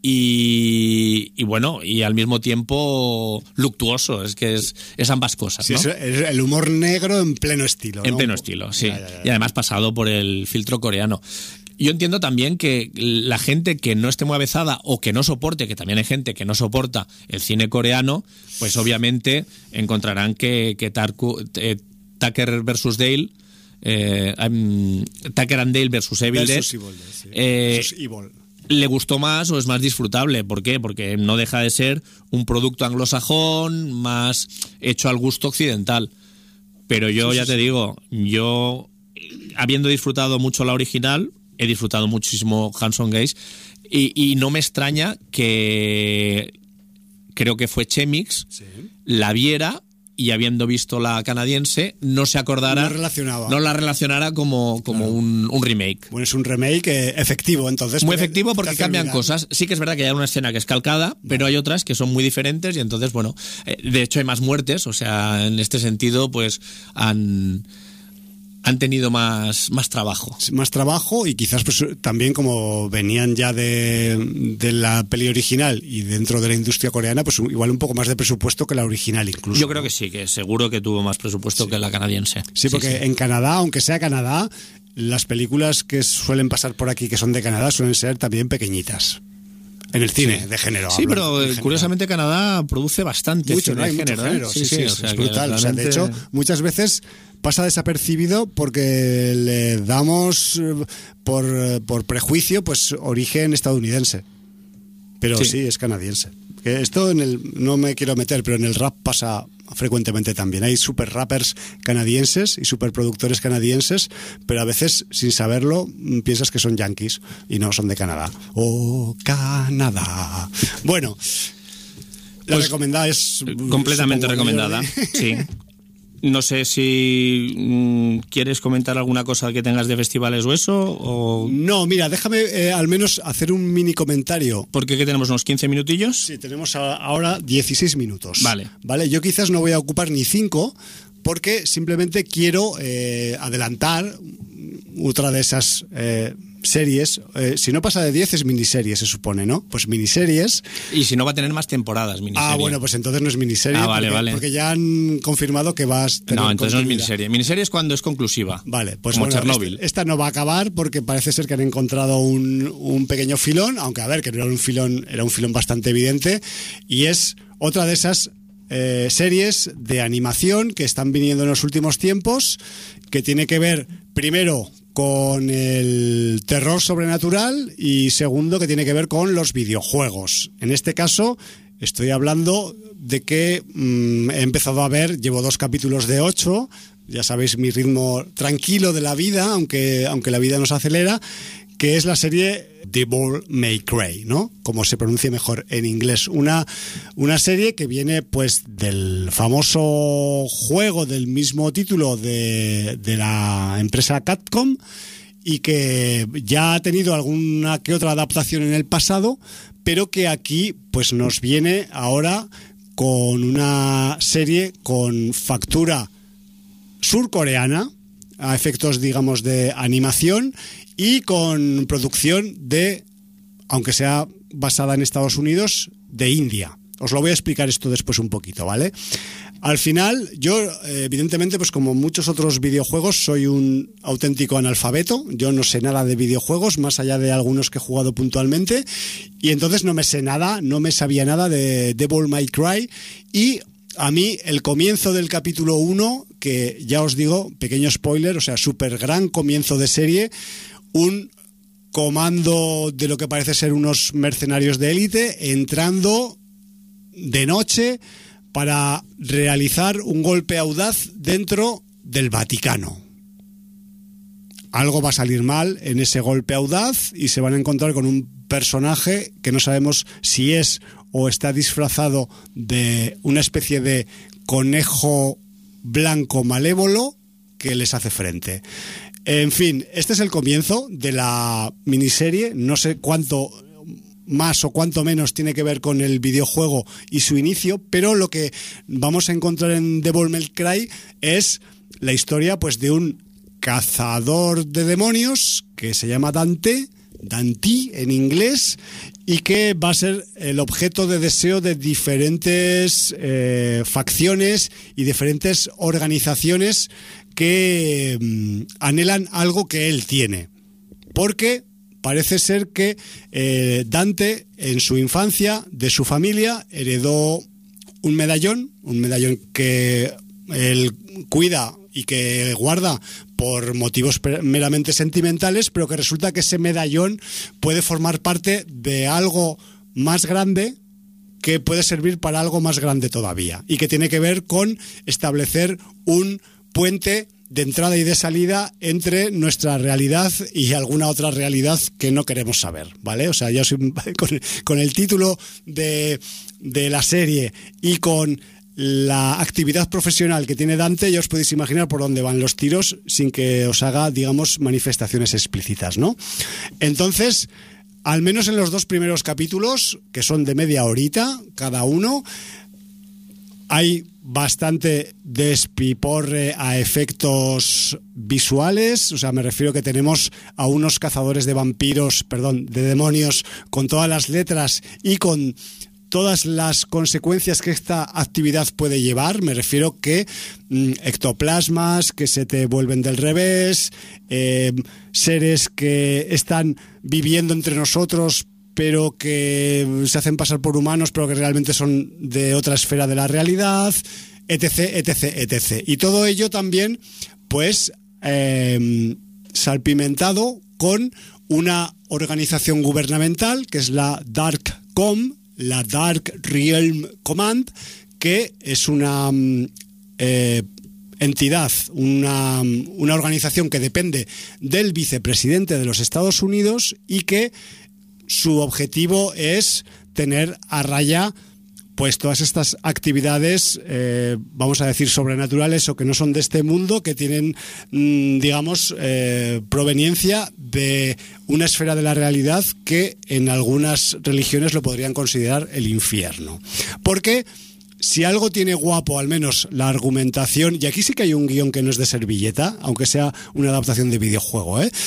y, y bueno, y al mismo tiempo luctuoso. Es que es, es ambas cosas, Sí, ¿no? es, es el humor negro en pleno estilo. En ¿no? pleno estilo, sí. Ya, ya, ya. Y además pasado por el filtro coreano. Yo entiendo también que la gente que no esté muy avezada o que no soporte, que también hay gente que no soporta el cine coreano, pues obviamente encontrarán que, que Tarku- eh, Tucker versus Dale, eh, um, Tucker and Dale versus Evil Dead, Versus Evil Dead, sí. eh, Versus Evil. le gustó más o es más disfrutable. ¿Por qué? Porque no deja de ser un producto anglosajón más hecho al gusto occidental. Pero yo Sí, ya sí, te sí. digo, yo habiendo disfrutado mucho la original, he disfrutado muchísimo Handsome Guys y, y no me extraña que creo que fue Chemix Sí. la viera y habiendo visto la canadiense no se acordara, No relacionaba. no la relacionara como, como Claro. un, un remake. Bueno, es un remake eh, efectivo, entonces. Muy te- efectivo te porque hace cambian olvidar. cosas. Sí que es verdad que hay una escena que es calcada, pero hay otras que son muy diferentes y entonces, bueno, eh, de hecho hay más muertes, o sea, en este sentido, pues han, han tenido más, más trabajo. Más trabajo y quizás pues también como venían ya de, de la peli original y dentro de la industria coreana, pues igual un poco más de presupuesto que la original incluso. Yo creo que sí, que seguro que tuvo más presupuesto que la canadiense. Sí, porque en Canadá, aunque sea Canadá, las películas que suelen pasar por aquí que son de Canadá suelen ser también pequeñitas. En el cine, de género. Sí, hablo, pero en eh, general. curiosamente Canadá produce bastante Mucho, cine ¿no? Hay de mucho género, ¿eh? género. Sí, sí, o es, sea es que brutal. O sea, de realmente- hecho, muchas veces pasa desapercibido porque le damos eh, por, eh, por prejuicio pues origen estadounidense. Pero Sí. sí, es canadiense. Que esto en el no me quiero meter, pero en el rap pasa frecuentemente también. Hay super rappers canadienses y super productores canadienses, pero a veces sin saberlo mm, piensas que son yankees y no, son de Canadá. Oh, Canadá. Bueno, la Pues, recomendada es completamente supongo, recomendada, Jordi. sí. No sé si mm, quieres comentar alguna cosa que tengas de festivales o eso, o No, mira, déjame eh, al menos hacer un mini comentario. porque que tenemos unos quince minutillos. Sí, tenemos a- ahora dieciséis minutos. Vale. Vale, yo quizás no voy a ocupar ni cinco porque simplemente quiero eh, adelantar otra de esas eh, series. Eh, si no pasa de diez es miniserie, se supone, ¿no? Pues miniseries. Y si no va a tener más temporadas, miniserie. Ah, bueno, pues entonces no es miniserie. Ah, vale, porque, vale. porque ya han confirmado que vas a tener No, entonces no es continuidad. miniserie. Miniserie es cuando es conclusiva. Vale, pues como bueno, Chernobyl. Esta, esta no va a acabar porque parece ser que han encontrado un, un pequeño filón, aunque a ver, que no era un filón, era un filón bastante evidente, y es otra de esas eh, series de animación que están viniendo en los últimos tiempos, que tiene que ver primero con el terror sobrenatural y segundo que tiene que ver con los videojuegos. En este caso estoy hablando de que mmm, he empezado a ver, llevo dos capítulos de ocho, ya sabéis mi ritmo tranquilo de la vida, aunque, aunque la vida nos acelera, que es la serie Devil May Cry, ¿no? Como se pronuncia mejor en inglés. Una, una serie que viene pues del famoso juego del mismo título de, de la empresa Capcom y que ya ha tenido alguna que otra adaptación en el pasado, pero que aquí pues nos viene ahora con una serie con factura surcoreana, a efectos, digamos, de animación y con producción de, aunque sea basada en Estados Unidos, de India. Os lo voy a explicar esto después un poquito, ¿vale? Al final, yo, evidentemente, pues como muchos otros videojuegos, soy un auténtico analfabeto. Yo no sé nada de videojuegos, más allá de algunos que he jugado puntualmente, y entonces no me sé nada, no me sabía nada de Devil May Cry, y a mí el comienzo del capítulo uno, que ya os digo, pequeño spoiler, o sea, súper gran comienzo de serie, un comando de lo que parece ser unos mercenarios de élite entrando de noche para realizar un golpe audaz dentro del Vaticano. Algo va a salir mal en ese golpe audaz y se van a encontrar con un personaje que no sabemos si es o está disfrazado de una especie de conejo blanco malévolo que les hace frente. En fin, este es el comienzo de la miniserie. No sé cuánto más o cuánto menos tiene que ver con el videojuego y su inicio, pero lo que vamos a encontrar en Devil May Cry es la historia pues de un cazador de demonios que se llama Dante, Dante en inglés, y que va a ser el objeto de deseo de diferentes eh, facciones y diferentes organizaciones que mm, anhelan algo que él tiene. Porque parece ser que eh, Dante en su infancia de su familia heredó un medallón, un medallón que él cuida y que guarda por motivos meramente sentimentales, pero que resulta que ese medallón puede formar parte de algo más grande que puede servir para algo más grande todavía y que tiene que ver con establecer un puente de entrada y de salida entre nuestra realidad y alguna otra realidad que no queremos saber, ¿vale? O sea, ya soy, con, con el título de, de la serie y con la actividad profesional que tiene Dante, ya os podéis imaginar por dónde van los tiros sin que os haga, digamos, manifestaciones explícitas, ¿no? Entonces, al menos en los dos primeros capítulos, que son de media horita cada uno, hay bastante despiporre a efectos visuales. O sea, me refiero que tenemos a unos cazadores de vampiros, perdón, de demonios, con todas las letras y con todas las consecuencias que esta actividad puede llevar. Me refiero que mm, ectoplasmas que se te vuelven del revés, eh, seres que están viviendo entre nosotros pero que se hacen pasar por humanos, pero que realmente son de otra esfera de la realidad, etc, etc, etcétera. Y todo ello también, pues, eh, salpimentado con una organización gubernamental, que es la DARKCOM, la Dark Realm Command, que es una eh, entidad, una, una organización que depende del vicepresidente de los Estados Unidos y que su objetivo es tener a raya pues todas estas actividades, eh, vamos a decir, sobrenaturales o que no son de este mundo, que tienen, mmm, digamos, eh, proveniencia de una esfera de la realidad que en algunas religiones lo podrían considerar el infierno. Porque si algo tiene guapo, al menos la argumentación, y aquí sí que hay un guión que no es de servilleta, aunque sea una adaptación de videojuego, ¿eh?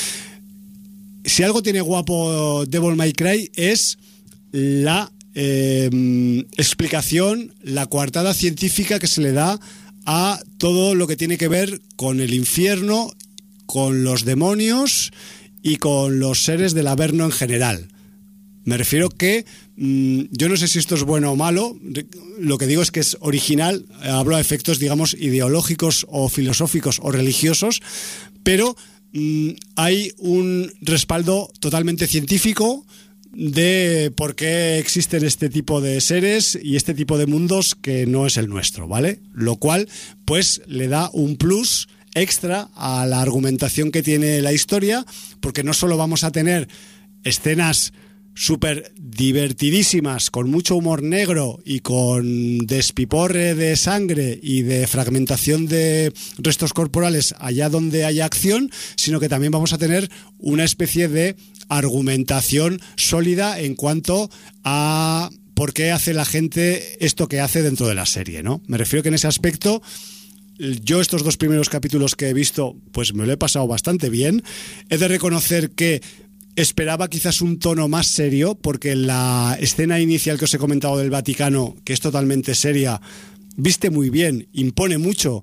Si algo tiene guapo Devil May Cry es la eh, explicación, la coartada científica que se le da a todo lo que tiene que ver con el infierno, con los demonios y con los seres del Averno en general. Me refiero que mmm, yo no sé si esto es bueno o malo, lo que digo es que es original, hablo a efectos, digamos, ideológicos o filosóficos o religiosos, pero hay un respaldo totalmente científico de por qué existen este tipo de seres y este tipo de mundos que no es el nuestro, ¿vale? Lo cual, pues, le da un plus extra a la argumentación que tiene la historia, porque no solo vamos a tener escenas súper divertidísimas, con mucho humor negro y con despiporre de sangre y de fragmentación de restos corporales allá donde haya acción, sino que también vamos a tener una especie de argumentación sólida en cuanto a por qué hace la gente esto que hace dentro de la serie, ¿no? Me refiero que en ese aspecto, yo estos dos primeros capítulos que he visto, pues me lo he pasado bastante bien. He de reconocer que esperaba quizás un tono más serio, porque la escena inicial que os he comentado del Vaticano, que es totalmente seria, viste muy bien, impone mucho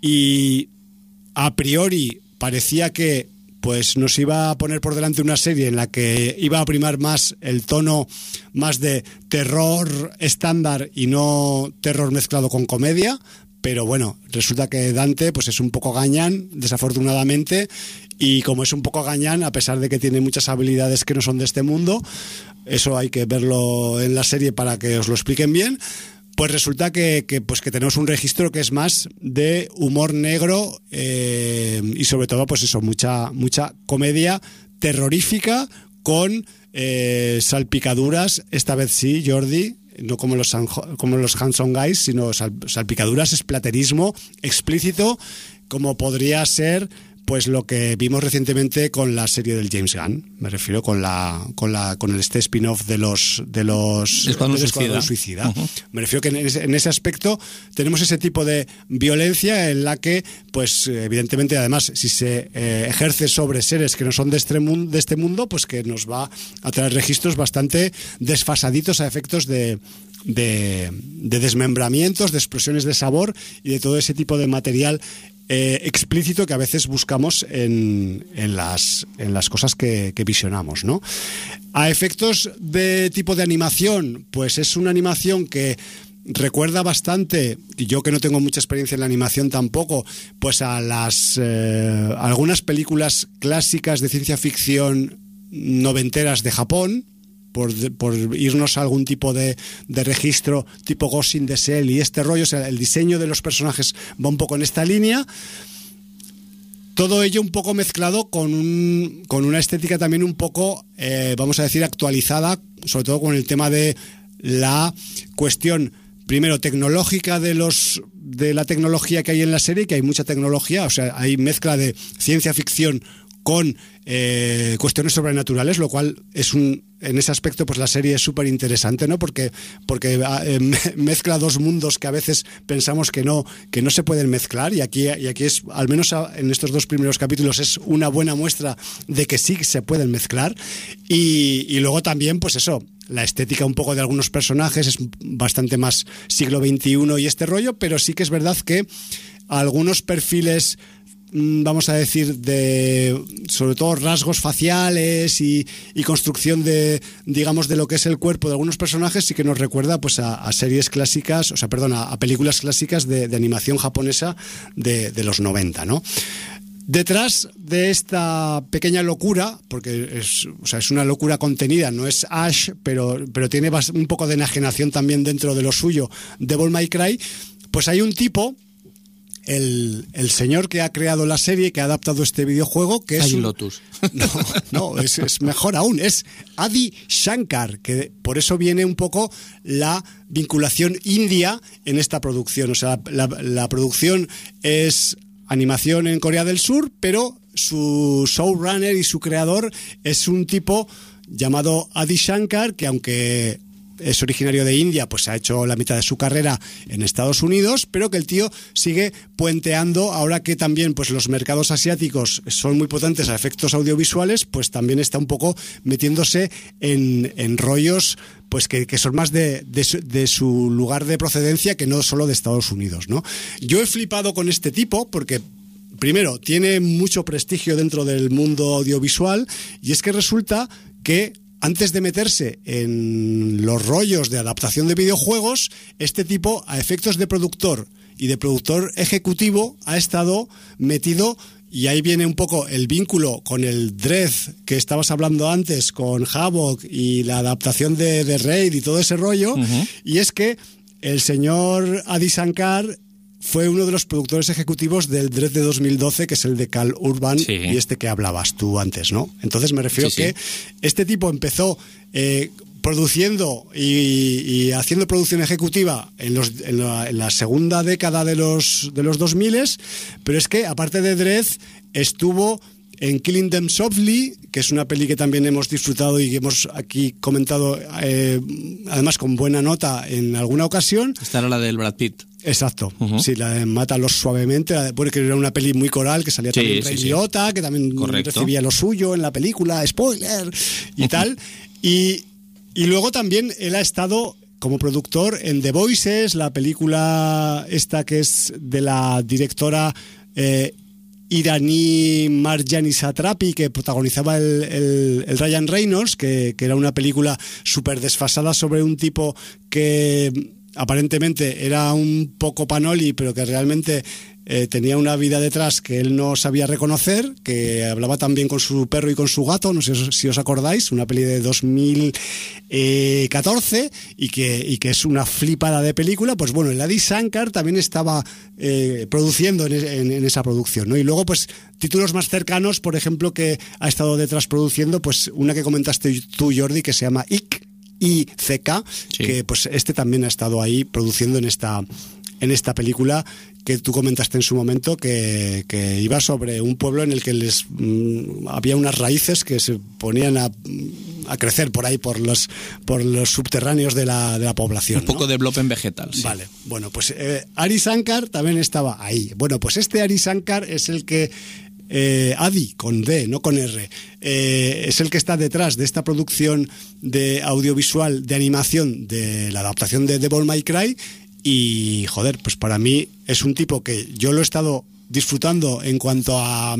y a priori parecía que pues nos iba a poner por delante una serie en la que iba a primar más el tono más de terror estándar y no terror mezclado con comedia. Pero bueno, resulta que Dante pues es un poco gañán, desafortunadamente, y como es un poco gañán, a pesar de que tiene muchas habilidades que no son de este mundo, eso hay que verlo en la serie para que os lo expliquen bien, pues resulta que, que, pues que tenemos un registro que es más de humor negro eh, y sobre todo pues eso, mucha, mucha comedia terrorífica con eh, salpicaduras, esta vez sí, Jordi, no como los, como los Handsome Guys, sino sal, salpicaduras, esplaterismo explícito, como podría ser pues lo que vimos recientemente con la serie del James Gunn. Me refiero con la con la con el este spin-off de los de los Escuadrón del Suicida, Suicida. Uh-huh. Me refiero que en ese, en ese aspecto tenemos ese tipo de violencia en la que, pues evidentemente, además, si se eh, ejerce sobre seres que no son de este mundo, de este mundo, pues que nos va a traer registros bastante desfasaditos a efectos de de, de desmembramientos, de explosiones de sabor y de todo ese tipo de material Eh, explícito que a veces buscamos en, en, las, en las cosas que, que visionamos, ¿no? A efectos de tipo de animación, pues es una animación que recuerda bastante, y yo que no tengo mucha experiencia en la animación tampoco, pues a las eh, a algunas películas clásicas de ciencia ficción noventeras de Japón, Por, por irnos a algún tipo de, de registro tipo Ghost in the Shell y este rollo. O sea, el diseño de los personajes va un poco en esta línea. Todo ello un poco mezclado con, un, con una estética también un poco, eh, vamos a decir, actualizada, sobre todo con el tema de la cuestión, primero, tecnológica de los de la tecnología que hay en la serie, que hay mucha tecnología, o sea, hay mezcla de ciencia ficción con eh, cuestiones sobrenaturales, lo cual es un, en ese aspecto pues la serie es súper interesante, ¿no? Porque, porque eh, mezcla dos mundos que a veces pensamos que no, que no se pueden mezclar, y aquí, y aquí es, al menos en estos dos primeros capítulos, es una buena muestra de que sí se pueden mezclar. Y, y luego también, pues eso, la estética un poco de algunos personajes es bastante más siglo veintiuno y este rollo, pero sí que es verdad que algunos perfiles, vamos a decir, de sobre todo rasgos faciales y, y construcción de, digamos, de lo que es el cuerpo de algunos personajes, sí que nos recuerda pues a, a series clásicas, o sea, perdón, a, a películas clásicas de, de animación japonesa de, de los noventa, ¿no? Detrás de esta pequeña locura, porque es, o sea, es una locura contenida, no es Ash, pero, pero tiene un poco de enajenación también dentro de lo suyo, Devil May Cry, pues hay un tipo, El, el señor que ha creado la serie, que ha adaptado este videojuego, que es Hay un Lotus. No, no es, es mejor aún, es Adi Shankar, que por eso viene un poco la vinculación india en esta producción. O sea, la, la producción es animación en Corea del Sur, pero su showrunner y su creador es un tipo llamado Adi Shankar, que aunque es originario de India, pues ha hecho la mitad de su carrera en Estados Unidos, pero que el tío sigue puenteando, ahora que también pues los mercados asiáticos son muy potentes a efectos audiovisuales, pues también está un poco metiéndose en, en rollos pues que, que son más de, de, su, de su lugar de procedencia que no solo de Estados Unidos, ¿no? Yo he flipado con este tipo porque, primero, tiene mucho prestigio dentro del mundo audiovisual, y es que resulta que antes de meterse en los rollos de adaptación de videojuegos, este tipo, a efectos de productor y de productor ejecutivo, ha estado metido, y ahí viene un poco el vínculo con el Dread que estabas hablando antes, con Havoc y la adaptación de, de Raid y todo ese rollo, uh-huh. Y es que el señor Adi Shankar fue uno de los productores ejecutivos del Dredd de dos mil doce, que es el de Karl Urban, sí. y este que hablabas tú antes, ¿no? Entonces me refiero sí, que sí. este tipo empezó eh, produciendo y, y haciendo producción ejecutiva en, los, en, la, en la segunda década de los, de los dos mil, pero es que aparte de Dredd estuvo en Killing Them Softly, que es una peli que también hemos disfrutado y que hemos aquí comentado, eh, además con buena nota en alguna ocasión. Esta era la del Brad Pitt. Exacto, uh-huh. sí, la de Mátalos Suavemente, porque era una peli muy coral, que salía sí, también Ray sí, Liotta, sí. que también Correcto. recibía lo suyo en la película, spoiler, y uh-huh. tal. Y, y luego también él ha estado como productor en The Voices, la película esta que es de la directora eh, iraní Marjani Satrapi, que protagonizaba el, el, el Ryan Reynolds, que, que era una película súper desfasada sobre un tipo que aparentemente era un poco panoli, pero que realmente eh, tenía una vida detrás que él no sabía reconocer, que hablaba también con su perro y con su gato, no sé si os acordáis, una peli de dos mil catorce y que, y que es una flipada de película. Pues bueno, el Adi Shankar también estaba eh, produciendo en, en, en esa producción, ¿no? Y luego pues títulos más cercanos, por ejemplo, que ha estado detrás produciendo, pues una que comentaste tú, Jordi, que se llama I C, I C K, sí. que pues este también ha estado ahí produciendo en esta en esta película que tú comentaste en su momento, que, que iba sobre un pueblo en el que les mmm, había unas raíces que se ponían a, a crecer por ahí, por los por los subterráneos de la, de la población. Un poco ¿no? de blob en vegetal. Sí. Vale, bueno, pues eh, Adi Shankar también estaba ahí. Bueno, pues este Adi Shankar es el que Eh, Adi, con D, no con R, eh, es el que está detrás de esta producción de audiovisual de animación de la adaptación de Devil May Cry. Y joder, pues para mí es un tipo que yo lo he estado disfrutando en cuanto a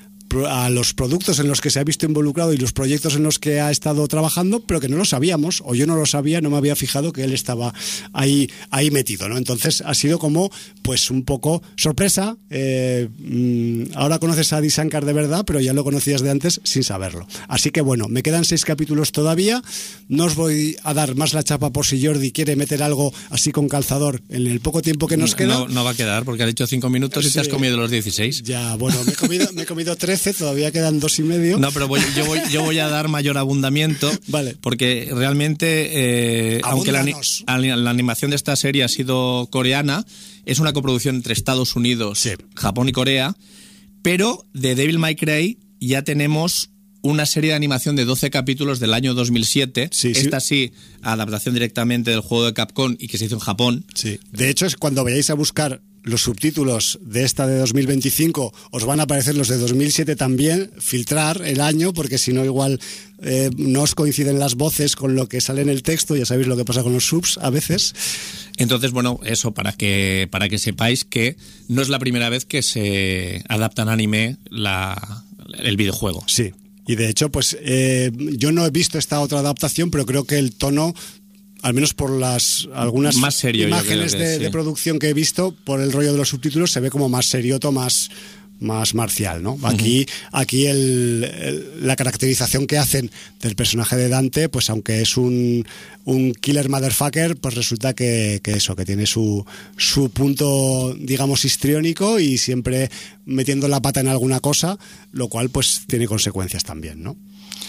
a los productos en los que se ha visto involucrado y los proyectos en los que ha estado trabajando, pero que no lo sabíamos, o yo no lo sabía, no me había fijado que él estaba ahí, ahí metido, ¿no? Entonces ha sido como, pues un poco sorpresa. Eh, ahora conoces a Adi Shankar de verdad, pero ya lo conocías de antes sin saberlo. Así que bueno, me quedan seis capítulos todavía. No os voy a dar más la chapa por si Jordi quiere meter algo así con calzador en el poco tiempo que nos queda. No, no va a quedar, porque ha dicho cinco minutos y sí. te has comido los dieciséis. Ya, bueno, me he comido, me he comido trece. Todavía quedan dos y medio. No, pero voy, yo, voy, yo voy a dar mayor abundamiento. Vale. Porque realmente, eh, aunque la, la animación de esta serie ha sido coreana, es una coproducción entre Estados Unidos, sí. Japón y Corea. Pero de Devil May Cry ya tenemos una serie de animación de doce capítulos del año dos mil siete. Sí, Esta sí, adaptación directamente del juego de Capcom y que se hizo en Japón. Sí. De hecho, es cuando vayáis a buscar los subtítulos de esta de dos mil veinticinco, os van a aparecer los de dos mil siete también, filtrar el año, porque si no igual eh, no os coinciden las voces con lo que sale en el texto. Ya sabéis lo que pasa con los subs a veces. Entonces, bueno, eso para que para que sepáis que no es la primera vez que se adapta en anime la, el videojuego. Sí, y de hecho, pues eh, yo no he visto esta otra adaptación, pero creo que el tono, al menos por las algunas más serio, imágenes de, sí. de producción que he visto, por el rollo de los subtítulos, se ve como más serioto, más, más marcial, ¿no? Aquí, uh-huh. aquí el, el, la caracterización que hacen del personaje de Dante, pues aunque es un, un killer motherfucker, pues resulta que, que eso, que tiene su, su punto, digamos, histriónico y siempre metiendo la pata en alguna cosa, lo cual pues tiene consecuencias también, ¿no?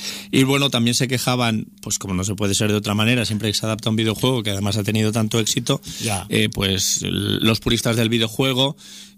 Y bueno, también se quejaban, pues como no se puede ser de otra manera, siempre que se adapta un videojuego que además ha tenido tanto éxito, eh, pues los puristas del videojuego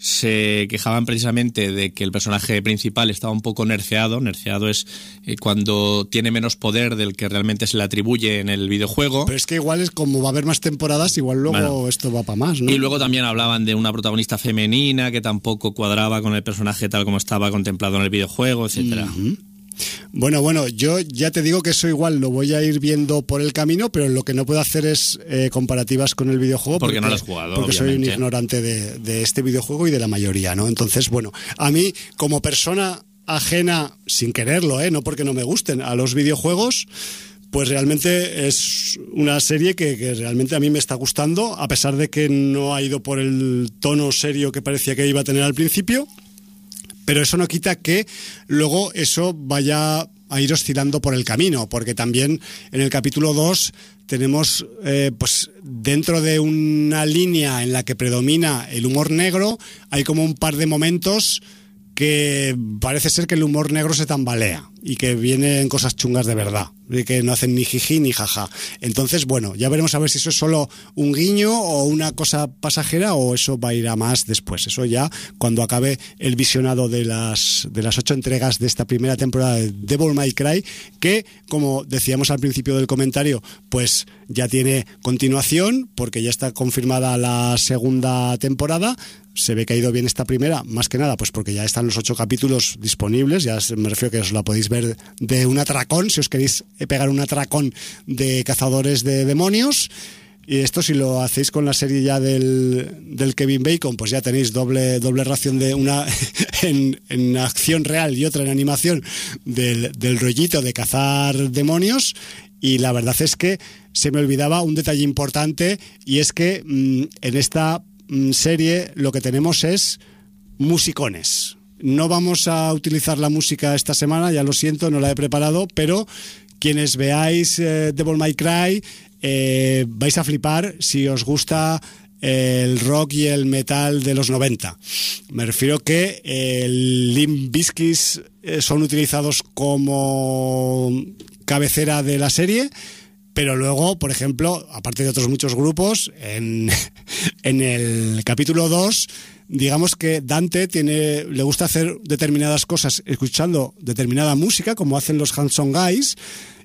se quejaban precisamente de que el personaje principal estaba un poco nerfeado. Nerfeado es eh, cuando tiene menos poder del que realmente se le atribuye en el videojuego. Pero es que igual es como va a haber más temporadas, igual luego bueno, esto va para más, ¿no? Y luego también hablaban de una protagonista femenina que tampoco cuadraba con el personaje tal como estaba contemplado en el videojuego, etcétera. Uh-huh. Bueno, bueno, yo ya te digo que eso igual lo voy a ir viendo por el camino, pero lo que no puedo hacer es eh, comparativas con el videojuego. Porque, porque no lo has jugado, Porque obviamente. soy un ignorante de, de este videojuego y de la mayoría, ¿no? Entonces, bueno, a mí, como persona ajena, sin quererlo, ¿eh? No porque no me gusten, a los videojuegos, pues realmente es una serie que, que realmente a mí me está gustando, a pesar de que no ha ido por el tono serio que parecía que iba a tener al principio. Pero eso no quita que luego eso vaya a ir oscilando por el camino, porque también en el capítulo dos tenemos eh, pues dentro de una línea en la que predomina el humor negro, hay como un par de momentos que parece ser que el humor negro se tambalea y que vienen cosas chungas de verdad, y que no hacen ni jiji ni jaja. Entonces, bueno, ya veremos a ver si eso es solo un guiño o una cosa pasajera, o eso va a ir a más después. Eso ya cuando acabe el visionado de las de las ocho entregas de esta primera temporada de Devil May Cry, que, como decíamos al principio del comentario, pues ya tiene continuación, porque ya está confirmada la segunda temporada. Se ve que ha ido bien esta primera, más que nada, pues porque ya están los ocho capítulos disponibles. Ya me refiero que os la podéis ver de un atracón, si os queréis pegar un atracón de cazadores de demonios. Y esto, si lo hacéis con la serie ya del, del Kevin Bacon, pues ya tenéis doble doble ración, de una en, en acción real y otra en animación del, del rollito de cazar demonios. Y la verdad es que se me olvidaba un detalle importante, y es que mmm, en esta serie lo que tenemos es musicones. No vamos a utilizar la música esta semana, ya lo siento, no la he preparado, pero quienes veáis eh, Devil May Cry eh, vais a flipar si os gusta el rock y el metal de los noventa. Me refiero que el Limp Bizkit eh, son utilizados como cabecera de la serie. Pero luego, por ejemplo, aparte de otros muchos grupos, en, en el capítulo dos, digamos que Dante tiene, le gusta hacer determinadas cosas escuchando determinada música, como hacen los Hanson Guys,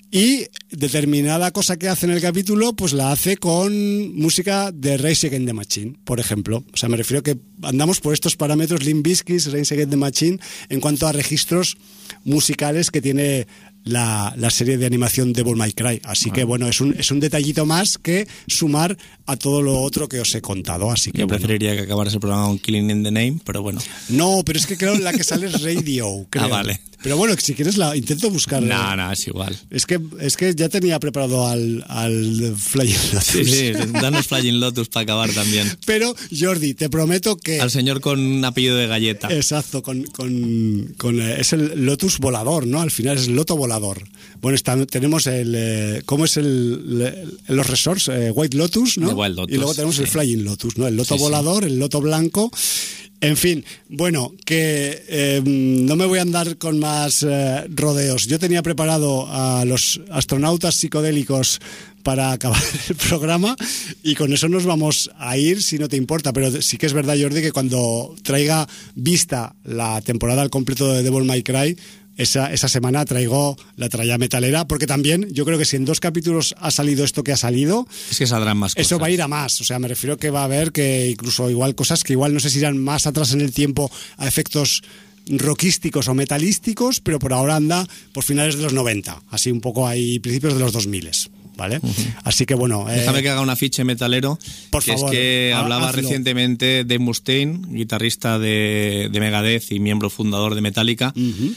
y determinada cosa que hace en el capítulo, pues la hace con música de Rage Against the Machine, por ejemplo. O sea, me refiero que andamos por estos parámetros Limp Bizkit, Rage Against the Machine, en cuanto a registros musicales que tiene La, la serie de animación Devil May Cry. Así que bueno, es un, es un detallito más que sumar a todo lo otro que os he contado. Así que yo bueno. preferiría que acabara ese programa con Killing in the Name, pero bueno. No, pero es que creo la que sale es Radio, creo. Ah, vale. Pero bueno, si quieres la intento buscar. No, no, es igual. Es que, es que ya tenía preparado al, al Flying Lotus. Sí, sí, danos Flying Lotus para acabar también. Pero, Jordi, te prometo que... Al señor con un apellido de galleta. Exacto, con, con, con es el Lotus volador, ¿no? Al final es el Loto volador. Bueno, está, tenemos el... Eh, ¿Cómo es el, el los resorts? Eh, White Lotus, ¿no? White Lotus, y luego tenemos sí. el Flying Lotus, ¿no? El Loto sí, volador, sí. el Loto blanco... En fin, bueno, que eh, no me voy a andar con más eh, rodeos. Yo tenía preparado a los astronautas psicodélicos para acabar el programa, y con eso nos vamos a ir, si no te importa. Pero sí que es verdad, Jordi, que cuando traiga vista la temporada al completo de Devil May Cry, Esa, esa semana traigo la tralla metalera, porque también yo creo que si en dos capítulos ha salido esto que ha salido, es que saldrán más cosas. Eso va a ir a más. O sea, me refiero que va a haber que incluso igual cosas que igual no sé si irán más atrás en el tiempo a efectos rockísticos o metalísticos, pero por ahora anda por finales de los noventa, así un poco ahí principios de los dos mil, ¿vale? Uh-huh. Así que bueno... Déjame eh, que haga un afiche metalero, por que favor, es que ha, hablaba hazlo. recientemente Dave Mustaine, guitarrista de, de Megadeth y miembro fundador de Metallica, uh-huh.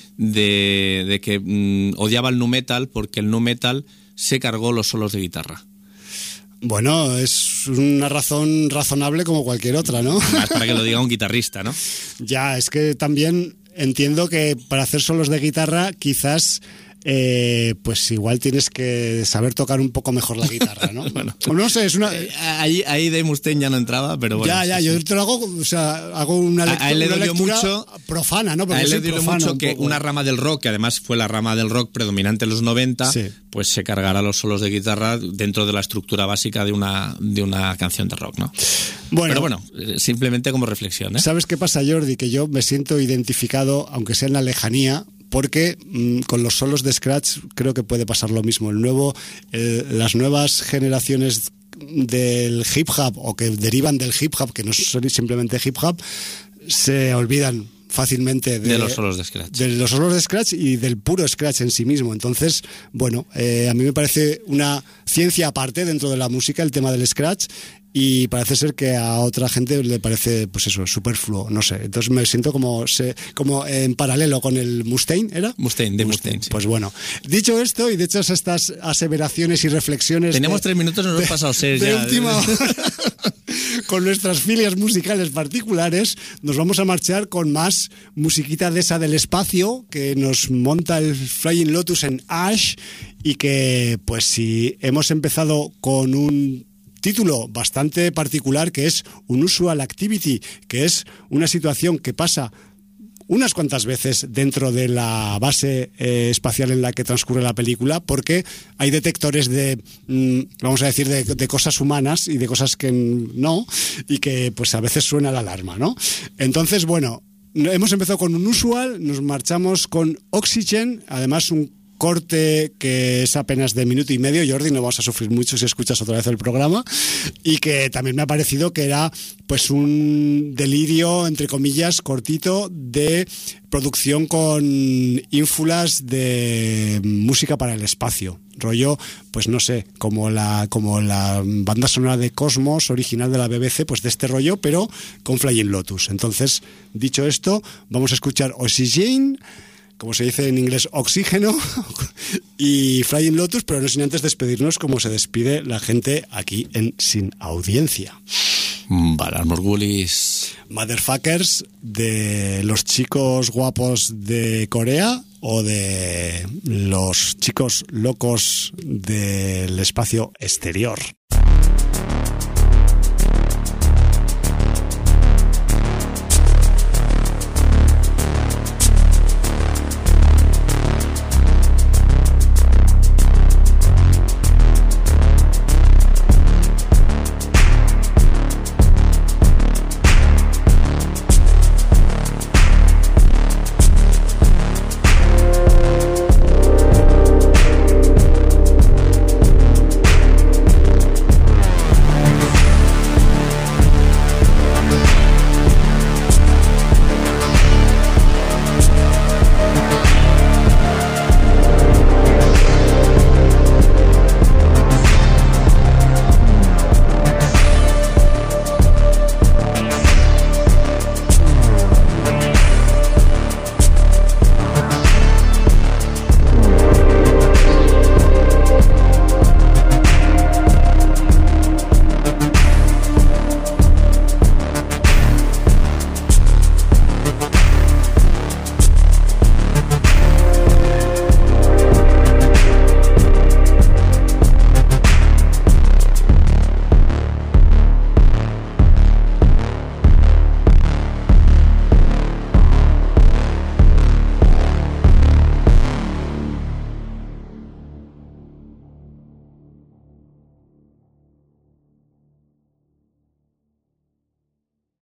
de, de que mmm, odiaba el nu metal porque el nu metal se cargó los solos de guitarra. Bueno, es una razón razonable como cualquier otra, ¿no? Más para que lo diga un guitarrista, ¿no? Ya, es que también entiendo que para hacer solos de guitarra quizás... Eh, pues igual tienes que saber tocar un poco mejor la guitarra, ¿no? Bueno, no sé, es una... Ahí, ahí Dave Mustaine ya no entraba, pero bueno. Ya, ya, sí, yo sí. te lo hago, o sea, hago una, lectura, a él le una dolió lectura mucho, profana, ¿no? Porque a él le soy dolió profano mucho un que poco. una rama del rock, que además fue la rama del rock predominante en los noventa, sí. pues se cargara los solos de guitarra dentro de la estructura básica de una, de una canción de rock, ¿no? Bueno, pero bueno, simplemente como reflexión, ¿eh? ¿Sabes qué pasa, Jordi? Que yo me siento identificado, aunque sea en la lejanía, porque mmm, con los solos de scratch creo que puede pasar lo mismo. El nuevo, eh, las nuevas generaciones del hip hop, o que derivan del hip hop, que no son simplemente hip hop, se olvidan fácilmente de, de los solos de scratch. De los solos de scratch y del puro scratch en sí mismo. Entonces, bueno, eh, a mí me parece una ciencia aparte dentro de la música el tema del scratch, y parece ser que a otra gente le parece, pues eso, superfluo, no sé. Entonces me siento como se, como en paralelo con el Mustaine, ¿era? Mustaine, de Mustaine, Mustaine sí. Pues bueno, dicho esto y de hecho estas aseveraciones y reflexiones... Teníamos de, tres minutos, nos hemos pasado seis de ya. Última hora, con nuestras filias musicales particulares, nos vamos a marchar con más musiquita de esa del espacio que nos monta el Flying Lotus en Ash, y que pues si hemos empezado con un título bastante particular que es Unusual Activity, que es una situación que pasa unas cuantas veces dentro de la base eh, espacial en la que transcurre la película, porque hay detectores de, mmm, vamos a decir, de, de cosas humanas y de cosas que no, y que pues a veces suena la alarma, ¿no? Entonces, bueno, hemos empezado con Unusual, nos marchamos con Oxygen, además un corte que es apenas de minuto y medio. Jordi, no vas a sufrir mucho si escuchas otra vez el programa, y que también me ha parecido que era pues un delirio, entre comillas, cortito de producción con ínfulas de música para el espacio, rollo, pues no sé, como la como la banda sonora de Cosmos original de la B B C, pues de este rollo, pero con Flying Lotus. Entonces, dicho esto, vamos a escuchar Oxygen, como se dice en inglés, oxígeno, y Flying Lotus, pero no sin antes despedirnos como se despide la gente aquí en Sin Audiencia. Balas Morgulis. Motherfuckers, de los chicos guapos de Corea o de los chicos locos del espacio exterior.